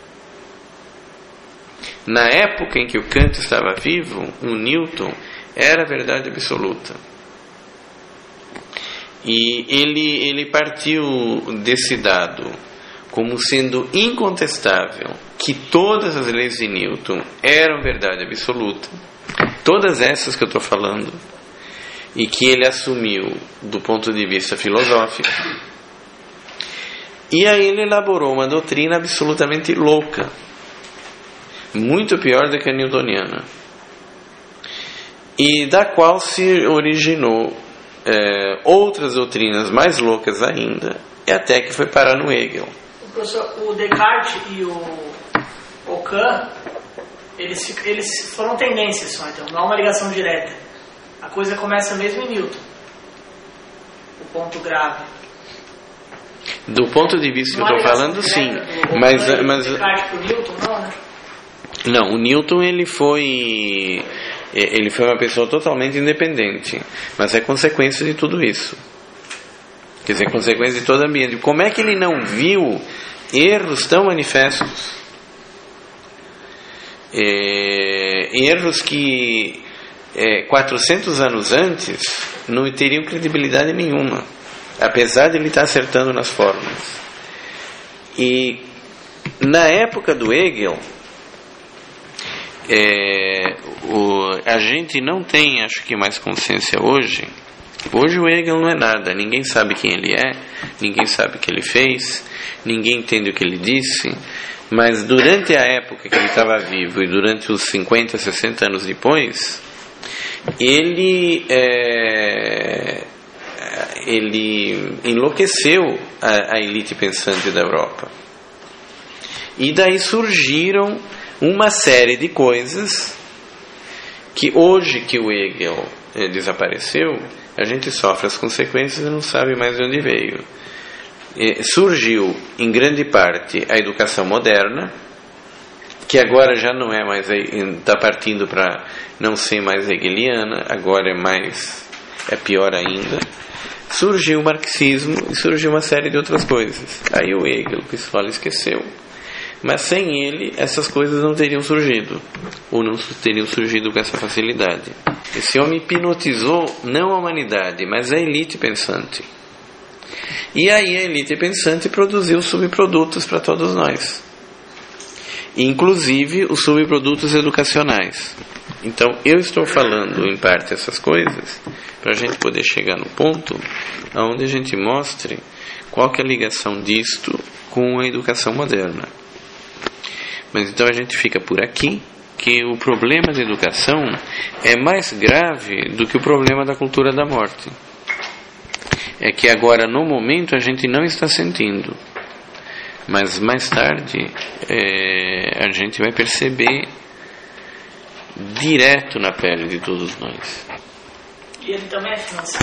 Na época em que o Kant estava vivo, o Newton era verdade absoluta. E ele, ele partiu desse dado como sendo incontestável que todas as leis de Newton eram verdade absoluta, todas essas que eu estou falando, e que ele assumiu do ponto de vista filosófico. E aí ele elaborou uma doutrina absolutamente louca, muito pior do que a newtoniana, e da qual se originou é, outras doutrinas mais loucas ainda, e até que foi parar no Hegel. O, professor, o Descartes e o, o Kant, eles, eles foram tendências só, então não há uma ligação direta. A coisa começa mesmo em Newton, o ponto grave. Do ponto de vista que eu estou falando, sim. Do, mas, do mas Descartes para o Newton, não, né? Não, o Newton ele foi ele foi uma pessoa totalmente independente, mas é consequência de tudo isso. Quer dizer, consequência de todo o ambiente. Como é que ele não viu erros tão manifestos? É, erros que é, quatrocentos anos antes não teriam credibilidade nenhuma, apesar de ele estar acertando nas fórmulas. E na época do Hegel, é, o, a gente não tem, acho que mais consciência hoje. Hoje o Hegel não é nada, ninguém sabe quem ele é, ninguém sabe o que ele fez, ninguém entende o que ele disse, mas durante a época que ele estava vivo e durante os cinquenta, sessenta anos depois, ele, é, ele enlouqueceu a, a elite pensante da Europa. E daí surgiram uma série de coisas que hoje que o Hegel eh, desapareceu, a gente sofre as consequências e não sabe mais de onde veio. Eh, surgiu em grande parte a educação moderna, que agora já não é mais, está partindo para não ser mais hegeliana, agora é mais, é pior ainda. Surgiu o marxismo e surgiu uma série de outras coisas. Aí o Hegel, o pessoal esqueceu. Mas sem ele, essas coisas não teriam surgido, ou não teriam surgido com essa facilidade. Esse homem hipnotizou não a humanidade, mas a elite pensante. E aí a elite pensante produziu subprodutos para todos nós, inclusive os subprodutos educacionais. Então eu estou falando em parte essas coisas para a gente poder chegar no ponto onde a gente mostre qual que é a ligação disto com a educação moderna. Mas então a gente fica por aqui, que o problema da educação é mais grave do que o problema da cultura da morte. É que agora, no momento, a gente não está sentindo. Mas mais tarde, é, a gente vai perceber direto na pele de todos nós. E ele também é financeiro.